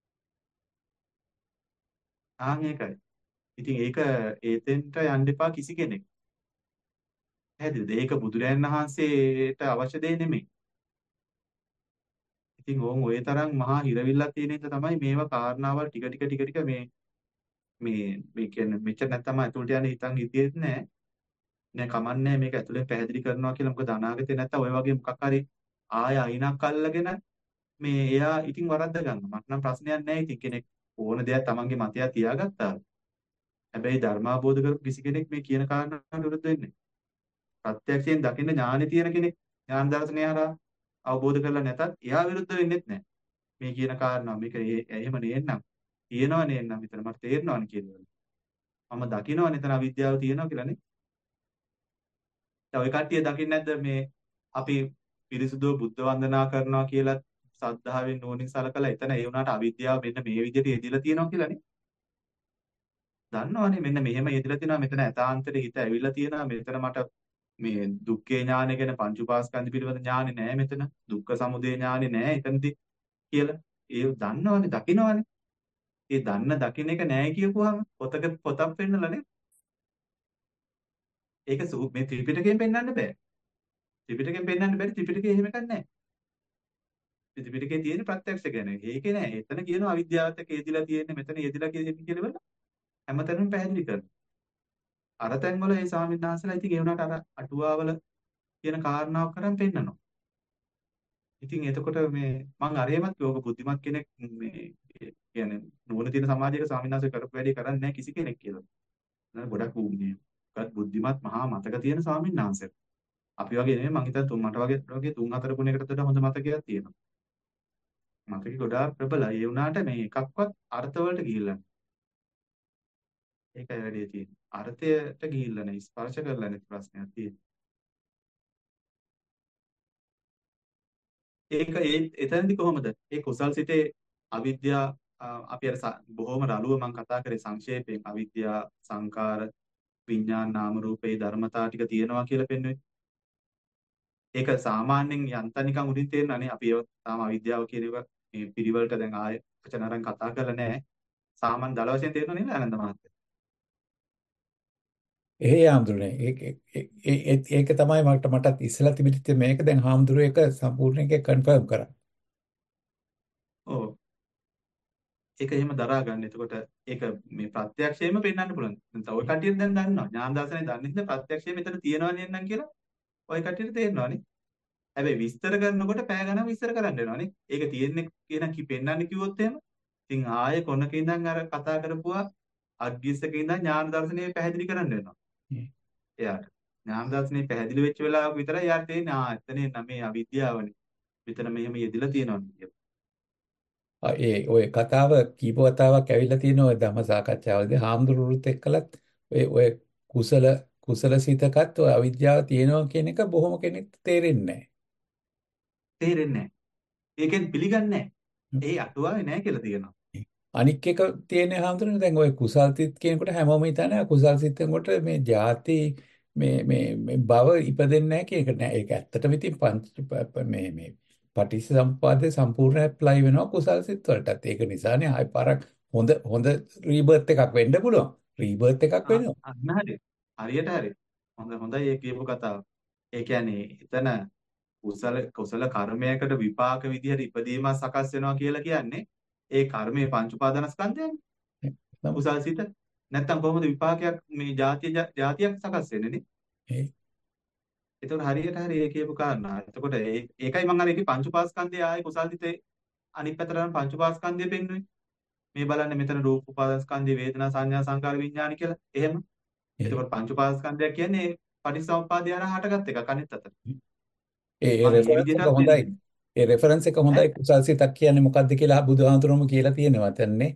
ආන් ඒකයි. ඉතින් ඒක ඒතෙන්ට යන්න එපා කිසි කෙනෙක්. පැහැදිලිද? ඒක බුදුරයන් වහන්සේට අවශ්‍ය දෙයක් නෙමෙයි. ඉතින් ඕන් ওই තරම් මහා හිරවිල්ලක් තියෙන හින්දා තමයි මේවා කාරණාවල් ටික ටික ටික ටික මේ මේ මේ කියන්නේ මෙච්චර නැත්තම් ඇතුළට යන්න හිතන් හිටියෙත් නෑ. නෑ කමන්නේ මේක ඇතුලෙන් පැහැදිලි කරනවා කියලා. මොකද අනාගතේ නැත්තම් ඔය වගේ මොකක් හරි ආය අයිනක් අල්ලගෙන මේ එයා ඉතින් වරද්ද ගන්නවා. මට නම් ප්‍රශ්නයක් නෑ. ඉතින් කෙනෙක් ඕන දෙයක් තමන්ගේ මතය තියාගත්තා. හැබැයි ධර්මාබෝධ කරපු කිසි කෙනෙක් මේ කියන කාරණාවට විරුද්ධ වෙන්නේ නෑ. ප්‍රත්‍යක්ෂයෙන් දකින්න ඥානෙ තියෙන කෙනෙක් ඥාන දර්ශනය හරහා අවබෝධ කරලා නැතත් එයා විරුද්ධ වෙන්නේත් නෑ. මේ කියන කාරණාව මේක එහෙම නේන්නම්. තියෙනව නේන්නම් විතර මට තේරෙනවනේ කියලා. මම දකින්නවනේ එතන අවිද්‍යාව තියෙනවා කියලානේ. දැන් ඔය කට්ටිය දකින්නේ නැද්ද මේ අපි පිරිසුදුව බුද්ධ වන්දනා කරනවා කියලා සද්ධාවෙන් නෝනින් සලකලා එතන ඒ වුණාට අවිද්‍යාව මෙන්න මේ විදිහට යෙදිලා තියෙනවා කියලානේ. දන්නවනේ මෙන්න මෙහෙම යෙදිලා තියෙනවා මෙතන ඇතාන්තේ හිත ඇවිල්ලා තියෙනවා මෙතන මට මේ දුක්ඛේ ඥානය ගැන පංච උපාස්කන්ධ පිළිබඳ ඥානෙ නෑ මෙතන දුක්ඛ සමුදය ඥානෙ නෑ එතනදී කියලා. ඒ දන්නවනේ දකින්නවනේ. ඒ දන්න දකින්න එක නෑ කියපුවාම පොතක පොතක් පෙන්නලා නේ. ඒක සූ- මේ ත්‍රිපිටකයෙන් පෙන්වන්න බෑ. ත්‍රිපිටකයෙන් පෙන්වන්න බැරි ත්‍රිපිටකේ එහෙම එකක් නැහැ. ත්‍රිපිටකේ තියෙන ප්‍රත්‍යක්ෂ ගැන. ඒකේ නෑ. එතන කියනවා අවිද්‍යාවත් එක්ක යෙදිලා තියෙන්නේ මෙතන යෙදිලා තියෙන්නේ කියලා වල හැමතැනම පැහැදිලි කරනවා. අර තැන්වල ඒ ස්වාමීන් වහන්සේලා ඉතින් ඒ වුණාට අර අටුවාවල කියන කාරණාව කරන් පෙන්නනවා. ඉතින් එතකොට මේ මං අරේමත් යෝග බුද්ධිමත් කෙනෙක් මේ කියන්නේ නුවණ තියෙන සමාජයක ස්වාමීන් වහන්සේ කරපු වැඩේ කරන්නේ නැහැ කිසි කෙනෙක් කියලා. නේද? ගොඩක් ඌ මේ ගත් බුද්ධිමත් මහා මතක තියෙන ස්වාමීන් වහන්සේ. අපි වගේ නෙමෙයි මං හිතන්නේ තුන් මට වගේ වගේ තුන් හතර ගුණයකට වඩා හොඳ මතකයක් තියෙනවා. මතකේ ගොඩාක් ප්‍රබලයි. ඒ වුණාට මේ එකක්වත් අර්ථ වලට ගිහිල්ලා නැහැ. ඒකයි වැඩේ තියෙන්නේ. අර්ථයට ගිහිල්ලා නැහැ. ස්පර්ශ කරලා නැති ප්‍රශ්නයක් තියෙන්නේ. ඒක ඒ එතනදි කොහොමද? ඒ කුසල් සිතේ අවිද්‍යා අ, අපි අර ස- බොහොම රළුව මම කතා කරේ සංක්ෂේපයෙන් අවිද්‍යා සංකාර විඥාන නාම රූපේ ධර්මතා ටික තියෙනවා කියලා පෙන්වන්නේ. ඒක සාමාන්‍යයෙන් යන්තම් නිකන් උඩින් තේරෙනවානේ. අපි ඒව තාම අවිද්‍යාව කියන එක මේ පිළිවෙලට දැන් ආයෙ වචන අරන් කතා කරලා නැහැ. සාමාන්‍ය දල වශයෙන් තේරෙනව නේද ආනන්ද මහත්තයා?
ඒ හාමුදුරනේ ඒක ඒ- ඒ- ඒ- ඒක තමයි මට මටත් ඉස්සලා තිබිච්ච මේක දැන් හාමුදුරුවෝ ඒක සම්පූර්ණ එක කන්ෆර්ම් කරා.
ඔව්. ඒක එහෙම දරා ගන්න. එතකොට ඒක මේ ප්‍රත්‍යක්ෂයෙන්ම පෙන්වන්න පුළුවන්. දැන් ඔය කටියට දැන් දන්නවා. ඥාන දර්ශනේ දන්නේ නැත්නම් ප්‍රත්‍යක්ෂයෙන් මෙතන තියනවා නේනම් කියලා ඔය කටියට තේරෙනවානේ. හැබැයි විස්තර කරනකොට පැය ගණන් විස්තර කරන්න වෙනවානේ. ඒක තියෙන්නේ කියන කි පෙන්වන්න කිව්වොත් එහෙම ඉතින් ආයේ කොනක ඉඳන් අර කතා කරපුවා අග්ගිස්සක ඉඳන් ඥාන දර්ශනේ පැහැදිලි කරන්න වෙනවා. එයාට. ඥාන දර්ශනේ පැහැදිලි වෙච්ච වෙලාවක විතරයි යාට තේරෙන්නේ ආ එතන එන්න මේ අවිද්‍යාවනේ. මෙතන මෙහෙම යෙදিলা තියෙනවනේ කියලා.
ආ, ඒ ඔය කතාව කීප වතාවක් ඇවිල්ලා තියෙන ඔය ධම්ම සාකච්ඡාවලදී හාමුදුරුවොත් එක්කලත් ඔය ඔය කුසල කුසල සිතකත් ඔය අවිද්‍යාව තියෙනවා කියන එක බොහොම කෙනෙක්ට තේරෙන්නේ
තේරෙන්නේ නැහැ. ඒකෙන් පිළිගන්නේ නැහැ.
නැහැ.
ඒ අටුවාවේ නැහැ කියලා තියෙනවා.
අනික් එක තියෙන හාමුදුරනේ දැන් ඔය කුසල් සිත් කියනකොට හැමෝම හිතන්නේ කුසල් සිතෙන් කොට මේ ಜಾති මේ මේ මේ භව ඉපදෙන්නේ නැහැ කියන එක නෑ. ඒක ඇත්තටම ඉතින් පංච ප- ප- මේ මේ පටිච්චසමුප්පාදේ සම්පූර්ණ ඇප්ලයි වෙනවා කුසල් සිත් වලටත්. ඒක නිසානේ ආයි පාරක් හොඳ හොඳ රීබර්ත් එකක් වෙන්න පුළුවන්. රීබර්ත් එකක්
ආ,
වෙනවා.
අන්න හරි. හරියට හරි. හොඳ හොඳයි ඒ කියපු කතාව. ඒ කියන්නේ එතන කුසල කුසල කර්මයකට විපාක විදිහට ඉපදීමක් සකස් වෙනවා කියලා කියන්නේ ඒ කර්මයේ පංච උපාදානස්කන්ධයනේ. කුසල් සිත. නැත්තම් කොහොමද විපාකයක් මේ ಜಾතිය ಜಾතියක් සකස් වෙන්නේ නේ?
ඒ
එතකොට හරියට හරි ඒ කියපු කාරණා. එතකොට ඒ ඒකයි මම අර ඒකේ පංච උපාස්කන්ධය ආයේ කුසල් සිතේ අනිත් පැත්තට යන පංච උපාස්කන්ධය පෙන්වන්නේ. මේ බලන්න මෙතන රූප උපාදානස්කන්ධය වේදනා සංඥා සංකාර විඥාන කියලා. එහෙම.
ඒ
එතකොට පංච උපාස්කන්ධයක් කියන්නේ පටිච්චසමුප්පාදය හරහා හටගත් එකක් අනිත් අතට.
ඒ
මම ඒ
රෙෆරන්ස් එක
විදිහටත්
හොඳයි.
පෙන්වන්නේ.
ඒ රෙෆරන්ස් එක
ඈ?
හොඳයි. කුසල් සිතක් කියන්නේ මොකද්ද කියලා බුදුහාමුදුරුවෝම කියලා තියෙනවා තන්නේ.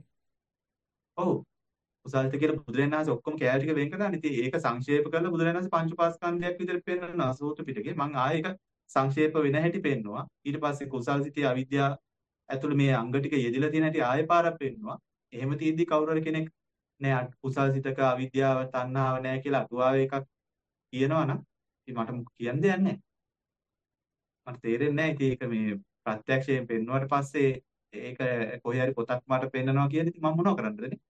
ඔව්. කුසල්ත කියලා බුදුරජාණන් වහන්සේ ඔක්කොම කෑලි ටික වෙන් කරලා ඉතින් ඒක සංක්ෂේප කරලා බුදුරජාණන් වහන්සේ පංච උපාස්කන්ධයක් විදිහට පෙන්වනවා සූත්‍ර පිටකේ. මම ආයේ ඒක සංක්ෂේප වෙන හැටි පෙන්නවා. ඊට පස්සේ කුසල් සිතේ අවිද්‍යාව ඇතුළේ මේ අංග ටික යෙදিলা තියෙන හැටි ආයෙ පාරක් පෙන්නවා. එහෙම තියෙද්දි කවුරු හරි කෙනෙක් නෑ අ- කුසල් සිතක අවිද්‍යාව තණ්හාව නෑ කියලා අටුවාවේ එකක් කියනවනම් ඉතින් මට මොක- කියන්න දෙයක් නෑ. මට තේරෙන්නේ නෑ. ඉතින් ඒක මේ ප්‍රත්‍යක්ෂයෙන් පෙන්වුවාට පස්සේ ඒක කොහේ හරි පොතක් මට පෙන්නනවා කියන්නේ ඉතින් මම මොනව කරන්නද නේ?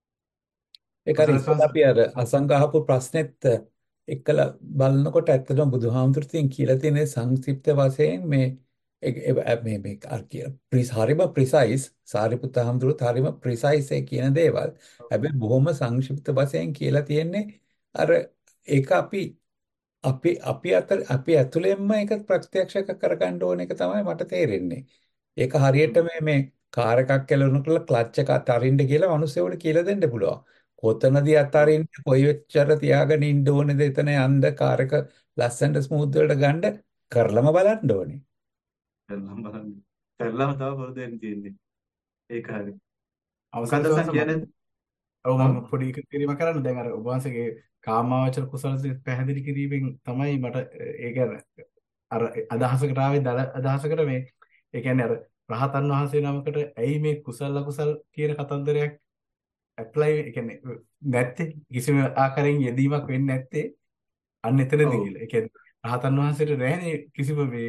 ඒක හරි
කුසල
ඉස්සෙල්ලා
සංස
අපි අර අසංගහපු ප්‍රශ්නෙත් එක්කලා බලනකොට ඇත්තටම බුදුහාමුදුරුවෝ කියලා තියෙන සංක්ෂිප්ත වශයෙන් මේ ඒ- ඒ- මේ මේ අර කියන ප්‍රිස් හරිම ප්‍රිසයිස් සාරිපුත්ත හාමුදුරුවෝ හරිම ප්‍රිසයිස් ඒ කියන දේවල් හැබැයි බොහොම සංක්ෂිප්ත වශයෙන් කියලා තියෙන්නේ අර ඒක අපි අපි අපි අතර අපි ඇතුළෙන්ම ඒක ප්‍රත්‍යක්ෂ කරගන්න ඕන එක තමයි මට තේරෙන්නේ. ඒක හරියට
හ්ම්.
මේ මේ කාර් එකක් කෙලවනකොට ක්ලච් එක අතරින්න කියලා මිනිස්සුන්ට කියලා දෙන්න පුළුවන්. කොතනදී
ඔව්.
අතරින්න කොයි වෙච්චර තියාගෙන ඉන්න ඕනේද එතන යන්න කාර් එක ලස්සනට ස්මූත් වලට ගන්න කරලම බලන්න ඕනේ.
කරලම බලන්න. කරලම තව පුරුදු වෙන්න තියෙන්නේ. ඒක හරි.
අවසර
මොකද්ද
සංස
සන් කියන්නේ?
ඔව්
ඔව්.
මම පොඩි එකක් කිරීමක් කරන්න දැන් අර ඔබ වහන්සේගේ කාමාවචර කුසල සිත පැහැදිලි කිරීමෙන් තමයි මට ඒක අර අදහසකට ආවේ දල අදහසකට මේ ඒ කියන්නේ අර රහතන් වහන්සේ නමකට ඇයි මේ කුසල අකුසල් කියන කතන්දරයක් ඇප්ලයි ඒ කියන්නේ නැත්තේ කිසිම ආකාරයෙන් යෙදීමක් වෙන්නේ නැත්තේ අන්න එතනදී
ඔව්.
කියලා. ඒ කියන්නේ රහතන් වහන්සේට නැහැනේ කිසිම මේ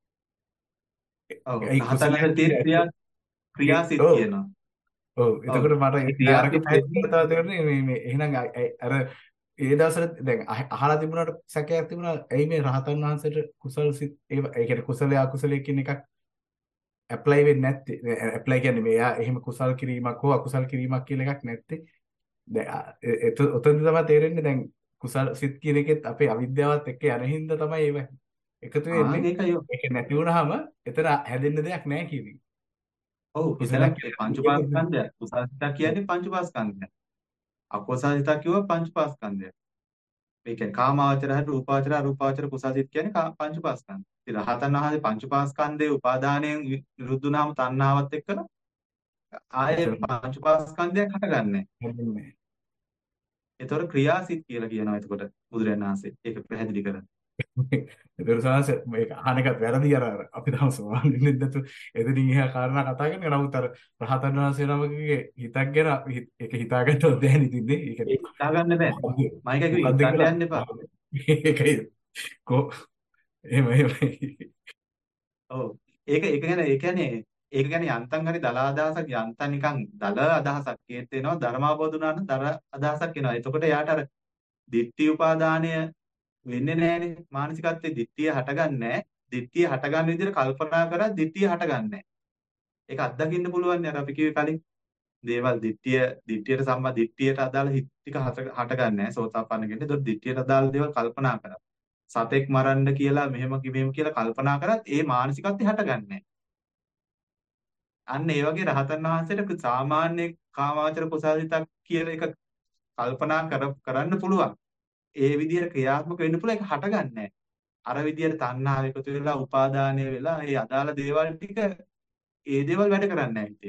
ඔව්.
ඒ
රහතන්
කුසලයක්
වහන්සේ තියෙන ක්‍රියා
කියන්නේ
ක්‍රියාසිට
ඔව්
කියනවා.
ඔව්
ඔව්.
එතකොට මට
ඒ
ඒ අරක
ක්‍රියාසිට
පැහැදිලි
වෙන්නේ
කරලා තව තේරෙන්නේ මේ මේ එහෙනම් අ- අ- අර ඒ දවස්වල දැන් අහ- අහලා තිබුණාට සැකයක් තිබුණා ඇයි මේ රහතන් වහන්සේට කුසල් සිත් ඒ ඒ කියන්නේ කුසලයේ අකුසලයේ කියන එකක් ඇප්ලයි වෙන්නේ නැත්තේ ඇප්ලයි කියන්නේ මේ එයා එහෙම කුසල් කිරීමක් හෝ අකුසල් කිරීමක් කියලා එකක් නැත්තේ දැන් අ- එ- එත- ඔතනදි තමයි තේරෙන්නේ දැන් කුසල් සිත් කියන එකෙත් අපේ අවිද්‍යාවත් එක්ක යන හින්දා තමයි ඒව එකතු වෙන්නේ
ආන් ඒකයි.
ඒක නැති වුනහම එතන හැදෙන්න දෙයක් නැහැ කියන එක
ඔව් එතන
කුසලයක්
ඒ
කියන්නේ
පංච
ඒක
උපාස්කන්ධය. කුසල සිතක් කියන්නේ පංච උපාස්කන්ධය. අකුසල සිතක් කිව්ව පංච උපාස්කන්ධය. මේ කියන්නේ කාමාවචර හරි රූපාවචර අරූපාවචර කුසල සිත කියන්නේ කා- පංච උපාස්කන්ධය. ඉතින් රහතන් වහන්සේ පංච උපාස්කන්ධයේ උපාදානයෙන් වි- නිරුද්ධ වුණාම තණ්හාවත් එක්කලා ආයේ
එතන
පංච උපාස්කන්ධයක් හටගන්නේ.
හැදෙන්නේ
ඒතකොට ක්‍රියාසිත කියලා කියනවා. එතකොට බුදුරජාණන් වහන්සේ ඒක පැහැදිලි කරන්නේ.
ඒතර සාස මේක අහන එකත් වැරදි අර අර අපි තාම සෝවාන් වෙන්නේ නැතු එතනින් එහා කාරණා කතා කරන්නේ නමුත් අර රහතන් වහන්සේ නමකගේ හිතක් ගැන අපි හිත- ඒක හිතාගත්තොත් දැන් ඉතින්නේ ඒක
ඒක හිතාගන්න බෑ.
මොකද්ද
මම එක කිව්වේ
මොකද්ද
හිතන්න
කියලා
යන්න එපා.
ඒකයි කො එහෙම එහෙමයි
ඔව්. ඒක ඒක ගැන ඒ කියන්නේ ඒක ගැන යන්තම් හරි දල අදහසක් යන්තම් නිකන් දල අදහසක් ඒත් එනවා ධර්මාබෝධ වුණා නම් දර අදහසක් එනවා. එතකොට යාට අර ditthi උපාදානය වෙන්නේ නැහනේ. මානසිකත්වයේ ditthිය හටගන්නේ නැහැ. ditthිය හටගන්න විදිහට කල්පනා කරා ditthිය හටගන්නේ නැහැ. ඒක අත්දකින්න පුළුවන් නේ අර අපි කිව්වේ කලින්. දේවල් ditthිය ditthියට සම්බන්ධ ditthියට අදාළ හිත් ටික හට- හටගන්නේ නැහැ. සෝතාපන්න කෙනෙක්. ඒතකොට ditthියට අදාළ දේවල් කල්පනා කරා. සතෙක් මරන්න කියලා මෙහෙම කි- මෙහෙම කියලා කල්පනා කරත් ඒ මානසිකත්වය හටගන්නේ නැහැ. අන්න ඒ වගේ රහතන් වහන්සේට සාමාන්‍ය කාමාවචර කුසාලිතක් කියලා එක කල්පනා කර කරන්න පුළුවන්. ඒ විදිහට ක්‍රියාත්මක වෙන්න පුළුවන් ඒක හටගන්නේ නැහැ. අර විදිහට තණ්හාව එකතු වෙලා උපාදානය වෙලා ඒ අදාළ දේවල් ටික ඒ දේවල් වැඩ කරන්නේ නැහැ හිතේ.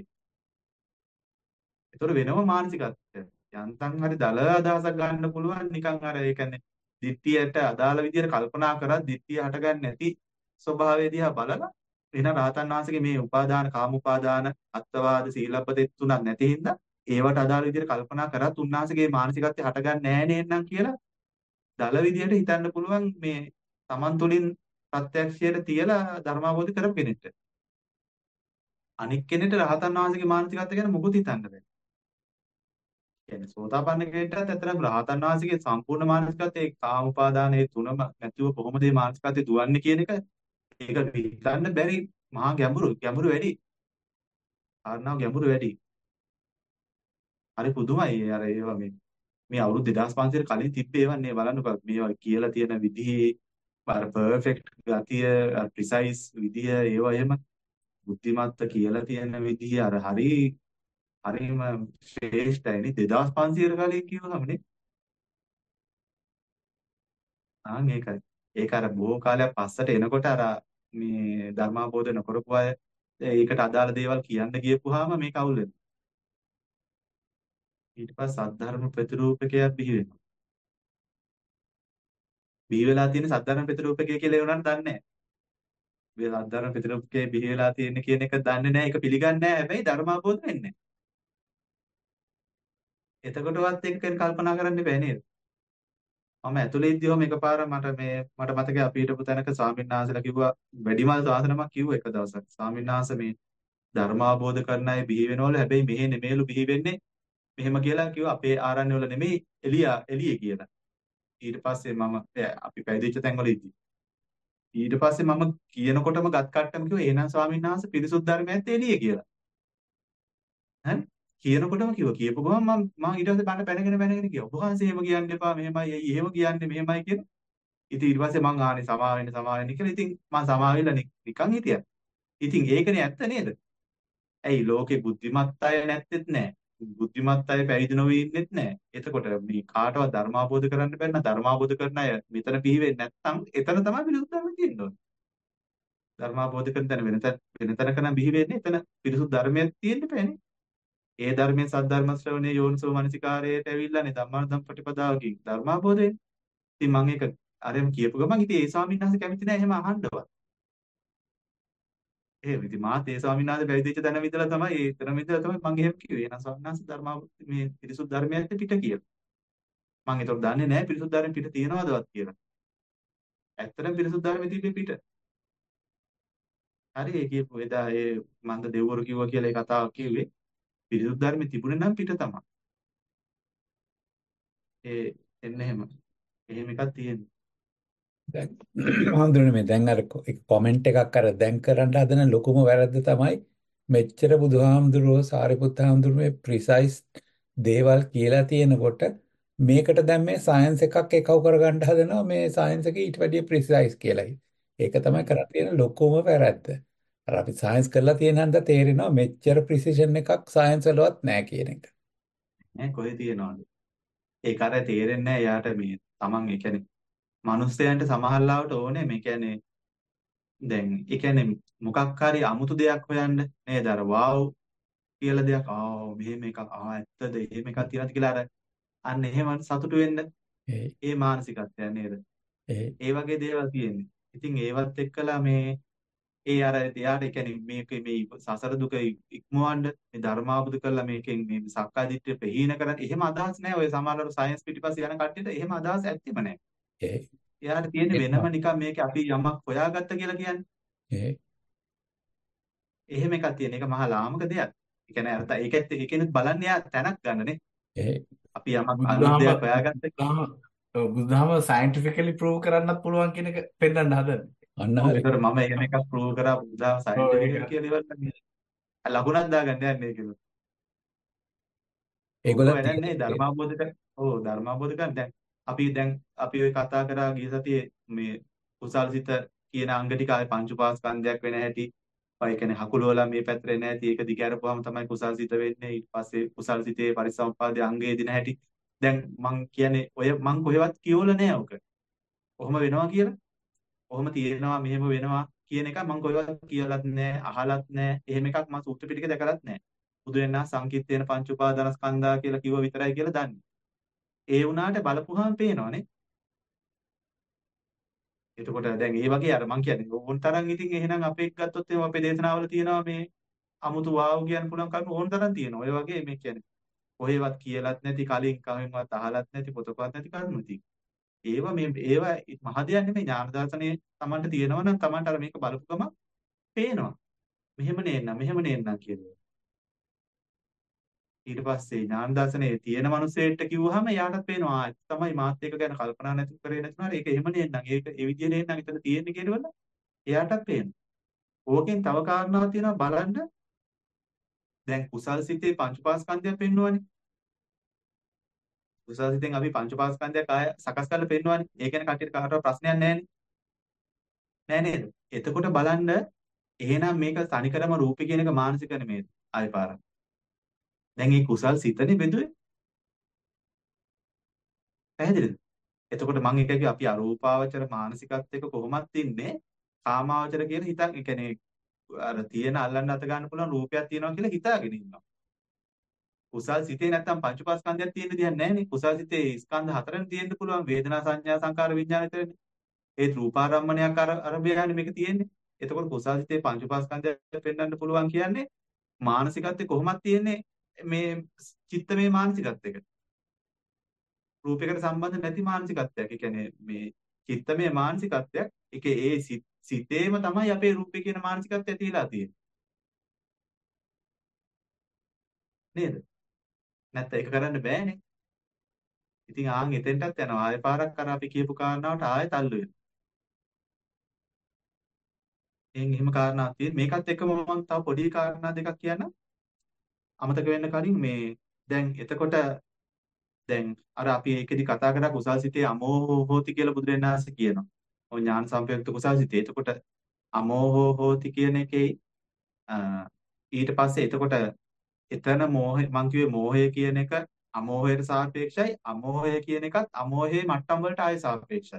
ඒතර වෙනම මානසිකත්වයක්. යන්තම් හරි දල අදහසක් ගන්න පුළුවන් නිකන් අර ඒ කියන්නේ දිට්ඨියට අදාළ විදිහට කල්පනා කරලා දිට්ඨිය හටගන්නේ නැති ස්වභාවය දිහා බලලා එහෙනම් රහතන් වහන්සේගේ මේ උපාදාන කාම උපාදාන අත්වාද සීලබ්බතෙත් තුනක් නැති හින්දා ඒවට අදාළ විදිහට කල්පනා කරත් උන්වහන්සේගේ මානසිකත්වය හටගන්නේ නැහැ නේනම් කියලා දල විදිහට හිතන්න පුළුවන් මේ Taman තුලින් ප්‍රත්‍යක්ෂයට තියලා ධර්මාවබෝධ කරපු කෙනෙක්ට. අනික් කෙනෙක්ට රහතන් වහන්සේගේ මානසිකත්වය ගැන මොකුත් හිතන්න බෑ. කියන්නේ සෝතාපන්න කෙනෙක්ටත් ඇත්තටම රහතන් වහන්සේගේ සම්පූර්ණ මානසිකත්වය ඒ කාම උපාදානයේ තුනම නැතිව කොහොමද මේ මානසිකත්වය දුවන්නේ කියන එක ඒක හිතන්න බැරි මහා ගැඹුරු ගැඹුරු වැඩි. කාරණාව ගැඹුරු වැඩි. හරි පුදුමයි අර ඒවා මේ මේ අවුරුදු දෙදාස් පන්සියයට කලින් තිබ්බේ ඒවා නේ බලන්නකෝ මේවා කියලා තියෙන විදිහේ අර පර්ෆෙක්ට් ගතිය ප්‍රිසයිස් විදිය ඒවා එහෙම බුද්ධිමත්ත කියලා තියෙන විදිහ අර හරි හරිම ශ්‍රේෂ්ඨයි නේ දෙදාස් පන්සියයට කලින් කිව්වමනේ. ආන් ඒකයි. ඒක අර බොහෝ කාලයක් පස්සට එනකොට අර මේ ධර්මාබෝධ නොකරපු අය ඒකට අදාළ දේවල් කියන්න ගියපුවාම මේක අවුල් වෙනවා. ඊට පස්සේ සද්ධර්ම ප්‍රතිරූපකයක් බිහි වෙනවා. බිහි වෙලා තියෙන සද්ධර්ම ප්‍රතිරූපකය කියලා ඒ උනන් දන්නේ නැහැ. මේ සද්ධර්ම ප්‍රතිරූපකේ බිහි වෙලා තියෙන කියන එක දන්නේ නැහැ. ඒක පිළිගන්නේ නැහැ. හැබැයි ධර්මාබෝධ වෙන්නේ නැහැ. එතකොටවත් ඒක ගැන කල්පනා කරන්න බෑ නේද? මම ඇතුලේ ඉද්දිවම එකපාර මට මේ මට මතකයි අපි හිටපු තැනක ස්වාමීන් වහන්සේලා කිව්වා වැඩිමල් සාසනමක් කිව්වා එක දවසක්. ස්වාමීන් වහන්සේ මේ ධර්මාබෝධ කරන අය බිහි වෙනවලු හැබැයි මෙහෙ නෙමෙයිලු බිහි වෙන්නේ මෙහෙම කියලා කිව්වා අපේ ආරණ්‍ය වල නෙමෙයි එළිය එළියේ කියලා. ඊට පස්සේ මම අපි පැවිදිච්ච තැන්වල ඉද්දි. ඊට පස්සේ මම කියනකොටම ගත් කට්ටම කිව්වා එහෙනම් ස්වාමීන් වහන්සේ පිරිසුදු ධර්මයත් එළියේ කියලා. හරි? කියනකොටම කිව්වා කියපු ගමන් මම මම ඊට පස්සේ බණ පැනගෙන පැනගෙන ගියා. ඔබ වහන්සේ එහෙම කියන්න එපා මෙහෙමයි ඇයි එහෙම කියන්නේ මෙහෙමයි කියලා. ඉතින් ඊට පස්සේ මං ආනේ සමා වෙන්න සමා වෙන්න කියලා. ඉතින් මං සමා වෙලා නිකන් හිටියා. ඉතින් ඒකනේ ඇත්ත නේද? ඇයි ලෝකේ බුද්ධිමත් අය නැත්තේත් නෑ. බුද්ධිමත් අය පැවිදි නොවී ඉන්නෙත් නෑ. එතකොට මේ කාටවත් ධර්මාබෝධ කරන්න බැන්න ධර්මාබෝධ කරන අය මෙතන පිහි වෙන්නේ නැත්නම් එතන තමයි පිරිසුදු ධර්ම තියෙන්න ඕනේ. ධර්මාබෝධ කරන තැන වෙන තැන වෙන තැනක නම් බිහි වෙන්නේ එතන පිරිසුදු ධර්මයක් තියෙන්න බෑනේ. ඒ ධර්මයේ සද්ධර්ම ශ්‍රවණයේ යෝනිසෝ මනසිකාරයට ඇවිල්ලානේ ධම්මානුධම් ප්‍රතිපදාවකින් ධර්මාබෝධ වෙන්නේ. ඉතින් මම ඒක අරම කියපු ගමන් ඉතින් ඒ ස්වාමීන් වහන්සේ කැමති නෑ එහෙම අහන්නවත්. එහෙම ඉතින් මාත් ඒ ස්වාමීන් වහන්සේ පැවිදිච්ච තැන විදලා තමයි ඒ තැන විදලා තමයි මම එහෙම කිව්වේ. එහෙනම් ස්වාමීන් වහන්සේ ධර්මාබෝධ මේ පිරිසුදු ධර්මයට පිට කියලා. මම ඒක දන්නේ නෑ පිරිසුදු ධර්ම පිට තියනවදවත් කියලා. ඇත්තටම පිරිසුදු ධර්මයේ තිබෙ පිට. හරි ඒ කියපු එදා ඒ මන්ද දෙව්වරු කිව්වා කියලා ඒ කතාව කිව්වේ පිරිසුදු ධර්මයේ තිබුණේ නම් පිට තමයි. ඒ එන්න එහෙම. එහෙම එකක් තියෙනවා.
දැන් හඳුනන්නේ මේ දැන් අර කොමෙන්ට් එකක් අර දැන් කරන්න හදන ලොකුම වැරද්ද තමයි මෙච්චර බුදුහාමුදුරුවෝ සාරිපුත්ත හාමුදුරුවෝ මේ ප්‍රිසයිස් දේවල් කියලා තියෙනකොට මේකට දැන් මේ සයන්ස් එකක් එකව කරගන්න හදනවා මේ සයන්ස් එක ඊට වැඩිය ප්‍රිසයිස් කියලායි. ඒක තමයි කරලා තියෙන ලොකුම වැරද්ද. අර අපි සයන්ස් කරලා තියෙන හන්ද තේරෙනවා මෙච්චර ප්‍රිසිෂන් එකක් සයන්ස් වලවත් නැහැ කියන එක.
ඈ කොහෙද තියනවද? ඒක අර තේරෙන්නේ නැහැ එයාට මේ තමන් ඒ කියන්නේ මිනිස්යන්ට සමහරලාවට ඕනේ මේ කියන්නේ දැන් ඒ කියන්නේ මොකක් හරි අමුතු දෙයක් හොයන්න නේද? අර වාව් කියලා දෙයක් ආ මෙහෙම එකක් ආ ඇත්තද එහෙම එකක් තියනද කියලා අර අන්න එහෙම සතුටු වෙන්න
ඒ
ඒ මානසිකත්වය නේද?
ඒ
ඒ වගේ දේවල් තියෙන්නේ. ඉතින් ඒවත් එක්කලා මේ ඒ අර එයාට ඒ කියන්නේ මේක මේ සසර දුක ඉක්මවන්න මේ ධර්මාවබෝධ කරලා මේකෙන් මේ සක්කාය දිට්ඨිය ප්‍රහීන කරන්න එහෙම අදහස් නැහැ. ඔය සමහරවල් සයන්ස් පිටිපස්සේ යන කට්ටියට එහෙම අදහස් ඇත්තෙම නැහැ.
ඒ
එයාට තියෙන්නේ වෙනම නිකන් මේක අපි යමක් හොයාගත්ත කියලා කියන්නේ.
ඒ
එහෙම එකක් තියෙන. ඒක මහා ලාමක දෙයක්. ඒ කියන්නේ අර ඒකෙත් ඒකෙනුත් බලන්නේ යා තැනක් ගන්නනේ.
ඒ
අපි යමක් අලුත්
බුදුදහම
දෙයක් හොයාගත්ත
බුදුදහම ඔව්, බුදුදහම සයන්ටිෆිකලි ප්‍රූව් කරන්නත් පුළුවන් කියන එක පෙන්වන්න හදන්නේ.
අන්න
ඔව්
හරි.
ඒතර මම එහෙම එකක් ප්‍රූව් කරා බුදුදහම
ඔව් ඒක
සයන්ටිෆිකල් කියලා ඉවර කරන්නේ. ලකුණක් දාගන්න යන්නේ ඒකෙනුත්. ඕක
ඒගොල්ලන්
වැඩක්
තියෙන
නැහැ ධර්මාවබෝධ කර. ඔව් ධර්මාවබෝධ කරන් දැන් අපි දැන් අපි ඔය කතා කරා ගිය සතියේ මේ කුසල්සිත කියන අංග ටික ආයේ පංච උපාස්කන්ධයක් වෙන හැටි. ඔය කියන්නේ හකුලවලා මේ පැත්තට එන හැටි ඒක දිගහැරපුවාම තමයි කුසල්සිත වෙන්නේ. ඊට පස්සේ කුසල්සිතේ පරිසම්පාදයේ අංගයේ දින හැටි. දැන් මං කියන්නේ ඔය මං කොහෙවත් කියවලා නැහැ ඔක. කොහොම වෙනවා කියලා. කොහොම තියෙනවා මෙහෙම වෙනවා කියන එක මම කොහෙවත් කියලාත් නැහැ අහලත් නැහැ එහෙම එකක් මම සූත්‍ර පිටකේ දැකලත් නැහැ බුදු වෙනා සංකීර්තේන පංච උපාදානස්කන්ධා කියලා කිව්ව විතරයි කියලා දන්නේ ඒ වුණාට බලපුවාම පේනවනේ එතකොට දැන් ඒ වගේ අර මම කියන්නේ ඕන තරම් ඉතින් එහෙනම් අපේ එක් ගත්තොත් එහෙනම් අපේ දේශනාවල තියෙනවා මේ අමුතු වාව් කියන්න පුළුවන් කරුණු ඕන තරම් තියෙනවා ඔය වගේ මේ කියන්නේ කොහෙවත් කියලාත් නැති කලින් කවෙන්වත් අහලත් නැති පොතකවත් නැති කරුණු ඉතින් ඒවා මේ ඒවා මහ දෙයක් නෙමෙයි ඥාන දර්ශනයේ Tamanට තියෙනවා නම් Tamanට අර මේක බලපු ගමන් පේනවා. මෙහෙම නේන්නම් මෙහෙම නේන්නම් කියලා. ඊට පස්සේ ඥාන දර්ශනයේ තියෙන මිනිසෙට කිව්වහම එයාටත් පේනවා ආ තමයි මාත් එක ගැන කල්පනා නැති කරේ නැතුනට ඒක එහෙම නේන්නම් ඒක ඒ විදිහේ නේන්නම් එතන තියෙන්නේ කියනවල එයාටත් පේනවා. ඕකෙන් තව කාරණාවක් තියෙනවා බලන්න. දැන් කුසල් සිතේ පංචපාස්කන්ධයක් පෙන්වන්නේ. කුසල් සිතෙන් අපි පංචපාස්කන්ධයක් ආය සකස් කරලා පෙන්වන්නේ. ඒ ගැන කටියට කාටවත් ප්‍රශ්නයක් නැහැනේ. නෑ නේද? එතකොට බලන්න එහෙනම් මේක තනිකරම රූපේ කියන එක මානසික නෙමෙයි. ආයෙ පාරක්. දැන් මේ කුසල් සිතනේ බෙදුවේ. පැහැදිලිද? එතකොට මම එක කිව්වා අපි අරූපාවචර මානසිකත් එක්ක කොහොමද ඉන්නේ? කාමාවචර කියන හිතන් ඒ කියන්නේ අර තියෙන අල්ලන්න අත ගන්න පුළුවන් රූපයක් තියෙනවා කියලා හිතාගෙන ඉන්නවා. කුසල් සිතේ නැත්තම් පංච උපාස්කන්ධයක් තියෙන්න දෙයක් නැහැ නේ. කුසල් සිතේ ස්කන්ධ හතරෙන් තියෙන්න පුළුවන් වේදනා සංඥා සංකාර විඥාන විතරනේ. ඒ රූපාරම්මණයක් අර අරබයානේ මේක තියෙන්නේ. එතකොට කුසල් සිතේ පංච උපාස්කන්ධය පෙන්වන්න පුළුවන් කියන්නේ මානසිකත්වයේ කොහොමද තියෙන්නේ මේ චිත්තමය මානසිකත්වයක. රූපයකට සම්බන්ධ නැති මානසිකත්වයක්. ඒ කියන්නේ මේ චිත්තමය මානසිකත්වයක්. ඒකේ ඒ සිතේම තමයි අපේ රූපේ කියන මානසිකත්වය තියලා තියෙන්නේ. නේද? නැත්නම් ඒක කරන්න බෑනේ. ඉතින් ආන් එතෙන්ටත් යනවා. ආයෙ පාරක් අර අපි කියපු කාරණාවට ආයෙ තල්ලු වෙනවා. එහෙන් එහෙම කාරණාවක් තියෙන. මේකත් එක්කම මම තව පොඩි කාරණා දෙකක් කියන්නම්. අමතක වෙන්න කලින් මේ දැන් එතකොට දැන් අර අපි ඒකෙදි කතා කරා කුසල් සිතේ අමෝහෝ හෝති කියලා බුදුරජාණන් වහන්සේ කියනවා. ඔය ඥාන සම්පයුක්ත කුසල් සිතේ. එතකොට අමෝහෝ හෝති කියන එකේ ඊට පස්සේ එතකොට එතන මෝහය මං කිව්වේ මෝහය කියන එක අමෝහයට සාපේක්ෂයි. අමෝහය කියන එකත් අමෝහයේ මට්ටම් වලට ආයේ සාපේක්ෂයි.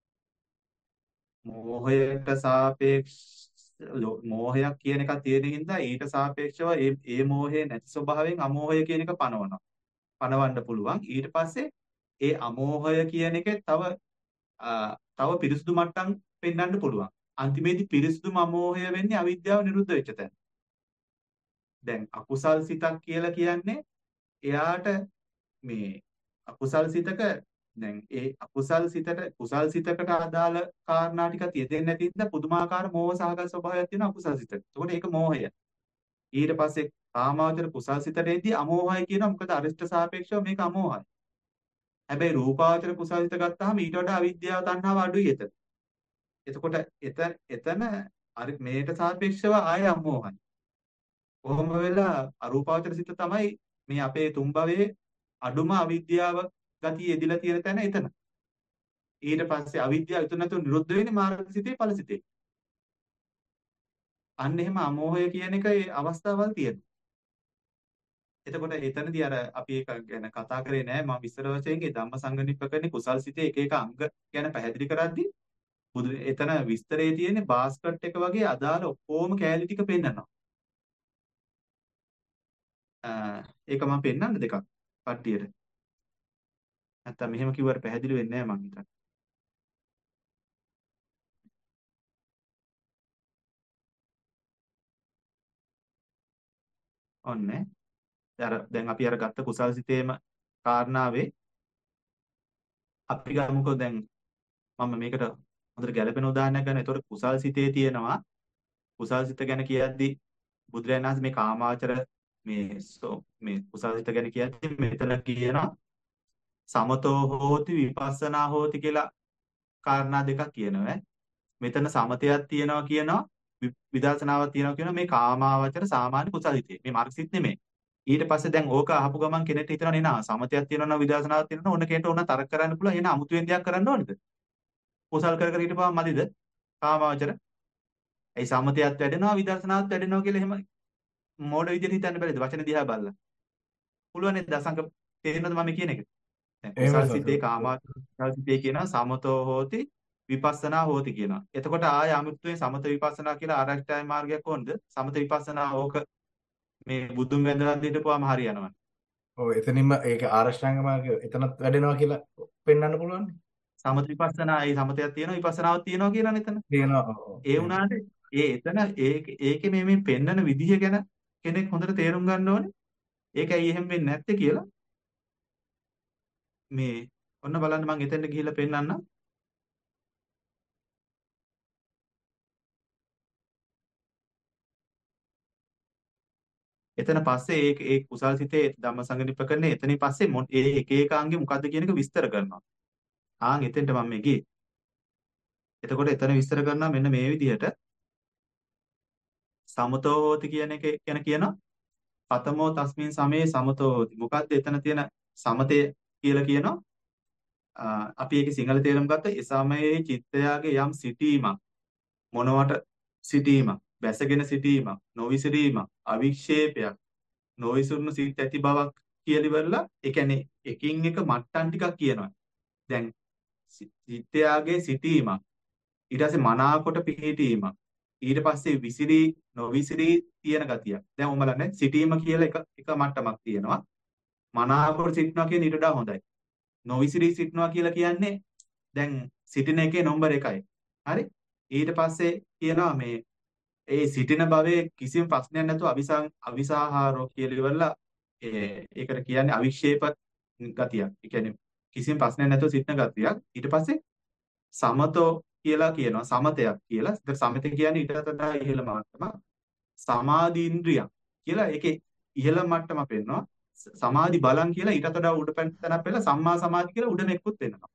මෝහයට සාපේක්ෂ මෝහයක් කියන එකක් තියෙන හින්දා ඊට සාපේක්ෂව ඒ ඒ මෝහයේ නැති ස්වභාවයෙන් අමෝහය කියන එක පනවනවා. පනවන්න පුළුවන්. ඊට පස්සේ ඒ අමෝහය කියන එකේ තව තව පිරිසුදු මට්ටම් පෙන්වන්න පුළුවන්. අන්තිමේදී පිරිසුදුම අමෝහය වෙන්නේ අවිද්‍යාව නිරුද්ධ වෙච්ච තැන. දැන් අකුසල් සිතක් කියලා කියන්නේ එයාට මේ අකුසල් සිතක දැන් ඒ අකුසල් සිතට කුසල් සිතකට අදාළ කාරණා ටික තියෙන්නේ නැති ඉඳ පුදුමාකාර මෝහ සහගත ස්වභාවයක් තියෙන අකුසල් සිතක. එතකොට ඒක මෝහය. ඊට පස්සේ කාමාවචර කුසල් සිතට එද්දී අමෝහය කියනවා. මොකද අරිෂ්ඨ සාපේක්ෂව මේක අමෝහයි. හැබැයි රූපාවචර කුසල්සිත ගත්තාම ඊට වඩා අවිද්‍යාව තණ්හාව අඩුයි එතන. එතකොට එතන එතන අර මේට සාපේක්ෂව ආය අමෝහයි. කොහොම වෙලා අරූපාවචර සිත තමයි මේ අපේ තුන් භවයේ අඩුම අවිද්‍යාව ගතිය යෙදිලා තියෙන තැන එතන. ඊට පස්සේ අවිද්‍යාව ඉතුරු නැතුව නිරුද්ධ වෙන්නේ මාර්ගසිතේ ඵලසිතේ. අන්න එහෙම අමෝහය කියන එක ඒ අවස්ථාවල් තියෙනවා. එතකොට එතනදී අර අපි ඒක ගැන කතා කරේ නෑ මම විස්තර වශයෙන් ඒ ධම්මසංගණිප්පකනේ කුසල්සිතේ එක එක අංග ගැන පැහැදිලි කරද්දී බුදු එතන විස්තරයේ තියෙන්නේ බාස්කට් එක වගේ අදාළ ඔක්කොම කෑලි ටික පෙන්නනවා. ඒක මම පෙන්නන්න දෙකක් කට්ටියට. නැත්තම් මෙහෙම කිව්වට පැහැදිලි වෙන්නේ නෑ මං හිතන්නේ. ඔන්නේ. අර දැන් අපි අර ගත්ත කුසල්සිතේම කාරණාවේ අපි ගමුකෝ දැන් මම මේකට හොඳට ගැළපෙන උදාහරණයක් ගන්න. ඒතකොට කුසල්සිතේ තියෙනවා කුසල්සිත ගැන කියද්දී බුදුරජාණන් වහන්සේ මේ කාමාවචර මේ මේ කුසල්සිත ගැන කියද්දී මෙතන කියනවා සමතෝ හෝති විපස්සනා හෝති කියලා කාරණා දෙකක් කියනවා. මෙතන සමතයක් තියෙනවා කියනවා විදර්ශනාවක් තියෙනවා කියනවා මේ කාමාවචර සාමාන්‍ය කුසල්සිතේ. මේ මාර්ගසිත නෙමෙයි. ඊට පස්සේ දැන් ඕක අහපු ගමන් කෙනෙක්ට හිතනවා නේ නා සමතයක් තියෙනවා නම් විදර්ශනාවක් තියෙනවා ඕන කෙනෙක්ට ඕන තරක කරන්න පුළුවන්. එහෙනම් අමුතුවෙන් දෙයක් කරන්න ඕනේද? කුසල් කර කර හිටපුවාම මදිද? කාමාවචර. ඒ සමතයත් වැඩෙනවා විදර්ශනාවත් වැඩෙනවා කියලා එහෙම මෝඩ විදිහට හිතන්න බැරිද? වචන දිහා බලලා. පුළුවන් නේද? දසංක තේරෙනවද මම කියන එක? දැන් කුසල් සිතේ කාමාවචර සිතේ කියනවා සමතෝ හෝති විපස්සනා හෝති කියනවා. එතකොට ආය අමුතුවෙන් සමත විපස්සනා කියලා ආරෂ්ඨාය මාර්ගයක් ඕනද? සමත විපස්සනා ඕක මේ බුදුන් වැඳලා දෙන්නපුවාම හරියනවා.
ඔව් එතනින්ම ඒක ආරෂ්ඨාංග මාර්ගය එතනත් වැඩෙනවා කියලා පෙන්වන්න පුළුවන්.
සමත විපස්සනා ඒ සමතයක් තියෙනවා විපස්සනාවක් තියෙනවා කියලානේ එතන.
තියෙනවා.
ඒ වුණාට ඒ එතන ඒ ඒකේ මේ මේ පෙන්නන විදිහ ගැන කෙනෙක් හොඳට තේරුම් ගන්න ඕනේ. ඒකයි එහෙම වෙන්නේ නැත්තේ කියලා. මේ ඔන්න බලන්න මම එතෙන්ට ගිහිල්ලා පෙන්නන්නම්. එතන පස්සේ ඒ ඒ කුසල්සිතේ ධම්මසංගණිප්පකරණේ එතනින් පස්සේ ඒ එක එක අංගේ මොකද්ද කියන එක විස්තර කරනවා. ආන් එතෙන්ට මම මේ ගියේ. එතකොට එතන විස්තර කරනවා මෙන්න මේ විදිහට සමතෝ හෝති කියන එක ගැන කියනවා. පතමෝ තස්මින් සමේ සමතෝ හෝති. මොකද්ද එතන තියෙන සමතය කියලා කියනවා. අපි ඒකේ සිංහල තේරුම ගත්තා ඒ සමයේ චිත්තයාගේ යම් සිටීමක් මොනවට සිටීමක් බැසගෙන සිටීමක් නොවිසිරීමක් අවික්ෂේපයක් නොවිසුරුණු සිත් ඇති බවක් කියලා ඉවරලා ඒ කියන්නේ එකින් එක මට්ටම් ටිකක් කියනවා. දැන් චිත්තයාගේ සිටීමක් ඊට පස්සේ මනාකොට පිහිටීමක් ඊට පස්සේ විසිරී නොවිසිරී තියෙන ගතියක්. දැන් ඔය බලන්න සිටීම කියලා එක එක මට්ටමක් තියෙනවා. මනාකොට සිටනවා කියන ඊට වඩා හොඳයි. නොවිසිරී සිටනවා කියලා කියන්නේ දැන් සිටින එකේ නම්බර් එකයි. හරි? ඊට පස්සේ කියනවා මේ ඒ සිටින භවයේ කිසිම ප්‍රශ්නයක් නැතුව අවිසං අවිසාහාරෝ කියලා ඉවරලා ඒකට කියන්නේ අවික්ෂේප ගතියක්. ඒ කියන්නේ කිසිම ප්‍රශ්නයක් නැතුව සිටින ගතියක්. ඊට පස්සේ සමතෝ කියලා කියනවා සමතයක් කියලා. ඒතර සමතය කියන්නේ ඊට වඩා ඉහළ මට්ටමක්. සමාධි ඉන්ද්‍රියක් කියලා ඒකේ ඉහළ මට්ටම පෙන්වනවා. සමාධි බලං කියලා ඊට වඩා උඩ පැත්තට පෙළ සම්මා සමාධි කියලා උඩ මෙක්කුත් වෙනවා.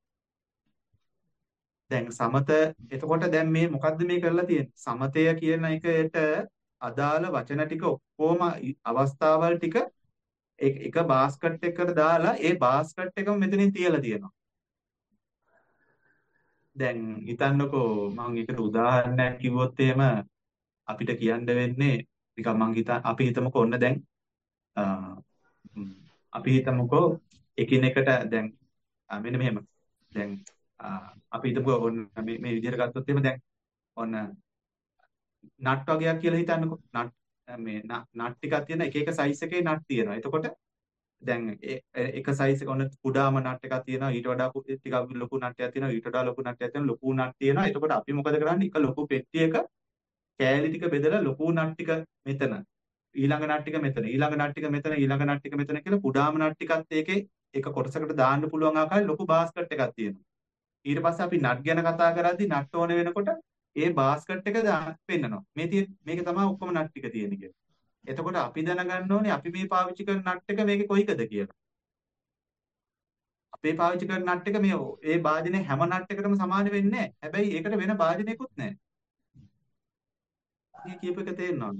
දැන් සමත එතකොට දැන් මේ මොකද්ද මේ කරලා තියෙන්නේ? සමතය කියන එකට අදාළ වචන ටික ඔක්කොම අවස්ථාවල් ටික එක බාස්කට් එකකට දාලා ඒ බාස්කට් එකම මෙතනින් තියලා තියෙනවා. දැන් හිතන්නකෝ මම එකට උදාහරණයක් කිව්වොත් එහෙම අපිට කියන්න වෙන්නේ නිකන් මං හිතා අපි හිතමුකෝ ඔන්න දැන් අපි හිතමුකෝ එකිනෙකට දැන් මෙන්න මෙහෙම දැන් අපි හිතමුකෝ ඔන්න මේ මේ විදිහට ගත්තොත් එහෙම දැන් ඔන්න නට් වගේක් කියලා හිතන්නකෝ නට් මේ නට් ටිකක් තියෙන එක එක සයිස් එකේ නට් තියෙනවා. එතකොට දැන් එක සයිස් එක ඔන්න කුඩාම නට් එකක් තියෙනවා ඊට වඩා ටිකක් ලොකු නට්ටයක් තියෙනවා ඊට වඩා ලොකු නට්ටයක් තියෙනවා ලොකු නට් තියෙනවා. එතකොට අපි මොකද කරන්නේ? එක ලොකු පෙට්ටියක කෑලි ටික බෙදලා ලොකු නට් ටික මෙතන ඊළඟ නට් ටික මෙතන ඊළඟ නට් ටික මෙතන ඊළඟ නට් ටික මෙතන කියලා කුඩාම නට් ටිකත් ඒකේ එක කොටසකට දාන්න පුළුවන් ආකාරයේ ලොකු බාස්කට් එකක් තියෙනවා. ඊට පස්සේ අපි නට් ගැන කතා කරද්දී නට් ඕන වෙනකොට ඒ බාස්කට් එක පෙන්නනවා. මේ තියෙන මේක තමයි ඔක්කොම නට් ටික තියෙන්නේ කියලා. එතකොට අපි දැනගන්න ඕනේ අපි මේ පාවිච්චි කරන නට් එක මේකේ කොයිකද කියලා. අපේ පාවිච්චි කරන නට් එක මේ ඒ භාජනයේ හැම නට් එකටම සමාන වෙන්නේ නැහැ. හැබැයි ඒකට වෙන භාජනයකුත් නැහැ. මේ කියප එක තේරෙනවද?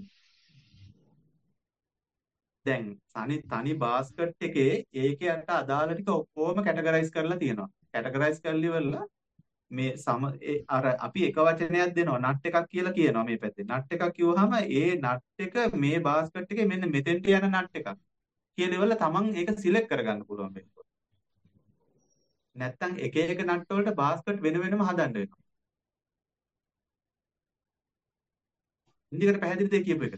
දැන් තනි තනි බාස්කට් එකේ ඒකේ අට අදාළ ටික ඔක්කොම කැටගරයිස් කරලා තියෙනවා. කැටගරයිස් කරලා ඉවරලා මේ සම ඒ අර අපි එක වචනයක් දෙනවා නට් එකක් කියලා කියනවා මේ පැත්තේ. නට් එකක් කිව්වහම ඒ නට් එක මේ බාස්කට් එකේ මෙන්න මෙතෙන්ට යන නට් එකක් කියලා ඉවරලා තමන් ඒක සිලෙක්ට් කරගන්න පුළුවන් වෙනවා. නැත්තම් එක එක නට් වලට බාස්කට් වෙන වෙනම හදන්න වෙනවා. ඉන්දිකට පැහැදිලිද ඒ කියපු එක?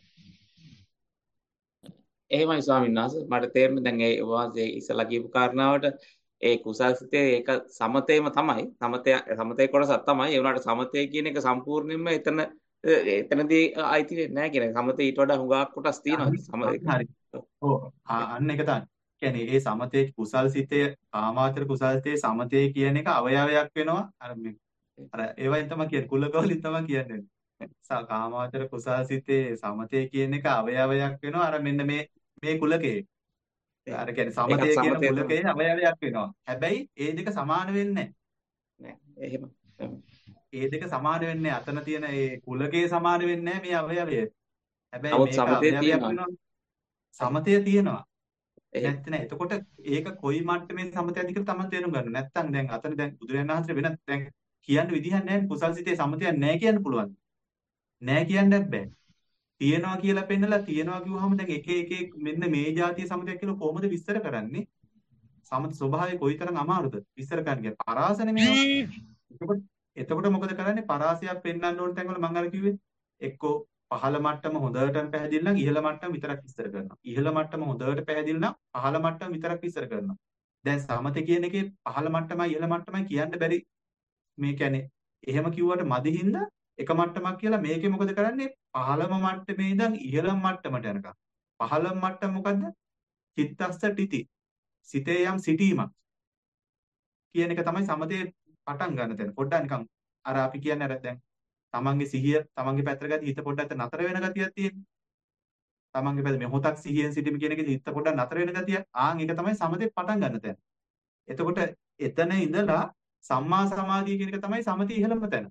එහෙමයි ස්වාමීන් වහන්සේ මට තේරෙන්නේ දැන් ඒ වාසේ ඉස්සලා කියපු කාරණාවට ඒ කුසල්සිතේ ඒක සමතේම තමයි සමතේ සමතේ කොටසක් තමයි ඒ වුණාට සමතේ කියන එක සම්පූර්ණයෙන්ම එතන එතනදී අයිති වෙන්නේ නැහැ කියන එක සමතේ ඊට වඩා හුඟක් කොටස් තියෙනවා
හරි. ඔව් අන්න ඒක තමයි. කියන්නේ ඒ සමතේ කුසල්සිතේ කාමාවචර කුසල්සිතේ සමතේ කියන එක අවයවයක් වෙනවා. අර මේ අර ඒවයින් තමයි කියන්නේ කුලකවලින් තමයි කියන්නේ. කාමාවචර කුසල්සිතේ සමතේ කියන එක අවයවයක් වෙනවා. අර මෙන්න මේ මේ කුලකේ. අර කියන්නේ සමතේ කියන කුලකේ අවයවයක් වෙනවා. හැබැයි ඒ දෙක සමාන වෙන්නේ
නැහැ. එහෙම.
ඒ දෙක සමාන වෙන්නේ අතන තියෙන ඒ කුලකේ සමාන වෙන්නේ මේ අවයවය. හැබැයි මේක අවයවයක් වෙනවා. සමතය තියෙනවා. නැත්නම් එතකොට ඒක කොයි මට්ටමේ සමතයද කියලා තමයි තේරුම් ගන්න. නැත්නම් දැන් අතන දැන් බුදුරජාණන් වහන්සේ වෙන දැන් කියන්න විදිහක් නැහැ. කුසල්සිතේ සමතයක් නැහැ කියන්න පුළුවන්. නැහැ කියන්නත් බෑ. තියෙනවා කියලා පෙන්නලා තියෙනවා කිව්වහම දැන් එක එක මෙන්න මේ જાතිය සමතයක් කියලා කොහොමද විස්තර කරන්නේ? සමත ස්වභාවය කොයිතරම් අමාරුද විස්තර කරන්න. පරාසනේ මේවා. එතකොට එතකොට මොකද කරන්නේ? පරාසයක් පෙන්වන්න ඕන තැන්වල මම අර කිව්වේ එක්කෝ පහළ මට්ටම හොඳටම පැහැදිලි නම් ඉහළ මට්ටම විතරක් විස්තර කරනවා. ඉහළ මට්ටම හොඳට පැහැදිලි නම් පහළ මට්ටම විතරක් විස්තර කරනවා. දැන් සමත කියන එකේ පහළ මට්ටමයි ඉහළ මට්ටමයි කියන්න බැරි. මේ කියන්නේ එහෙම කිව්වට මදි හින්දා එක මට්ටමක් කියලා මේකේ මොකද කරන්නේ? පහළම මට්ටමේ ඉඳන් ඉහළම මට්ටමට යනකම්. පහළම මට්ටම මොකද්ද? චිත්තස්ස ටිති. සිතේ යම් සිටීමක් කියන එක තමයි සමතේ පටන් ගන්න තැන. පොඩ්ඩක් නිකන් අර අපි කියන්නේ අර දැන් තමන්ගේ සිහිය තමන්ගේ පැත්තට ගත්තී හිත පොඩ්ඩක් නතර වෙන ගතියක් තියෙනවා. තමන්ගේ පැත්ත මේ හොතක් සිහියෙන් සිටීම කියන එකේ හිත පොඩ්ඩක් නතර වෙන ගතිය. ආන් ඒක තමයි සමතේ පටන් ගන්න තැන. එතකොට එතන ඉඳලා සම්මා සමාධිය කියන එක තමයි සමතේ ඉහළම තැන.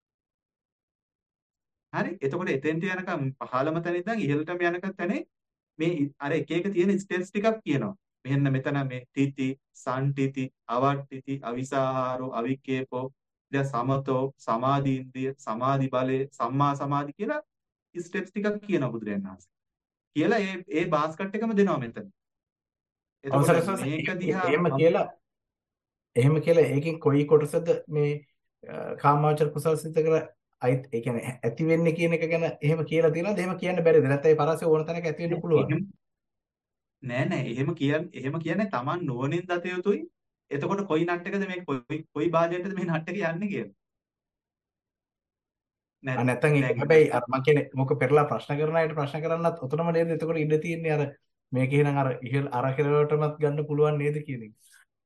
හරි. එතකොට එතෙන්ට යනකම් පහළම තැන ඉඳන් ඉහළටම යනකම් තැනේ මේ අර එක එක තියෙන ස්ටෙප්ස් ටිකක් කියනවා. මෙන්න මෙතන මේ තිති, සම්ටිති, අවට්ටිති, අවිසාහාරෝ, අවික්කේපෝ දැන් සමතෝ සමාධි ඉන්ද්‍රිය සමාධි බලය සම්මා සමාධි කියලා ස්ටෙප්ස් ටිකක් කියනවා බුදුරජාණන් වහන්සේ. කියලා ඒ ඒ බාස්කට් එකම දෙනවා මෙතන. එතකොට මේක දිහා
එහෙම කියලා එහෙම කියලා ඒකෙන් කොයි කොටසද මේ කාමාවචර කුසල්සිත කර අයිත් ඒ කියන්නේ ඇති වෙන්නේ කියන එක ගැන එහෙම කියලා තියෙනවද? එහෙම කියන්න බැරිද? නැත්නම් ඒ පරාසය ඕන තැනක ඇති වෙන්න පුළුවන්.
නෑ නෑ එහෙම කියන්නේ එහෙම කියන්නේ Taman නුවණින් දත යුතුයි. එතකොට කොයි නට් එකද මේ කොයි කොයි භාජනයටද මේ නට් එක යන්නේ කියලා.
නැත්නම් ඒක හැබැයි අර මම කියන්නේ මොක පෙරලා ප්‍රශ්න කරන අයට ප්‍රශ්න කරන්නත් උතනම නේද? එතකොට ඉඳ තියෙන්නේ අර මේක එහෙනම් අර ඉහළ අර කෙරවටමත් ගන්න පුළුවන් නේද කියන එක.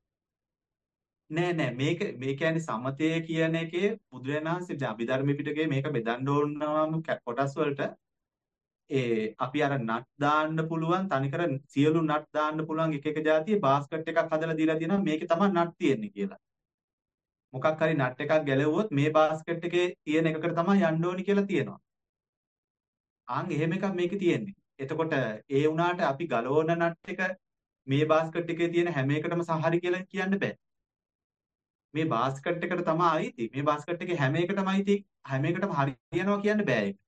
නෑ නෑ මේක මේ කියන්නේ සමතය කියන එකේ බුදුරජාණන් වහන්සේ අභිධර්ම පිටකේ මේක බෙදන්න ඕනම කොටස් වලට ඒ අපි අර නට් දාන්න පුළුවන් තනිකර සියලු නට් දාන්න පුළුවන් එක එක જાතියේ බාස්කට් එකක් හදලා දීලා තියෙනවා මේකේ තමයි නට් තියෙන්නේ කියලා. මොකක් හරි නට් එකක් ගැලවුවොත් මේ බාස්කට් එකේ තියෙන එකකට තමයි යන්න ඕනි කියලා තියෙනවා. ආන් එහෙම එකක් මේකේ තියෙන්නේ. එතකොට ඒ වුණාට අපි ගලවන නට් එක මේ බාස්කට් එකේ තියෙන හැම එකටම සහරි කියලා කියන්න බෑ. මේ බාස්කට් එකට තමයි අයිති. මේ බාස්කට් එකේ හැම එකටම අයිති. හැම එකටම හරියනවා කියන්න බෑ ඒක.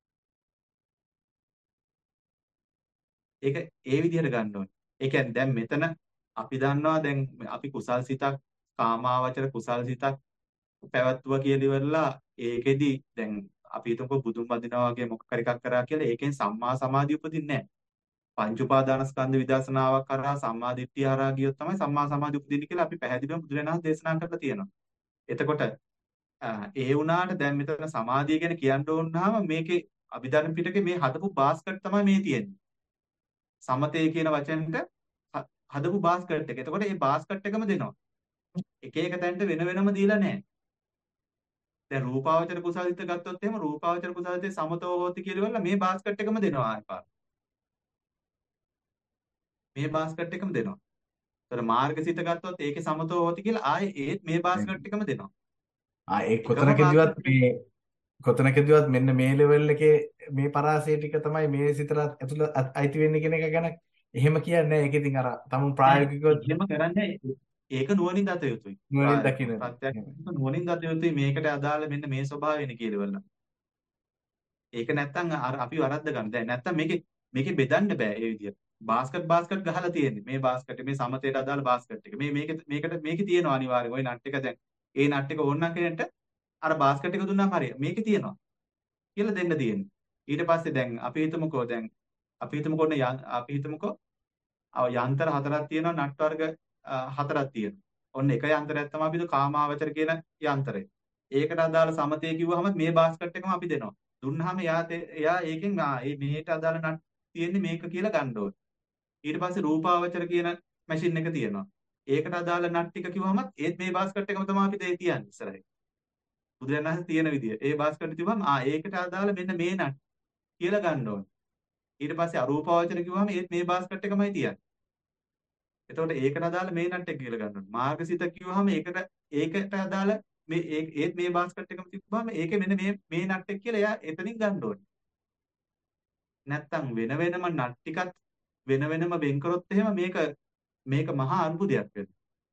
ඒක ඒ විදිහට ගන්න ඕනේ. ඒ කියන්නේ දැන් මෙතන අපි දන්නවා දැන් අපි කුසල් සිතක් කාමාවචර කුසල් සිතක් පැවැත්තුවා කියලා ඉවරලා ඒකෙදි දැන් අපි හිතමුකෝ බුදුන් වදිනවා වගේ මොකක් හරි එකක් කරා කියලා ඒකෙන් සම්මා සමාධිය උපදින්නේ නැහැ. පංච උපාදානස්කන්ධ විදර්ශනාවක් කරා සම්මා දිට්ඨිය හරහා ගියොත් තමයි සම්මා සමාධිය උපදින්නේ කියලා අපි පැහැදිලිවම බුදුරජාණන් දේශනා කරලා තියෙනවා. එතකොට ඒ වුණාට දැන් මෙතන සමාධිය ගැන කියන්න ඕනනම් මේකේ අභිධර්ම පිටකේ මේ හදපු බාස්කට් තමයි මේ තියෙන්නේ. සමතේ කියන වචනෙට හදපු බාස්කට් එක. එතකොට මේ බාස්කට් එකම දෙනවා. එක එක තැනට වෙන වෙනම දීලා නැහැ. දැන් රූපාවචර කුසලිත ගත්තොත් එහෙම රූපාවචර කුසලිතේ සමතෝ හෝති කියලා ඉවරලා මේ බාස්කට් එකම දෙනවා ආයෙත්. මේ බාස්කට් එකම දෙනවා. ඒතර මාර්ගසිත ගත්තොත් ඒකේ සමතෝ හොති කියලා ආයේ ඒත් මේ බාස්කට් එකම දෙනවා.
ආ ඒ
එකම
කොතනකදීවත්
බාස්කට් එක.
මේ කොතනකදීවත් මෙන්න මේ ලෙවල් එකේ මේ පරාසය ටික තමයි මේ සිතට ඇතුළ අයිති වෙන්නේ කියන එක ගැන එහෙම කියන්නේ නැහැ. ඒක ඉතින් අර තමුන්
නෑ
ප්‍රායෝගිකව
එහෙම කරන්නේ ඒක නුවණින් දත යුතුයි.
නුවණින්
ප්‍රාය-
දකින්න.
ප්‍රත්‍යක්ෂ නුවණින් දත යුතුයි මේකට අදාළ මෙන්න මේ ස්වභාවයනේ කියලා. ඒක නැත්තම් අර අපි වරද්ද ගන්න. දැන් නැත්තම් මේකේ මේකේ බෙදන්න බෑ ඒ විදිහට. බාස්කට් බාස්කට් ගහලා තියෙන්නේ. මේ බාස්කට් මේ සමතේට අදාළ බාස්කට් එක. මේ මේක මේකට මේකේ තියෙනවා අනිවාර්යයෙන්. ওই නට් එක දැන් ඒ නට් එක ඕනනම් කෙනෙක්ට අර බාස්කට් එක දුන්නාම හරිය. මේකේ තියෙනවා කියලා දෙන්න තියෙන්නේ. ඊට පස්සේ දැන් අපි හිතමුකෝ දැන් අපි හිතමුකෝ ඔන්න යන්- අපි හිතමුකෝ අව යන්ත්‍ර හතරක් තියෙනවා නට් වර්ග අ, හතරක් තියෙනවා. ඔන්න එක යන්ත්‍රයක් තමයි අපි කාමාවචර කියන යන්ත්‍රය. ඒකට අදාළ සමතේ කිව්වහම මේ බාස්කට් එකම අපි දෙනවා. දුන්නාම එයා තේ- එයා ඒකෙන් ආ මේ මේට අදාළ නට් තියෙන්නේ මේක කියලා ගන්න ඕනේ. ඊට පස්සේ රූපාවචර කියන මැෂින් එක තියෙනවා. ඒකට අදාළ නට් ටික කිව්වහම ඒත් මේ බාස්කට් එකම තමයි අපි දෙය තියන්නේ ඉස්සරහින්. බුදුරජාණන් වහන්සේ තියෙන විදිය. ඒ බාස්කට් තිබ්බම ආ ඒකට අදාළ මෙන්න මේ නට් කියලා ගන්න ඕනේ. ඊට පස්සේ අරූපාවචර කිව්වම ඒත් මේ බාස්කට් එකමයි තියන්නේ. එතකොට ඒකට අදාළ මේ නට් එක කියලා ගන්න ඕනේ. මාර්ගසිත කිව්වහම ඒකට ඒකට අදාළ මේ ඒ- ඒත් මේ බාස්කට් එකම තිබ්බම ඒකේ මෙන්න මේ මේ නට් එක කියලා එයා එතනින් ගන්න ඕනේ. නැත්තම් වෙන වෙනම නට් ටිකත් වෙන වෙනම වෙන් කරොත් එහෙම මේක මේක මහා අර්බුදයක් වෙනවා.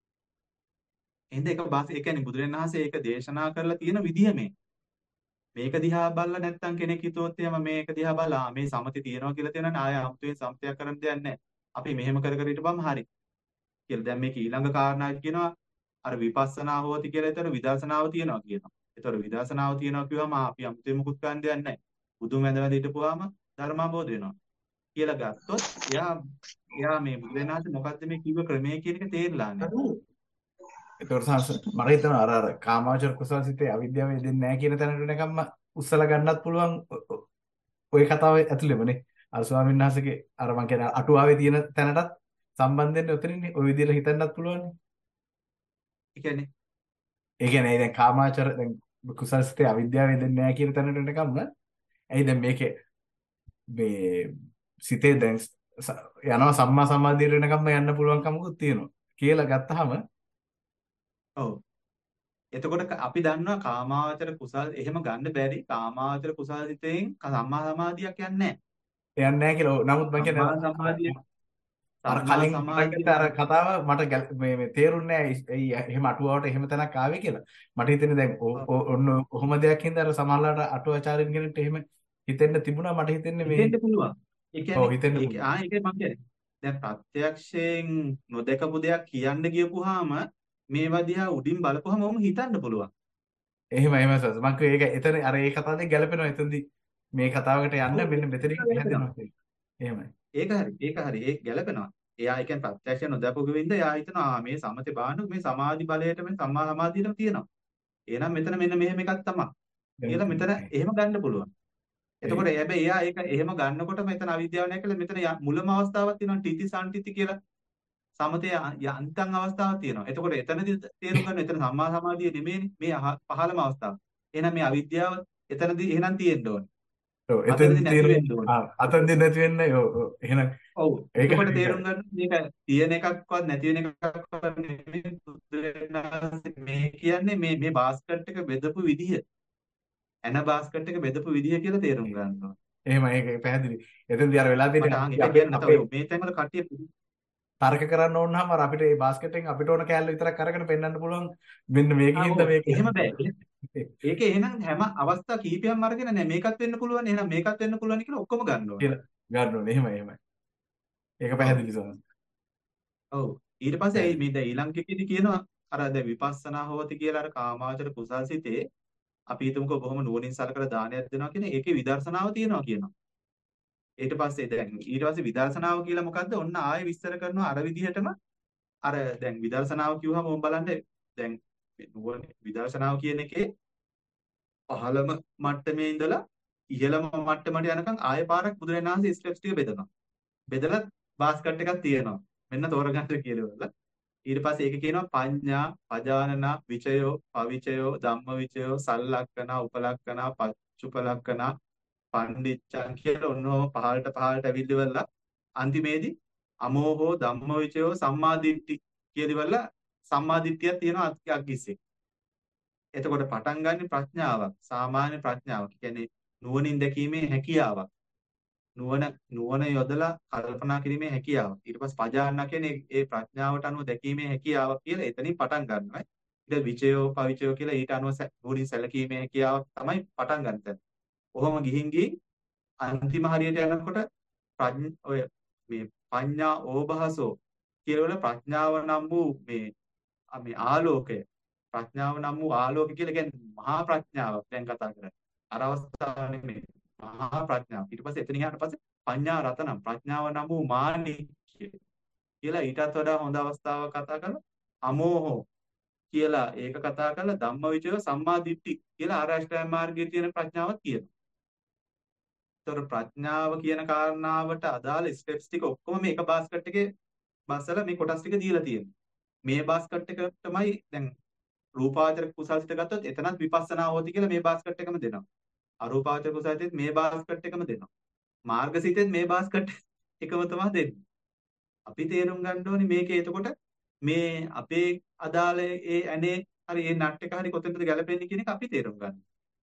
එහෙනම් ඒක බාස් ඒ කියන්නේ බුදුරජාණන් වහන්සේ ඒක දේශනා කරලා තියෙන විදිය මේ. මේක දිහා බලලා නැත්තම් කෙනෙක් හිතුවොත් එහෙම මේක දිහා බලලා මේ සමතේ තියනවා කියලා තියෙනවනේ ආය 아무තේ සමතයක් කරන්න දෙයක් නැහැ. අපි මෙහෙම කර කර හිටපම් හරි කියලා. දැන් මේක ඊළඟ කාරණා කියනවා අර විපස්සනා හෝති කියලා. ඒතර විදර්ශනාව තියනවා කියනවා. ඒතර විදර්ශනාව තියනවා කිව්වම ආ, අපි 아무තේ මුකුත් කරන්න දෙයක් නැහැ. බුදුන් වැඳ වැඳ හිටපුවාම ධර්මාබෝධ වෙනවා කියලා ගත්තොත් එයා එයා මේ බුදුරජාණන් වහන්සේ මොකද්ද මේ කිව්ව ක්‍රමය කියන එක තේරලා නැහැ.
ඒතකොට සංස මට හිතෙනවා අර අර කාමාවචර කුසල සිතේ අවිද්‍යාව දෙන්නේ නැහැ කියන තැනට වෙනකම්ම උස්සලා ගන්නත් පුළුවන් ඔ- ඔ- ඔය කතාව ඇතුළෙමනේ. අර ස්වාමීන් වහන්සේගේ අර මං කියන අටුවාවේ තියෙන තැනටත් සම්බන්ධ වෙන්නේ උතනින්නේ. ඔය විදිහට හිතන්නත් පුළුවන්.
ඒ කියන්නේ
ඒ කියන්නේ දැන් කාමාවචර දැන් කුසල සිතේ අවිද්‍යාව දෙන්නේ නැහැ කියන තැනට වෙනකම්ම ඇයි දැන් මේකේ මේ සිතේ දැන් ස- යනවා සම්මා සමාධියට වෙනකම්ම යන්න පුළුවන් කමකුත් තියෙනවා කියලා ගත්තාම
ඔව්. එතකොට ක- අපි දන්නවා කාමාවචර කුසල් එහෙම ගන්න බැරි. කාමාවචර කුසල් සිතෙන් සම්මා සමාධියක් යන්නේ නැහැ.
යන්නේ නැහැ කියලා. ඔව්. නමුත් මං කියන්නේ
සම්මා සමාධිය
අර
සම්මා
කලින්
සමාධිය
මතකද අර කතාව මට ගැල- මේ මේ තේරුන්නේ නැහැ. එයි එහෙම අටුවාවට එහෙම තැනක් ආවේ කියලා. මට හිතෙන්නේ දැන් ඔ- ඔ- ඔන්න ඔහොම දෙයක් හින්දා අර සමහරලාට අටුවාචාරින් කෙනෙක්ට එහෙම හිතෙන්න තිබුණා. මට හිතෙන්නේ මේ
හිතෙන්න පුළුවන්. ඒ
ඔව්
කියන්නේ
හිතෙන්න
ඒක
පුළුවන්.
ආ ඒකයි මම කියන්නේ. දැන් ප්‍රත්‍යක්ෂයෙන් නොදකපු දෙයක් කියන්න ගියපුවාම මේවා දිහා උඩින් බලපුවාම ඔහොම හිතන්න පුළුවන්.
එහෙම එහෙම සස් මං කිව්වේ ඒක එතන අර ඒ කතාවෙන් ගැලපෙනවා එතනදී මේ කතාවකට යන්න
ඔව්
මෙන්න මෙතනින්
ඒක ගැලපෙනවා.
හැදෙනවා කියලා. එහෙමයි.
ඒක හරි. ඒක හරි. ඒක ගැලපෙනවා. එයා ඒ කියන්නේ ප්‍රත්‍යක්ෂ නොදකපු වින්ද එයා හිතනවා ආ, මේ සමතේ බාන්න මේ සමාධි බලයට මේ සම්මා සමාධියටම තියෙනවා. එහෙනම් මෙතන මෙන්න මෙහෙම එකක් තමයි. කියලා මෙතන
දැන්
එහෙම ගන්න පුළුවන්.
ඒ
එතකොට හැබැයි එයා ඒක එහෙම ගන්නකොට මෙතන අවිද්‍යාව නැහැ කියලා මෙතන ය- මුලම අවස්ථාවක් තියෙනවා ටීති සම්ටිති කියලා සමතේ යන්තම් අවස්ථාවක් තියෙනවා. එතකොට එතනදී තේරුම් ගන්න එතන සම්මා සමාධිය නෙමෙයිනේ මේ අහ- පහළම අවස්ථාව. එහෙනම් මේ අවිද්‍යාව එතනදී එහෙනම් තියෙන්න ඕනේ.
ඔව් එතෙන්
අතනදී නැති
තේරුම්
වෙන්න ඕනේ.
ආ අතෙන්දී නැති වෙන්නේ ඔව් ඔව් එහෙනම්
ඔව්.
ඒක
එතකොට
හරි
තේරුම් ගන්න මේක තියෙන එකක්වත් නැති වෙන එකක්වත් නෙමෙයි බුදුරජාණන් මේ කියන්නේ මේ මේ බාස්කට් එක බෙදපු විදිහ. ඇන බාස්කට් එක බෙදපු විදිහ කියලා තේරුම් ගන්න ඕනේ.
එහෙම ඒක පැහැදිලි. එතෙන්දී අර වෙලා
මට
තියෙන
ආන්
අපි
ඒක
අපේ
කියන්න
අපේ
නැතව මේ තැන්වල කට්ටිය
තර්ක කරන්න ඕන නම් අර අපිට මේ බාස්කට් එකෙන් අපිට ඕන කෑල්ල විතරක් අරගෙන පෙන්වන්න පුළුවන් මෙන්න
ආ
මේකින්ද
ඔව්
මේක
එහෙම බෑ. ඒකේ එහෙනම් හැම අවස්ථා කීපයක්ම අරගෙන නෑ මේකත් වෙන්න පුළුවන් එහෙනම් මේකත් වෙන්න පුළුවන් කියලා ඔක්කොම ගන්න ඕනේ.
කියලා ගන්න ඕනේ. එහෙමයි එහෙමයි. ඒක
ඔව්.
පැහැදිලි සමහර.
ඔව්. ඊට පස්සේ ඒ
පැහැදිලි.
මේ දැන් ඊළඟ එකේදී කියනවා අර දැන් විපස්සනා හොවති කියලා අර කාමාවචර කුසල්සිතේ අපි හිතමුකෝ බොහොම නුවණින් සලකලා දානයක් දෙනවා කියන ඒකේ විදර්ශනාව තියෙනවා කියනවා. ඊට පස්සේ දැන් ඊට පස්සේ විදර්ශනාව කියලා මොකද්ද? ඔන්න ආයෙ විස්තර කරනවා අර විදිහටම අර දැන් විදර්ශනාව කිව්වම ඔබ බලන්න දැන් මේ නුවණ විදර්ශනාව කියන එකේ පහළම මට්ටමේ ඉඳලා ඉහළම මට්ටමට යනකම් ආයෙ පාරක් බුදුරජාණන් වහන්සේ ස්ටෙප්ස් ටික බෙදනවා. බෙදලා බාස්කට් එකක් තියෙනවා. මෙන්න තෝරගන්න කියලා. ඊට පස්සේ ඒක කියනවා පඤ්ඤා, පජානන, විචයෝ, පවිචයෝ, ධම්මවිචයෝ, සල්ලක්කන, උපලක්කන, පච්චුපලක්කන, පණ්ඩිච්චං කියලා ඔන්නෝ පහළට පහළට ඇවිල්ලිවලා අන්තිමේදී අමෝහෝ ධම්මවිචයෝ සම්මාදිට්ඨි කියලිවල සම්මාදිට්ඨියක් තියෙනවා අග්ගිස්සේ. එතකොට පටන් ගන්න ප්‍රඥාවක් සාමාන්‍ය ප්‍රඥාවක්. කියන්නේ නුවණින් දැකීමේ හැකියාවක්. නුවණ නුවණ යොදලා කල්පනා කිරීමේ හැකියාවක්. ඊට පස්සේ පජාන්නා කියන්නේ ඒ ප්‍රඥාවට අනුව දැකීමේ හැකියාවක් කියලා එතනින් පටන් ගන්නවා. ඊට විචයෝ පවිචයෝ කියලා ඊට අනුව නුවණින් සැලකීමේ හැකියාවක් තමයි පටන් ගන්න තැන. කොහොම ගිහින් ගිහින් අන්තිම හරියට යනකොට ප්‍රඥ ඔය මේ පඤ්ඤා ඕභාසෝ කියවල ප්‍රඥාව නම් වූ මේ මේ ආලෝකය ප්‍රඥාව නම් වූ ආලෝකය කියලා කියන්නේ මහා ප්‍රඥාවක් දැන් කතා කරන්නේ. අර අවස්ථාව නෙමෙයි. මහා ප්‍රඥාව. ඊට පස්සේ එතන ගියාට පස්සේ පඤ්ඤා රතනම් ප්‍රඥාව නම් වූ මාණික්ය කියලා ඊටත් වඩා හොඳ අවස්ථාවක් කතා කරලා අමෝහෝ කියලා ඒක කතා කරලා ධම්මවිචය සම්මා දිට්ඨි කියලා ආරාෂ්ඨාය මාර්ගයේ තියෙන ප්‍රඥාවක් කියනවා. ඒතර ප්‍රඥාව කියන කාරණාවට අදාළ ස්ටෙප්ස් ටික ඔක්කොම මේක බාස්කට් එකේ බස්සලා මේ කොටස් ටික දීලා තියෙනවා. මේ බාස්කට් එක තමයි දැන් රූපාවචර කුසල්සිත ගත්තොත් එතනත් විපස්සනා හොති කියලා මේ බාස්කට් එකම දෙනවා. අරූපාවචර කුසල්සිතෙත් මේ බාස්කට් එකම දෙනවා. මාර්ගසිතෙත් මේ බාස්කට් එකම තමයි දෙන්නේ. අපි තේරුම් ගන්න ඕනේ මේකේ එතකොට මේ අපේ අදාළ ඒ ඇනේ හරි ඒ නට් එක හරි කොතනද ගැලපෙන්නේ කියන එක අපි තේරුම් ගන්න.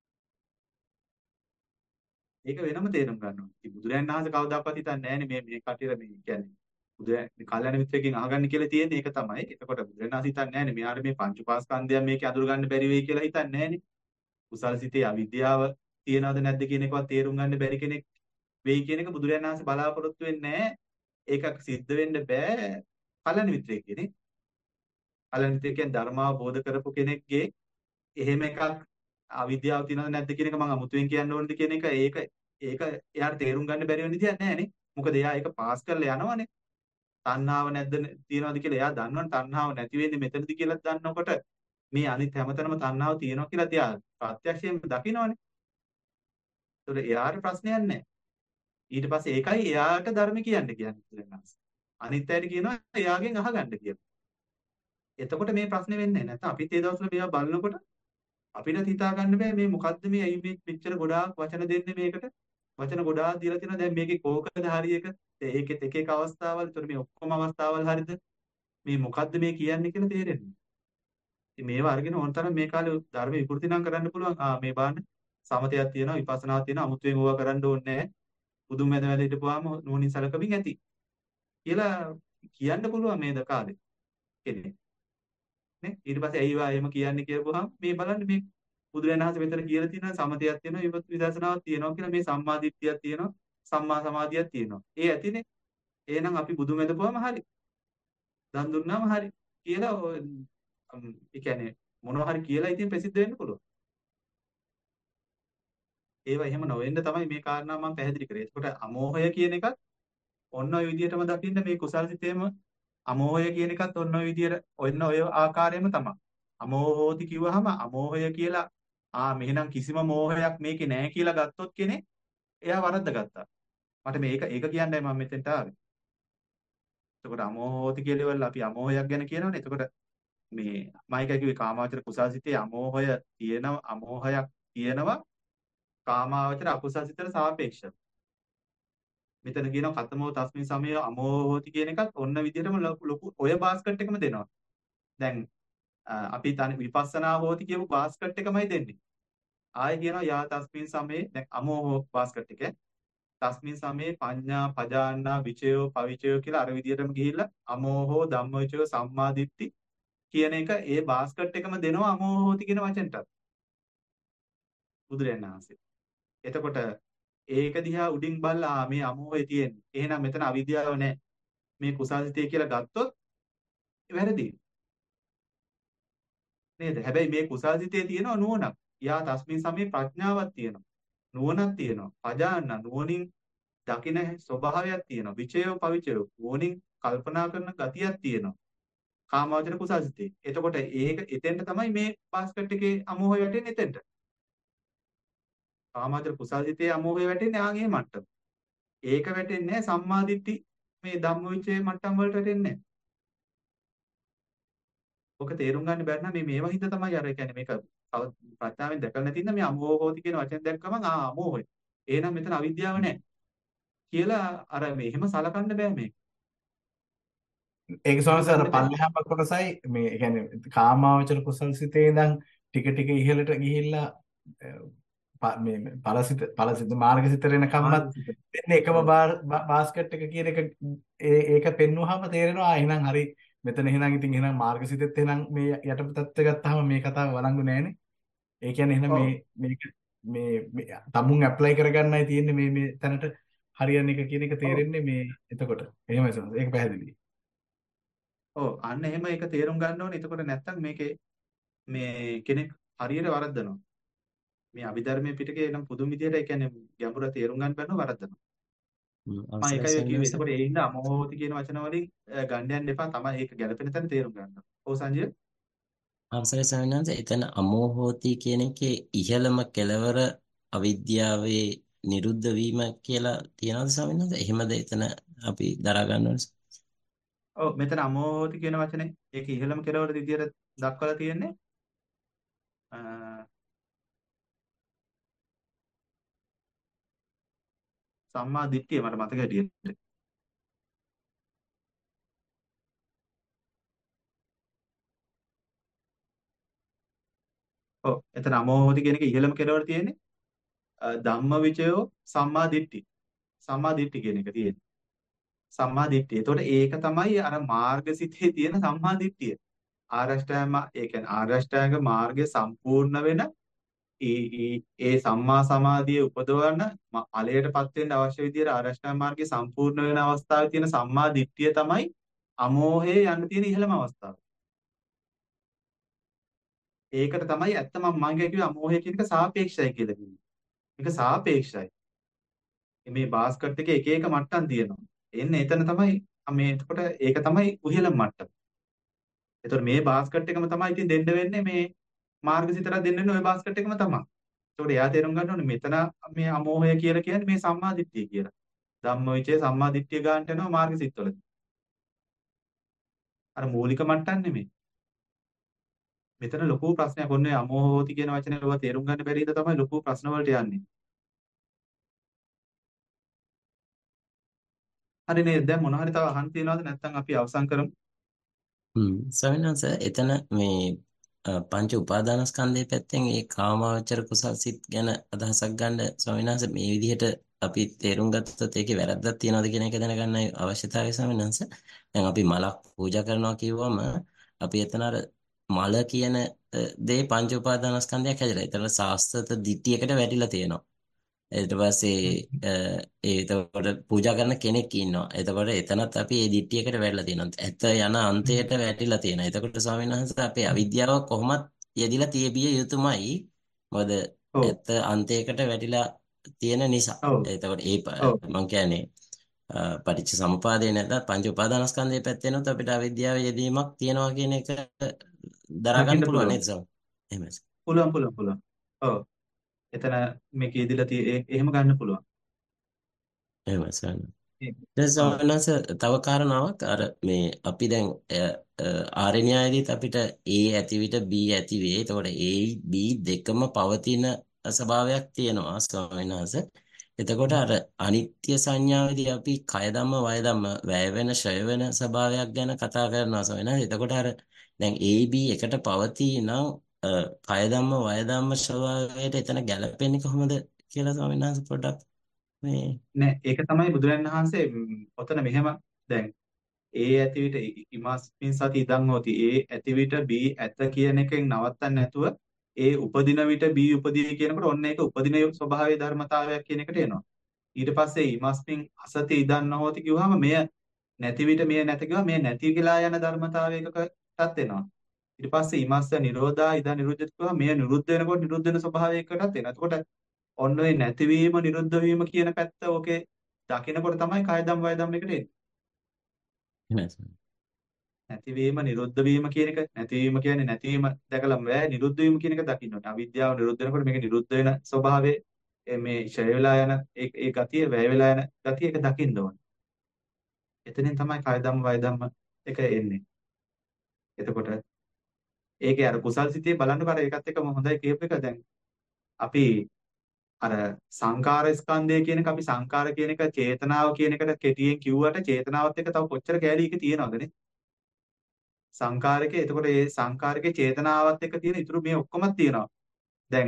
ඒක වෙනම තේරුම් ගන්න ඕනේ. ඉතින් බුදුරයන් වහන්සේ කවදාකවත් හිතන්නේ නැහැනේ මේ මේ කටියට මේ කියන්නේ බුදුරයන් කල්යනා මිත්‍රයෙක්ගෙන් අහගන්න කියලා තියෙන්නේ ඒක තමයි. එතකොට බුදුරයන් වහන්සේ හිතන්නේ නැහැනේ මෙයාට මේ පංච උපාස්කන්ධයන් මේකේ අඳුර ගන්න බැරි වෙයි කියලා හිතන්නේ නැහැනේ. කුසල් සිතේ අවිද්‍යාව තියනවද නැද්ද කියන එකවත් තේරුම් ගන්න බැරි කෙනෙක් වෙයි කියන එක බුදුරයන් වහන්සේ බලාපොරොත්තු වෙන්නේ නැහැ. ඒක සිද්ධ වෙන්න බෑ කල්යනා මිත්‍රයෙක් කියන්නේ. කල්යනා මිත්‍රයෙක් කියන්නේ ධර්මාවබෝධ කරපු කෙනෙක්ගේ එහෙම එකක් අවිද්‍යාව තියනවද නැද්ද කියන එක මම අමුතුවෙන් කියන්න ඕනද කියන එක ඒක ඒක එයාට තේරුම් ගන්න බැරි වෙන විදියක් නැහැ නේ. මොකද එයා ඒක පාස් කරලා යනවනේ. තණ්හාව නැද්ද තියනවද කියලා එයා දන්නවනේ. තණ්හාව නැති වෙන්නේ මෙතනද කියලා දන්නකොට මේ අනිත් හැමතැනම තණ්හාව තියෙනවා කියලා තියා ප්‍රත්‍යක්ෂයෙන් දකිනවනේ. ඒතකොට එයාට ප්‍රශ්නයක් නැහැ. ඊට පස්සේ ඒකයි එයාට ධර්ම කියන්න කියන්නේ. අනිත් අයට කියනවා එයාගෙන් අහගන්න කියලා. එතකොට මේ ප්‍රශ්නේ වෙන්නේ නැහැ. නැත්නම් අපිත් ඒ දවස්වල මේවා බලනකොට අපිට හිතා ගන්න බෑ මේ මොකද්ද මේ ඇයි මේ මෙච්චර ගොඩාක් වචන දෙන්නේ මේකට වචන ගොඩාක් දීලා තියෙනවා දැන් මේකේ කෝකද හරි එක ඒකෙත් එක එක අවස්ථාවල් ඒතර මේ ඔක්කොම අවස්ථාවල් හරිද මේ මොකද්ද මේ කියන්නේ කියලා තේරෙන්නේ. ඉතින් මේවා අරගෙන ඕනතරම් මේ කාලේ ධර්ම විකෘති නම් කරන්න පුළුවන්. ආ මේ බලන්න සමතයක් තියෙනවා විපස්සනාවක් තියෙනවා අමුතුවෙන් ඕවා කරන්න ඕනේ නැහැ. බුදුන් මැද වැඩ හිටපුවාම නුවණින් සලකමින් ඇති කියලා කියන්න පුළුවන් මේ ද කාලේ කෙනෙක්. නේ ඊට පස්සේ ඇයිවා එහෙම කියන්නේ කියපුවාම මේ බලන්න මේ බුදුරජාණන් වහන්සේ මෙතන කියලා තියෙනවා සමතයක් තියෙනවා විපත් විදර්ශනාවක් තියෙනවා කියලා මේ සම්මා දිට්ඨියක් තියෙනවා සම්මා සමාධියක් තියෙනවා. ඒ ඇතිනේ. එහෙනම් අපි බුදු මෙදපුවාම හරි. දන් දුන්නාම හරි කියලා ඒ කියන්නේ මොනවා හරි කියලා ඉතින් ප්‍රසිද්ධ වෙන්න පුළුවන්. ඒවා එහෙම නොවෙන්න තමයි මේ කාරණා මම පැහැදිලි කරේ. ඒකට අමෝහය කියන එකත් ඔන්න ඔය විදිහටම දකින්න මේ කුසල් සිතේම අමෝහය කියන එකත් ඔන්න ඔය විදිහට ඔන්න ඔය ආකාරයෙන්ම තමයි. අමෝහෝති කිව්වහම අමෝහය කියලා ආ මෙහෙනම් කිසිම මෝහයක් මේකේ නැහැ කියලා ගත්තොත් කෙනෙක් එයා වරද්ද ගත්තා. මට මේක ඒක කියන්නයි මම මෙතෙන්ට ආවේ. එතකොට අමෝහෝති කියලා ඉවරලා අපි අමෝහයක් ගැන කියනවනේ. එතකොට මේ මයිකයි කිව්වේ කාමාවචර කුසල්සිතේ අමෝහය තියෙනවා අමෝහයක් තියෙනවා කාමාවචර අකුසල්සිතට සාපේක්ෂව. මෙතන කියනවා කතමෝ තස්මින් සමය අමෝහෝති කියන එකත් ඔන්න විදිහටම ලොකු ඔය බාස්කට් එකම දෙනවා. දැන් අපි තනි විපස්සනා හෝති කියපු බාස්කට් එකමයි දෙන්නේ. ආයෙ කියනවා යා තස්මින් සමේ දැන් අමෝහෝ බාස්කට් එක. තස්මින් සමේ පඤ්ඤා පජාන්නා විචයෝ පවිචයෝ කියලා අර විදිහටම ගිහිල්ලා අමෝහෝ ධම්මවිචයෝ සම්මාදිට්ඨි කියන එක ඒ බාස්කට් එකම දෙනවා අමෝහෝති කියන වචනටත්. බුදුරජාණන් වහන්සේ. එතකොට ඒක දිහා උඩින් බලලා මේ අමෝහය තියෙන්නේ. එහෙනම් මෙතන අවිද්‍යාව නැහැ. මේ කුසල්සිතේ කියලා ගත්තොත් වැරදි. නේද? හැබැයි මේ කුසල්සිතේ තියෙනවා නුවණක්. යා තස්මින් සමේ ප්‍රඥාවක් තියෙනවා. නුවණක් තියෙනවා. පජාන්න නුවණින් දකින ස්වභාවයක් තියෙනවා. විචයෝ පවිචයෝ නුවණින් කල්පනා කරන ගතියක් තියෙනවා. කාමාවචර කුසල්සිතේ. එතකොට ඒක එතෙන්ට තමයි මේ බාස්කට් එකේ අමෝහය වැටෙන්නේ එතෙන්ට. කාමාවචර කුසල්සිතේ අමෝහය වැටෙන්නේ ආගේ මට්ටම. ඒක වැටෙන්නේ සම්මාදිට්ඨි මේ ධම්මවිචේ මට්ටම් වලට වැටෙන්නේ. ඔක තේරුම් ගන්න බැරි නම් මේ මේවා හින්දා තමයි අර කියන්නේ මේක ප්‍රඥාවෙන් දැකලා නැති ඉන්න මේ අමෝහෝති කියන වචන දැක්කම ආ අමෝහය. එහෙනම් මෙතන අවිද්‍යාව නැහැ. කියලා අර මේ එහෙම සලකන්න බෑ මේක.
ඒක
එහෙම
සමහරවිට අර
ගන්න බෑ.
පල්ලෙහාම කොටසයි මේ ඒ කියන්නේ කාමාවචර කුසල්සිතේ ඉඳන් ටික ටික ඉහළට ගිහිල්ලා අ, ප- මේ මේ ඵලසිත ඵලසිත මාර්ගසිතට එනකම්මත්
මානසික.
දෙන්නේ එකම
ඔව්.
බාස්කට් එක කියන එක ඒ ඒක පෙන්වුවාම තේරෙනවා ආ එහෙනම් හරි මෙතන එහෙනම් ඉතින් එහෙනම් මාර්ගසිතෙත් එහෙනම් මේ යටපතත් ගත්තාම මේ කතාව වළංගු නෑනේ. ඒ කියන්නේ එහෙනම්
ඔව්.
මේ මේක මේ මේ තමුන් ඇප්ලයි කරගන්නයි තියෙන්නේ මේ මේ තැනට හරියන එක කියන එක
ඔව්.
තේරෙන්නේ මේ එතකොට. එහෙමයි සමහර ඒක පැහැදිලි.
ඔව්. අන්න එහෙම ඒක තේරුම් ගන්න ඕනේ. එතකොට නැත්තම් මේකේ මේ කෙනෙක් හරියට වරද්දනවා. මේ අභිධර්මයේ පිටකේ නම් පුදුම විදියට ඒ කියන්නේ ගැඹුර තේරුම් ගන්න බැරි වරද්දනවා.
හ්ම්,
මම
අවසරයි
ඒකයි ඔය
ස්වාමීන්
කිව්වේ.
වහන්සේ.
එතකොට ඒ හින්දා අමෝහෝති කියන වචන වලින් අ, ගන්න යන්න එපා. තමයි ඒක ගැළපෙන තැන තේරුම් ගන්න. ඔව් සංජය.
අවසරයි ස්වාමීන් වහන්සේ. එතන අමෝහෝති කියන එකේ ඉහළම කෙලවර අවිද්‍යාවේ නිරුද්ධ වීම කියලා තියනවද ස්වාමීන් වහන්සේ? එහෙමද එතන අපි දරා ගන්න ඕනේ?
ඔව් මෙතන අමෝහෝති කියන වචනේ ඒක ඉහළම කෙලවර විදියට දක්වලා තියෙන්නේ. අ, සම්මා දිට්ඨිය මට මතක හැටියට. ඔව් එතන අමෝහෝති කියන එක ඉහළම කෙලවර තියෙන්නේ. අ, ධම්මවිචයෝ සම්මා දිට්ඨි. සම්මා දිට්ඨි කියන එක තියෙන්නේ. සම්මා දිට්ඨිය. එතකොට ඒක තමයි අර මාර්ගසිතේ තියෙන සම්මා දිට්ඨිය. ආරෂ්ඨායම ඒ කියන්නේ ආරෂ්ඨාංග මාර්ගය සම්පූර්ණ වෙන ඒ ඒ ඒ සම්මා සමාධිය උපදවන ම- ඵලයටපත් වෙන්න අවශ්‍ය විදියට ආරෂ්ඨාංග මාර්ගය සම්පූර්ණ වෙන අවස්ථාවේ තියෙන සම්මා දිට්ඨිය තමයි අමෝහයේ යන්න තියෙන ඉහළම අවස්ථාව. ඒකට තමයි ඇත්තම මම කිව්වේ අමෝහය කියන එක සාපේක්ෂයි කියලා කිව්වේ. මේක සාපේක්ෂයි. මේ බාස්කට් එකේ එක එක මට්ටම් තියෙනවා. එන්නේ එතන තමයි මේ එතකොට ඒක තමයි ඉහළම මට්ටම. එතකොට මේ බාස්කට් එකම තමයි ඉතින් දෙන්න වෙන්නේ මේ මාර්ගසිතරක් දෙන්න වෙන්නේ ওই බාස්කට් එකම තමයි. එතකොට එයා තේරුම් ගන්න ඕනේ මෙතන මේ අමෝහය කියලා කියන්නේ මේ සම්මාදිට්ඨිය කියලා. ධම්මවිචය සම්මාදිට්ඨිය ගන්නට යනවා මාර්ගසිතවලදී. අර මූලික මට්ටම් නෙමෙයි. මෙතන ලොකු ප්‍රශ්නයක් ඔන්නේ අමෝහෝති කියන වචනේ ඔබ තේරුම් ගන්න බැරි ඉඳ තමයි ලොකු ප්‍රශ්න වලට යන්නේ. හරි නේද? දැන් මොන හරි තව අහන්න තියනවද නැත්නම් අපි අවසන් කරමු.
හ්ම් ස්වාමීන් වහන්සේ එතන මේ අ, පංච උපාදානස්කන්ධයේ පැත්තෙන් ඒ කාමාවචර කුසල් සිත් ගැන අදහසක් ගන්න ස්වාමීන් වහන්සේ මේ විදිහට අපි තේරුම් ගත්තොත් ඒකේ වැරද්දක් තියනවද කියන එක දැනගන්නයි අවශ්‍යතාවය ස්වාමීන් වහන්සේ. දැන් අපි මලක් පූජා කරනවා කිව්වම අපි එතන අර මල කියන අ, දේ පංච උපාදානස්කන්ධයක් හැදලා. ඒතර සාස්ත්‍රත දිට්ඨියකට වැටිලා තියෙනවා. ඊට පස්සේ අ, ඒ එතකොට පූජා කරන කෙනෙක් ඉන්නවා. එතකොට එතනත් අපි ඒ දිට්ඨියකට වැටලා තියෙනවා. ඇත යන අන්තයට වැටිලා තියෙනවා. එතකොට ස්වාමීන් වහන්සේ අපේ අවිද්‍යාව කොහොමත් යෙදිලා තියවිය යුතුමයි. මොකද
ඔව්.
ඇත අන්තයකට වැටිලා තියෙන නිසා.
ඔව්.
එතකොට ඒ
ඔව්.
ප- මං කියන්නේ අ, පටිච්ච සමුපාදේ නැත්නම් පංච උපාදානස්කන්ධයේ පැත්තෙනොත් අපිට අවිද්‍යාව යෙදීමක් තියෙනවා කියන එක දරා ගන්න
දකින්න
පුළුවන්
පුළුවන්.
නේද ස්වාමී? එහෙමයි.
පුළුවන් පුළුවන් පුළුවන්. ඔව්. එතන මේක ඉදිලා tie ඒ- එහෙම ගන්න පුළුවන්.
එහෙමයි ස්වාමී.
ඒක.
දැන්
ඔව්.
ස්වාමීන් වහන්සේ තව කාරණාවක් අර මේ අපි දැන් ආර්ය න්‍යායදීත් අපිට A ඇති විට B ඇති වේ. එතකොට A B දෙකම පවතින ස්වභාවයක් තියෙනවා ස්වාමීන් වහන්සේ. එතකොට අර අනිත්‍ය සංඥාවේදී අපි කය ධම්ම වය ධම්ම වැය වෙන ෂය වෙන ස්වභාවයක් ගැන කතා කරනවා ස්වාමීන් වහන්සේ. එතකොට අර දැන් A B එකට පවතී නම් අ, කය ධම්ම වය ධම්ම ස්වභාවයට එතන ගැලපෙන්නේ කොහොමද කියලා ස්වාමීන් වහන්සේ පොඩ්ඩක් මේ
නෑ ඒක තමයි බුදුරජාණන් වහන්සේ ම්, ඔතන මෙහෙම දැන් ඒ ඇති විට इ- ඉමස්මින් සති ඉදං හෝති ඒ ඇති විට B ඇත කියන එකෙන් නවත්තන්න නැතුව ඒ උපදින විට B උපදී කියනකොට ඔන්න ඒක උපදින ස්වභාවයේ ධර්මතාවයක් කියන එකට එනවා. ඊට පස්සේ ඉමස්මින් අසති ඉදං නොහෝති කිව්වහම මෙය නැති විට මෙය නැති කිව්වම මෙය නැති කියලා යන ධර්මතාවයකටත් එනවා. ඊට පස්සේ ඉමස්ස නිරෝධා ඉදං නිරුද්ධති කිව්වහම මෙය නිරුද්ධ වෙනකොට නිරුද්ධ වෙන ස්වභාවයකටත් එනවා. එතකොට ඔන්න ඔය නැතිවීම නිරුද්ධ වීම කියන පැත්ත ඕකේ දකිනකොට තමයි කායදම් වයදම් එකට එන්නේ.
එහෙමයි ස්වාමීන්
නැතිවීම නිරුද්ධ වීම කියන එක නැතිවීම කියන්නේ නැතිවීම දැකලා බෑ නිරුද්ධ වීම කියන එක දකින්න ඕනේ. අවිද්‍යාව නිරුද්ධ වෙනකොට මේක නිරුද්ධ වෙන ස්වභාවය ඒ මේ ඡය වෙලා යන ඒ ඒ ගතිය වැය වෙලා යන ගතිය ඒක දකින්න ඕනේ. එතනින් තමයි කායදම් වයදම් එක එන්නේ. එතකොට ඒකේ අර කුසල් සිතේ බලන්නකොට අර ඒකත් එක්කම හොඳයි කියප එක දැන් අපි අර සංකාර ස්කන්ධය කියන එක අපි සංකාර කියන එක චේතනාව කියන එකට කෙටියෙන් කිව්වට චේතනාවත් එක්ක තව කොච්චර කැලී එක තියෙනවද නේ? සංකාරකේ එතකොට ඒ සංකාරකේ චේතනාවත් එක්ක තියෙන ඉතුරු මේ ඔක්කොම තියෙනවා. දැන්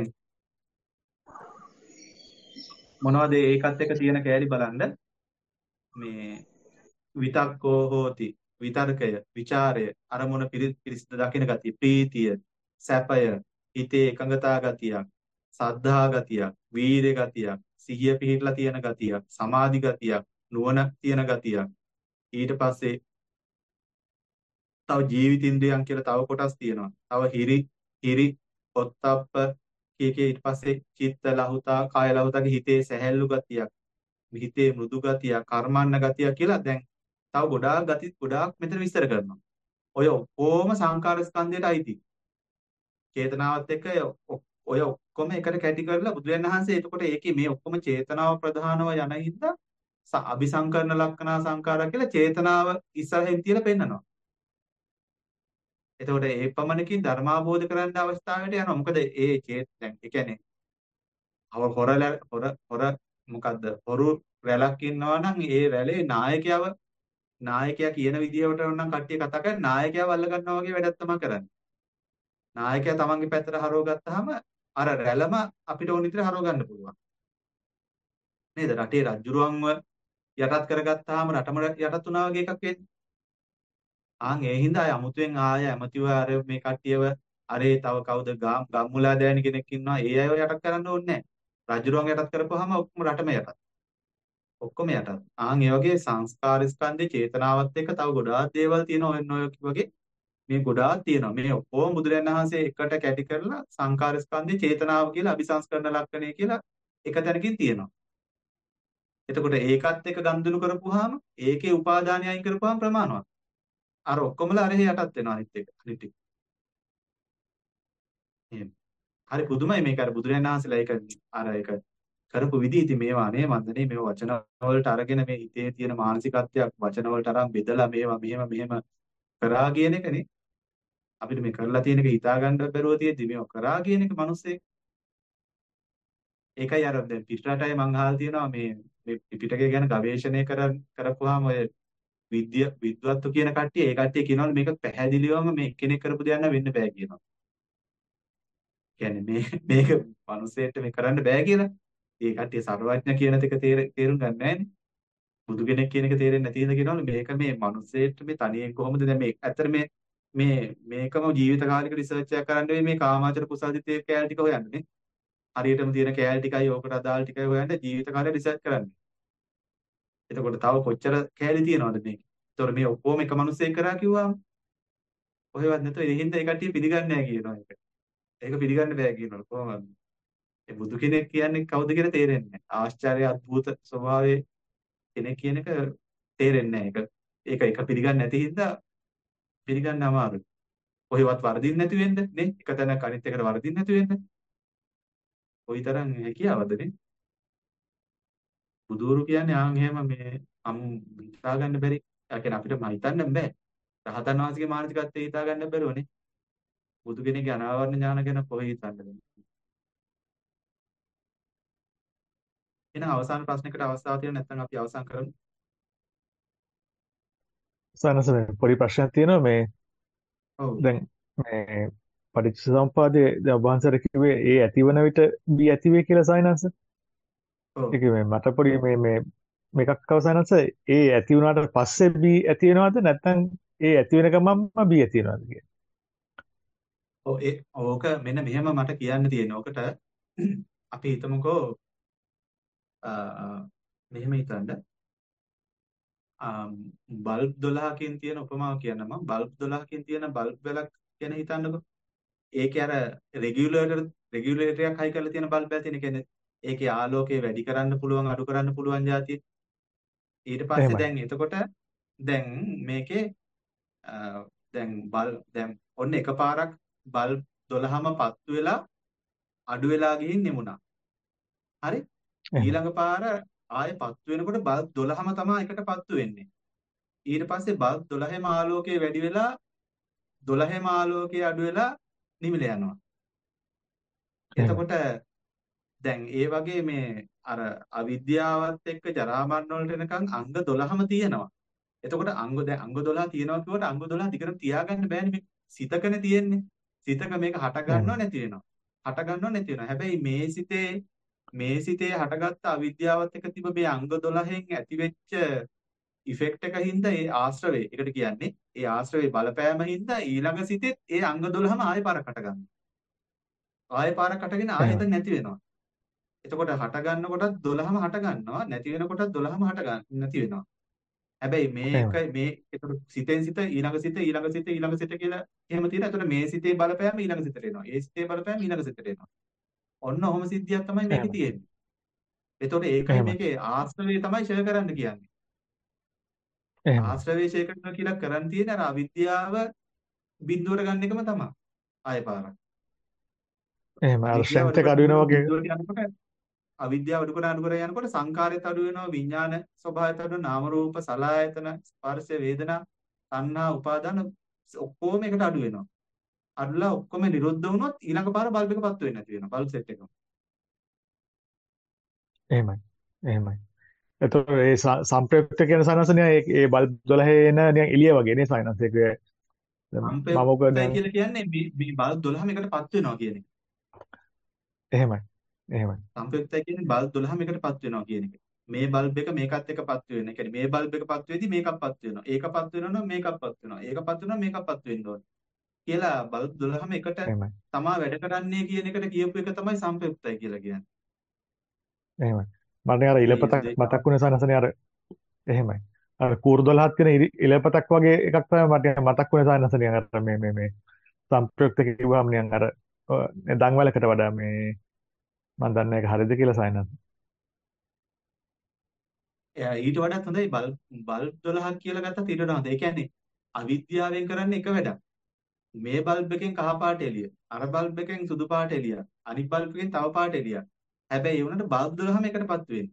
මොනවද ඒකත් එක්ක තියෙන කෑලි බලන්න. මේ විතක්කෝ හෝති විතර්කය, ਵਿਚාරය, අරමුණ පිරිසිදු දකින ගතිය, ප්‍රීතිය, සැපය, හිතේ එකඟතා ගතියක්, සද්ධා ගතියක්, වීර්ය ගතියක්, සිහිය පිහිටලා තියෙන ගතියක්, සමාධි ගතියක්, නුවණ තියෙන ගතියක්. ඊට පස්සේ තව ජීවිතින්ද්‍රයන් කියලා තව කොටස් තියෙනවා. තව හිරි හිරි ඔත්තප්ප කීකේ ඊට පස්සේ චිත්ත ලහුතා, කාය ලහුතාගේ හිතේ සැහැල්ලු ගතියක්, හිතේ මෘදු ගතියක්, කර්මන්න ගතියක් කියලා දැන් තව ගොඩාක් ගති ගොඩාක් මෙතන විස්තර කරනවා. ඔය ඔක්කොම සංකාර ස්කන්ධයට අයිති. චේතනාවත් එක්ක ඔය ඔක්කොම එකට කැටි කරලා බුදුරජාණන් වහන්සේ එතකොට ඒකේ මේ ඔක්කොම චේතනාව ප්‍රධානව යන හින්දා අபிසංකරණ ලක්ෂණා සංකාරා කියලා චේතනාව ඉස්සරහින් තියලා පෙන්නනවා. එතකොට ඒ පමණකින් ධර්මාභෝධ කරන්න අවස්ථාවට යනවා. මොකද ඒ චේත දැන් ඒ කියන්නේ අව හොර හොර හොර මොකද්ද? හොරු රැලක් ඉන්නවා නම් ඒ රැළේ නායකයව නායකයා කියන විදිහට නම් කට්ටිය කතා කරන්නේ නායකයාව අල්ල ගන්නවා වගේ වැඩක් තමයි කරන්නේ. නායකයා තමන්ගේ පැත්තට හරව ගත්තාම අර රැළම අපිට ඕන විදිහට හරව ගන්න පුළුවන්. නේද? රටේ රජුරුවන්ව යටත් කරගත්තාම රටම යටත් වුණා වගේ එකක් වෙන්නේ. ආන් ඒ හින්දා අය අමුතුවෙන් ආය ඇමතිව අර මේ කට්ටියව අරේ තව කවුද ගම්මුලා දෑනි කෙනෙක් ඉන්නවා ඒ අයව යටත් කරන්න ඕනේ නැහැ. රජුරුවන් යටත් කරපුවාම ඔක්කොම රටම යටත්. ඔක්කොම යටත්. ආන් ඒ වගේ සංස්කාර ස්කන්ධේ චේතනාවත් එක්ක තව ගොඩාක් දේවල් තියෙනවා. ඔන්න ඔය වගේ මේ ගොඩාක් තියෙනවා. මේ ඔක්කොම බුදුරජාණන් වහන්සේ එකට කැටි කරලා සංකාර ස්කන්ධේ චේතනාව කියලා අபிසංස්කරණ ලක්ෂණය කියලා එක තැනකින් තියෙනවා. එතකොට ඒකත් එක්ක ගනුදෙනු කරපුවාම ඒකේ උපාදානය අයින් කරපුවාම ප්‍රමාණවත්. අර ඔක්කොමලා අරහේ යටත් වෙනවා අනිත් එක. අනිත් එක. එහෙම. හරි පුදුමයි මේක අර බුදුරජාණන් වහන්සේලා ඒක අර ඒක කරපු විදිහ ඉතින් මේවා නේ මන්දනේ මේවා වචන වලට අරගෙන මේ හිතේ තියෙන මානසිකත්වයක් වචන වලට අරන් බෙදලා මේවා මෙහෙම මෙහෙම කරා කියන එකනේ අපිට මේ කරලා තියෙන එක හිතා ගන්න බැරුව තියෙද්දි මේවා කරා කියන එක මිනිස්සේ ඒකයි අර දැන් පිටරටයි මං අහලා තියෙනවා මේ මේ පිටකේ ගැන ගවේෂණය කර කරපුවාම ඔය විද්‍ය විද්වත්තු කියන කට්ටිය ඒ කට්ටිය කියනවලු මේක පැහැදිලිවම මේ කෙනෙක් කරපු දෙයක් නෑ වෙන්න බෑ කියනවා. කියන්නේ මේ මේක මිනිස්සෙන්ට මේ කරන්න බෑ කියලා. ඒ කට්ටිය සර්වඥ කියන එක තේරුම් ගන්න නෑනේ. බුදු කෙනෙක් කියන එක තේරෙන්නේ නැති හින්දා කියනවලු මේක මේ මිනිස්සෙන්ට මේ තනියෙන් කොහොමද දැන් මේ ඇත්තට මේ මේ මේකම ජීවිත කාලික රිසර්ච් එකක් කරන්න වෙයි මේ කාමාචර කුසාදිතේ කෑලි ටික හොයන්නේ. හරියටම තියෙන කෑලි ටිකයි ඕකට අදාළ ටිකයි හොයන්න ජීවිත කාලේ රිසර්ච් කරන්න. එතකොට තව කොච්චර කෑලි තියෙනවද මේක? ඒතකොට මේ ඔක්කොම එක මිනිස්සෙක් කරා කිව්වම කොහෙවත් නැතෝ ඒ හින්දා ඒ කට්ටිය පිළිගන්නේ නැහැ කියනවා ඒක. ඒක පිළිගන්න බෑ කියනවා කොහොමද? ඒ බුදු කෙනෙක් කියන්නේ කවුද කියලා තේරෙන්නේ නැහැ. ආශ්චර්ය අద్భుත ස්වභාවයේ කෙනෙක් කියන එක තේරෙන්නේ නැහැ. ඒක ඒක ඒක පිළිගන්නේ නැති හින්දා පිළිගන්න අමාරුයි. කොහෙවත් වර්ධින්න නැති වෙන්න නේ? එක තැනක අනිත් එකට වර්ධින්න නැති වෙන්න. කොයිතරම් හැකියාවද නේ? බුදුරු කියන්නේ ආන් එහෙම මේ අම් හිතා ගන්න බැරි. ඒ කියන්නේ අපිට හිතන්න බෑ. රහතන් වහන්සේගේ මානසිකත්වය හිතා ගන්න බැරුවනේ. බුදු කෙනෙක්ගේ අනාවරණ ඥාන ගැන කොහේ හිතන්නද? එහෙනම් අවසාන ප්‍රශ්නයකට අවස්ථාවක් තියෙනවා නැත්නම් අපි අවසන් කරමු.
සනස පොඩි ප්‍රශ්නයක් තියෙනවා මේ
ඔව්.
දැන් මේ පටිච්චසමුප්පාදයේ දැන් ඔබ වහන්සේ කිව්වේ ඒ ඇතිවන විට බී ඇතිවේ කියලා සයිනස.
ඔව්.
ඒක මේ මට පොඩි මේ මේ මේකක් අවසනස ඒ ඇති වුණාට පස්සේ බී ඇති වෙනවද නැත්නම් ඒ ඇති වෙන ගමන්ම බී ඇති වෙනවද කියන්නේ?
ඔව් ඒ ඕක මෙන්න මෙහෙම මට කියන්න තියෙනවා. ඕකට අපි හිතමුකෝ අ මෙහෙම හිතන්න. බල්බ් දොළහකින් තියෙන උපමාව කියන්න මම බල්බ් දොළහකින් තියෙන බල්බ් වලක් ගැන හිතන්නකෝ. ඒකේ අර රෙගියුලේටර් රෙගියුලේටරයක් හයි කරලා තියෙන බල්බ් එකක් තියෙන. කියන්නේ ඒකේ ආලෝකය වැඩි කරන්න පුළුවන් අඩු කරන්න පුළුවන් જાතිය. ඊට පස්සේ
එහෙමයි.
දැන් එතකොට දැන් මේකේ දැන් බල් දැන් ඔන්න එකපාරක් බල්බ් දොළහම පත්තු වෙලා අඩු වෙලා ගිහින් නිමුණා. හරි?
එහෙමයි.
ඊළඟ පාර ආයේ පත්තු වෙනකොට බල්බ් දොළහම තමයි එකට පත්තු වෙන්නේ. ඊට පස්සේ බල්බ් දොළහෙම ආලෝකය වැඩි වෙලා දොළහෙම ආලෝකය අඩු වෙලා නිමිල යනවා.
එහෙමයි.
එතකොට දැන් ඒ වගේ මේ අර අවිද්‍යාවත් එක්ක ජරා මරණ වලට එනකන් අංග දොළහම තියෙනවා. එතකොට අංග දැන් අංග දොළහ තියෙනවා කියවට අංග දොළහ දිගට තියාගන්න බෑනේ මේ සිතකනේ තියෙන්නේ. සිතක මේක හට ගන්නව
එහෙමයි.
නැති වෙනවා. හට ගන්නව නැති වෙනවා. හැබැයි මේ සිතේ මේ සිතේ හටගත්ත අවිද්‍යාවත් එක්ක තිබ්බ මේ අංග දොළහෙන් ඇතිවෙච්ච ඉෆෙක්ට් එක හින්දා ඒ ආශ්‍රවේ ඒකට කියන්නේ ඒ ආශ්‍රවේ බලපෑම හින්දා ඊළඟ සිතෙත් ඒ අංග දොළහම ආයෙ පාරක් හට ගන්නවා. ආයෙ පාරක් හටගෙන ආයෙ
එහෙමයි.
එතන නැති වෙනවා. එතකොට හට ගන්නකොටත් දොළහම හට ගන්නවා නැති වෙනකොටත් දොළහම හට ගන්න නැති වෙනවා. හැබැයි මේක
එහෙමයි.
මේ එතකොට සිතෙන් සිත ඊළඟ සිත ඊළඟ සිත ඊළඟ සිත කියලා එහෙම තියෙනවා. එතකොට මේ සිතේ බලපෑම ඊළඟ සිතට එනවා. ඒ සිතේ බලපෑම ඊළඟ සිතට එනවා. ඔන්න ඔහොම සිද්ධියක් තමයි මේකේ
එහෙමයි.
තියෙන්නේ. එතකොට ඒකයි
එහෙමයි.
මේකේ ආශ්‍රවය තමයි ෂය කරන්න කියන්නේ.
එහෙමයි.
ආශ්‍රවය ෂය කරනවා කියලා කරන් තියෙන අර අවිද්‍යාව බිඳුවට ගන්න එකම තමයි. ආය පාරක්.
එහෙමයි. අර
අවිද්‍යාව
ස්ට්‍රෙන්ත්
අඩු
එක
කර
අඩු
අඩු කර
වෙනවා වගේ.
බිඳුවට යනකොට අවිද්‍යාව අඩු කර අඩු කර යනකොට සංකාරයත් අඩු වෙනවා විඥාන ස්වභාවයත් අඩු වෙනවා නාම රූප සලආයතන ස්පර්ශ වේදනා තණ්හා උපාදාන ඔක්කොම එකට අඩු වෙනවා. අඩුලා ඔක්කොම නිරුද්ධ වුණොත් ඊළඟ පාර බල්බ් එකපත් වෙන්නේ නැති වෙනවා. බල්බ් සෙට් එකම.
එහෙමයි. එහෙමයි. එතකොට ඒ ස- සංප්‍රයුක්ත කියන සනසනේ ඒ ඒ බල්බ් දොළහේ එන නිකන් එළිය වගේ නේ සයිනස් ඒක මම ඔක
සම්ප්‍රයුක්තයි
දැන්
කියලා කියන්නේ මේ මේ බල්බ් දොළහම එකටපත් වෙනවා කියන එක.
එහෙමයි. එහෙමයි.
සම්ප්‍රයුක්තයි කියන්නේ බල්බ් දොළහම එකටපත් වෙනවා කියන එක. මේ බල්බ් එක මේකත් එක්කපත් වෙන. ඒ කියන්නේ මේ බල්බ් එකපත් වෙද්දි මේකපත් වෙනවා. ඒකපත් වෙනවා මේකපත් වෙනවා. ඒකපත් වෙනවා මේකපත් වෙන්න ඕන. කියලා බල්බ් දොළහම එකට
එහෙමයි.
තමා වැඩ කරන්නේ කියන එකට කියපු එක තමයි සම්ප්‍රයුක්තයි කියලා කියන්නේ.
එහෙමයි. මට අර
මේ
ඉලපතක්
දෙක
මතක් වුණේ සනසනේ අර එහෙමයි. අර කූරු දොළහක් තියෙන ඉරි- ඉලපතක් වගේ එකක් තමයි මට මතක් වුණේ සනසනේ අර මේ මේ මේ සංප්‍රයුක්ත කිව්වම නිකන් අර දන්වලකට වඩා මේ මම දන්නේ ඒක හරියද කියලා සයිනස්.
එයා ඊට වඩාත් හොඳයි බල්බ් බල්බ් දොළහක් කියලා ගත්තත් ඊට වඩා හොඳයි. ඒ කියන්නේ අවිද්‍යාවෙන් කරන්නේ එක වැඩක්. මේ බල්බ් එකෙන් කහ පාට එළිය. අර බල්බ් එකෙන් සුදු පාට එළිය. අනිත් බල්බ් එකෙන් තව පාට එළිය. හැබැයි ඒ වුණාට බල්බ් දොළහම එකටපත් වෙන්නේ.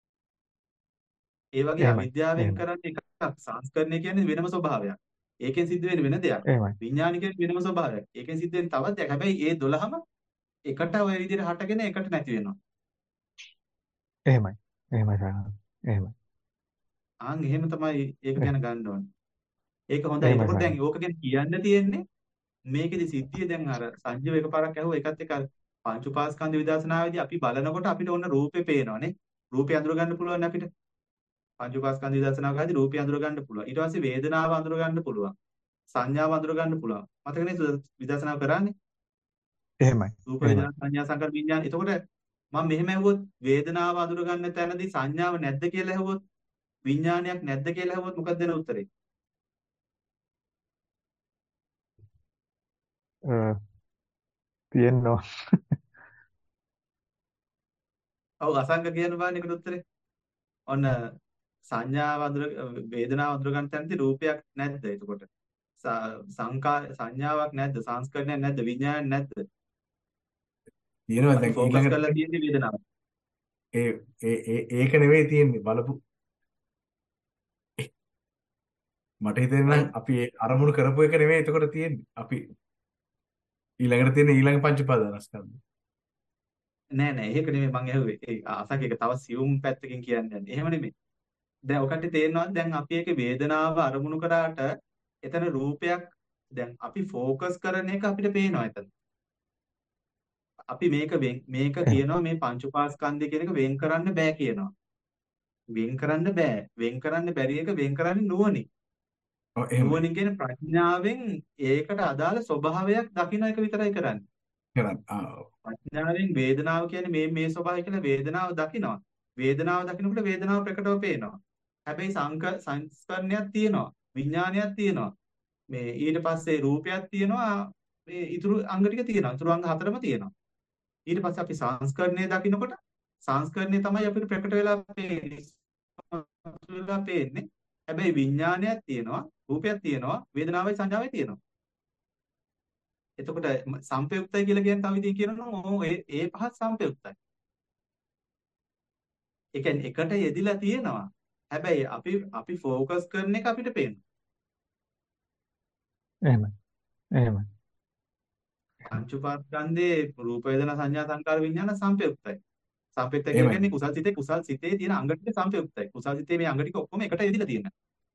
ඒ වගේ
එහෙමයි.
අවිද්‍යාවෙන්
එහෙමයි.
කරන්නේ එකක්. සංස්කරණය කියන්නේ වෙනම ස්වභාවයක්. ඒකෙන් සිද්ධ වෙන වෙන දෙයක්.
එහෙමයි.
විඥානිකයෙන් වෙනම ස්වභාවයක්. ඒකෙන් සිද්ධ වෙන තවත් දෙයක්. හැබැයි ඒ දොළහම එකට ඔය විදිහට හටගෙන එකට නැති වෙනවා.
එහෙමයි. එහෙමයි සයිනස්. එහෙමයි.
ආන් එහෙම තමයි ඒක
එහ-
ගැන ගන්න ඕනේ. ඒක හොඳයි.
එහෙමයි
එතකොට දැන්
සයිනස්.
ඕක ගැන කියන්න තියෙන්නේ මේකෙදි සිද්ධිය දැන් අර සංජීව එකපාරක් ඇහුවා ඒකත් එක්ක අර පංච උපාස්කන්ධ විදර්ශනාවේදී අපි බලනකොට අපිට ඔන්න රූපේ පේනවනේ. රූපේ අඳුර ගන්න පුළුවන් අපිට. පංච උපාස්කන්ධ විදර්ශනාවකදී රූපේ අඳුර ගන්න පුළුවන්. ඊට පස්සේ වේදනාව අඳුර ගන්න පුළුවන්. සංඥාව අඳුර ගන්න පුළුවන්. මතකනේ විදර්ශනාව කරන්නේ?
එහෙමයි.
රූප
එහෙමයි.
වේදනා සංඥා සංකාර විඥාන. එතකොට මම මෙහෙම ඇහුවොත් වේදනාව අඳුර ගන්න තැනදී සංඥාව නැද්ද කියලා ඇහුවොත් විඥානයක් නැද්ද කියලා ඇහුවොත් මොකක්ද දෙන උත්තරේ?
අ, තියෙනවා.
ඔව් අසංක කියන බාන්නේ ඒකට උත්තරේ. ඔන්න සංඥාව අඳුර වේදනාව අඳුර ගන්න තැනදී රූපයක් නැද්ද එතකොට? සංකා සංඥාවක් නැද්ද? සංස්කරණයක් නැද්ද? විඥානයක් නැද්ද?
තියෙනවා
අපි
දැන්
ફોકસ
ඊළඟට
කරලා තියෙන්නේ වේදනාව.
ඒ ඒ ඒ- ඒක නෙවෙයි තියෙන්නේ බලපු මට හිතෙන්නේ නම් අපි ඒ අරමුණු කරපු එක නෙවෙයි එතකොට තියෙන්නේ අපි ඊළඟට තියෙන ඊළඟ පංච උපාදානස්කන්ධ
නෑ නෑ ඒක නෙමෙයි මං ඇහුවේ. ඒ අසංක එක තව සියුම් පැත්තකින් කියන්නේ. එහෙම නෙමෙයි. දැන් ඔකට තේරෙනවද? දැන් අපි ඒකේ වේදනාව අරමුණු කරාට එතන රූපයක් දැන් අපි ફોકસ කරන එක අපිට පේනවා එතන. අපි මේක වෙන්- මේක
එහෙම.
කියනවා මේ පංච උපාස්කන්ධය කියන එක වෙන් කරන්න බෑ කියනවා. වෙන් කරන්න බෑ. වෙන් කරන්න බැරි එක වෙන් කරන්නේ නුවණින්.
ඔව් එහෙමයි
නුවණින් කියන ප්‍රඥාවෙන් ඒකට අදාළ ස්වභාවයක් දකින්න එක විතරයි කරන්නේ.
කරන්නේ ආ ඔව්.
ප්‍රඥාවෙන් වේදනාව කියන්නේ මේ මේ ස්වභාවය කියලා වේදනාව දකිනවා. වේදනාව දකිනකොට වේදනාව ප්‍රකටව පේනවා. හැබැයි සංක සංස්කරණයක් තියෙනවා. විඥානයක් තියෙනවා. මේ ඊට පස්සේ රූපයක් තියෙනවා. මේ ඊතුරු අංග ටික තියෙනවා. ඊතුරු අංග හතරම තියෙනවා. ඊට පස්සේ අපි සංස්කරණය දකිනකොට සංස්කරණය තමයි අපිට ප්‍රකට වෙලා පේන්නේ. වෙලා පේන්නේ. හැබැයි විඥානයක් තියෙනවා, රූපයක් තියෙනවා, වේදනාවයි සංඥාවයි තියෙනවා. එතකොට ම- සංපයුක්තයි කියලා කියන තව විදිහකින් කියනවා නම් ඕ ඒ ඒ පහ සංපයුක්තයි. ඒ කියන්නේ එකට යෙදිලා තියෙනවා. හැබැයි අපි අපි ફોકસ කරන එක අපිට පේනවා.
එහෙමයි. එහෙමයි.
පංච උපාස්කන්ධේ රූප වේදනා සංඥා සංකාර විඥාන සංපයුක්තයි. සංපයුක්තයි කියලා
එහෙමයි
කියන්නේ කුසල් සිතේ කුසල් සිතේ තියෙන අංග ටික සංපයුක්තයි. කුසල් සිතේ මේ අංග ටික ඔක්කොම එකට යෙදිලා තියෙනවා.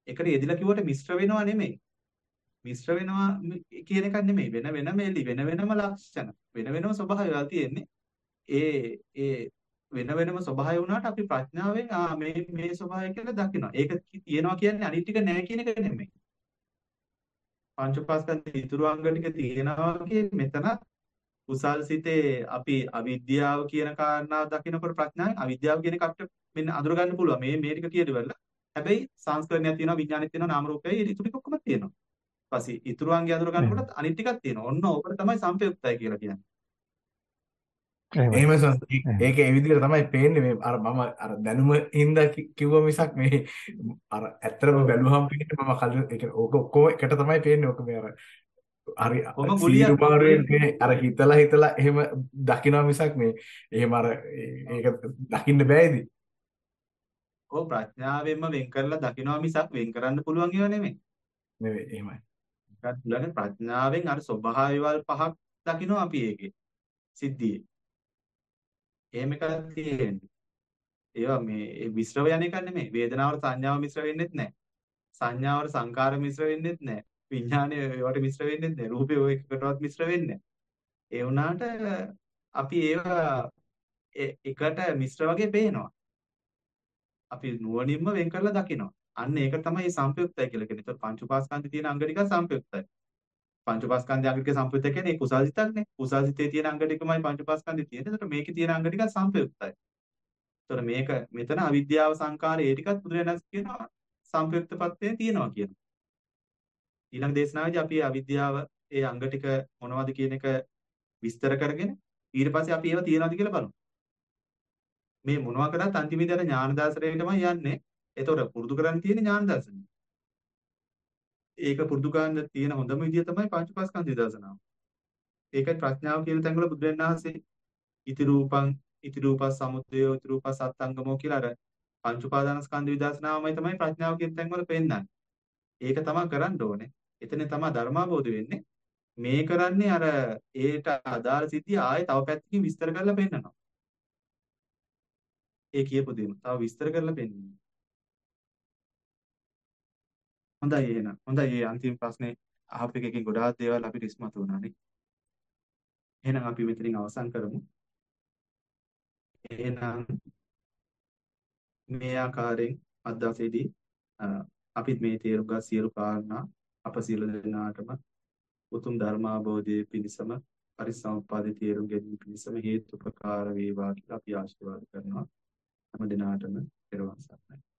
එකට යෙදිලා කිව්වට මිශ්‍ර වෙනවා නෙමෙයි. මිශ්‍ර වෙනවා කියන එකක් නෙමෙයි. වෙන වෙනම එලි වෙන වෙනම ලක්ෂණ. වෙන වෙනම ස්වභාවයල් තියෙන්නේ. ඒ ඒ වෙන වෙනම ස්වභාවය වුණාට අපි ප්‍රඥාවෙන් ආ මේ මේ ස්වභාවය කියලා දකිනවා. ඒක තියෙනවා කියන්නේ අනිත් ටික නැහැ කියන එක නෙමෙයි. පංච උපාස්කන්ධ ඉතුරු අංග ටික තියෙනවා කියන්නේ මෙතන කුසල් සිතේ අපි අවිද්‍යාව කියන කාරණාව දකිනකොට ප්‍රඥාවෙන් අවිද්‍යාව කියන එකට මෙන්න අඳුර ගන්න පුළුවන්. මේ මේ ටික කියදවල. හැබැයි සංස්කරණයක් තියෙනවා, විඥානයක් තියෙනවා, නාම රූපයයි ඒ ඉතුරු ටික ඔක්කොම තියෙනවා. ඊපස්සේ ඉතුරු අංගය අඳුර
එහෙම
ගන්නකොටත් අනිත් ටිකක් තියෙනවා. ඔන්න ඕකට තමයි සංපයුක්තයි කියලා කියන්නේ.
එහෙමයි.
එහෙම සම්
එහෙම.
ඒක ඒ විදිහට තමයි පේන්නේ මේ අර මම අර දැනුම හින්දා කි- කිව්ව මිසක් මේ අර ඇත්තටම
ඔව්.
බැලුවම පේන්නේ මම කලින් ඒ කියන්නේ ඕක ඔක්කොම එකට තමයි පේන්නේ ඕක මේ අර හරි
කොහොම
සීරු
ගුලියක්
මාරුවෙන්
තියෙන්නේ.
මේ අර හිතලා හිතලා එහෙම දකිනවා මිසක් මේ එහෙම අර ඒ- ඒක දකින්න බෑ ඉතින්
ඔව් ප්‍රඥාවෙන්ම වෙන් කරලා දකිනවා මිසක් වෙන් කරන්න පුළුවන් ඒවා නෙමෙයි.
නෙවෙයි එහෙමයි
ඒකත් ළඟ ප්‍රඥාවෙන් අර ස්වභාවයවල් පහක් දකිනවා අපි ඒකේ සිද්ධියේ. එහෙම එකක් තියෙන්නේ. ඒවා මේ ඒ මිශ්‍ර යන එක නෙමෙයි. වේදනාවට සංඥාව මිශ්‍ර වෙන්නෙත් නැහැ. සංඥාවට සංකාර මිශ්‍ර වෙන්නෙත් නැහැ. විඥානය ඒවට මිශ්‍ර වෙන්නෙත් නැහැ. රූපේ ඔය එකකටවත් මිශ්‍ර වෙන්නේ නැහැ. ඒ වුණාට අපි ඒවා ඒ- එකට මිශ්‍ර වගේ පේනවා. අපි නුවණින්ම වෙන් කරලා දකිනවා. අන්න ඒක තමයි සංපයුක්තයි කියලා කියන්නේ. ඒතකොට පංච උපාස්කන්ධේ තියෙන අංග ටික සංපයුක්තයි. පංච උපාස්කන්ධයේ අංග ටික සංපයුක්ත කියන්නේ ඒ කුසල් සිතක්නේ. කුසල් සිතේ තියෙන අංග ටිකමයි පංච උපාස්කන්ධේ තියෙන්නේ. ඒතකොට මේකේ තියෙන අංග ටික සංපයුක්තයි. ඒතකොට මේක මෙතන අවිද්‍යාව සංකාරය ඒ ටිකත් බුදුරජාණන් කියනවා සංපයුක්තපත්තේ තියෙනවා කියනවා. ඊළඟ දේශනාවේදී අපි අවිද්‍යාව ඒ අංග ටික මොනවද කියන එක විස්තර කරගෙන ඊට පස්සේ අපි ඒවා තියනවාද කියලා බලමු. මේ මොනවා කරත් අන්තිමේදී අර ඥාන දාසරයටමයි යන්නේ. ඒතකොට පුරුදු කරන්න තියෙන්නේ ඥාන දර්ශනය. ඒක පුරුදු කරන්න තියෙන හොඳම විදිය තමයි පංචපාස්කන්ධ විදර්ශනාව. ඒකයි ප්‍රඥාව කියන තැන් වල බුදුරජාණන් වහන්සේ ඉති රූපං ඉති රූපස් සමුදයෝ ඉති රූපස් සත්ංගමෝ කියලා අර පංච උපාදානස්කන්ධ විදර්ශනාවමයි තමයි ප්‍රඥාව කියන තැන් වල පෙන්නන්නේ. ඒක තමයි කරන්න ඕනේ. එතන තමයි ධර්මාබෝධ වෙන්නේ. මේ කරන්නේ අර ඒට අදාළ සිද්ධිය ආයේ තව පැත්තකින් විස්තර කරලා පෙන්නනවා. ඒ කියපු දේම තව විස්තර කරලා පෙන්නනවා. හොඳයි එහෙනම්. හොඳයි මේ අන්තිම ප්‍රශ්නේ අහපු එකකින් ගොඩාක් දේවල් අපිට ඉස්මතු වුණානේ. එහෙනම් අපි මෙතනින් අවසන් කරමු. එහෙනම් මේ ආකාරයෙන් අද දවසේදී අ, අපිත් මේ තේරුම් ගත් සියලු කාරණා අප සියලු දෙනාටම උතුම් ධර්මාභෝධයේ පිණසම පරිසම්පාදේ තේරුම් ගැනීම පිණසම හේතුපකාර වේවා කියලා අපි ආශිර්වාද කරනවා. හැම දිනාටම පෙරවන් සරණයි.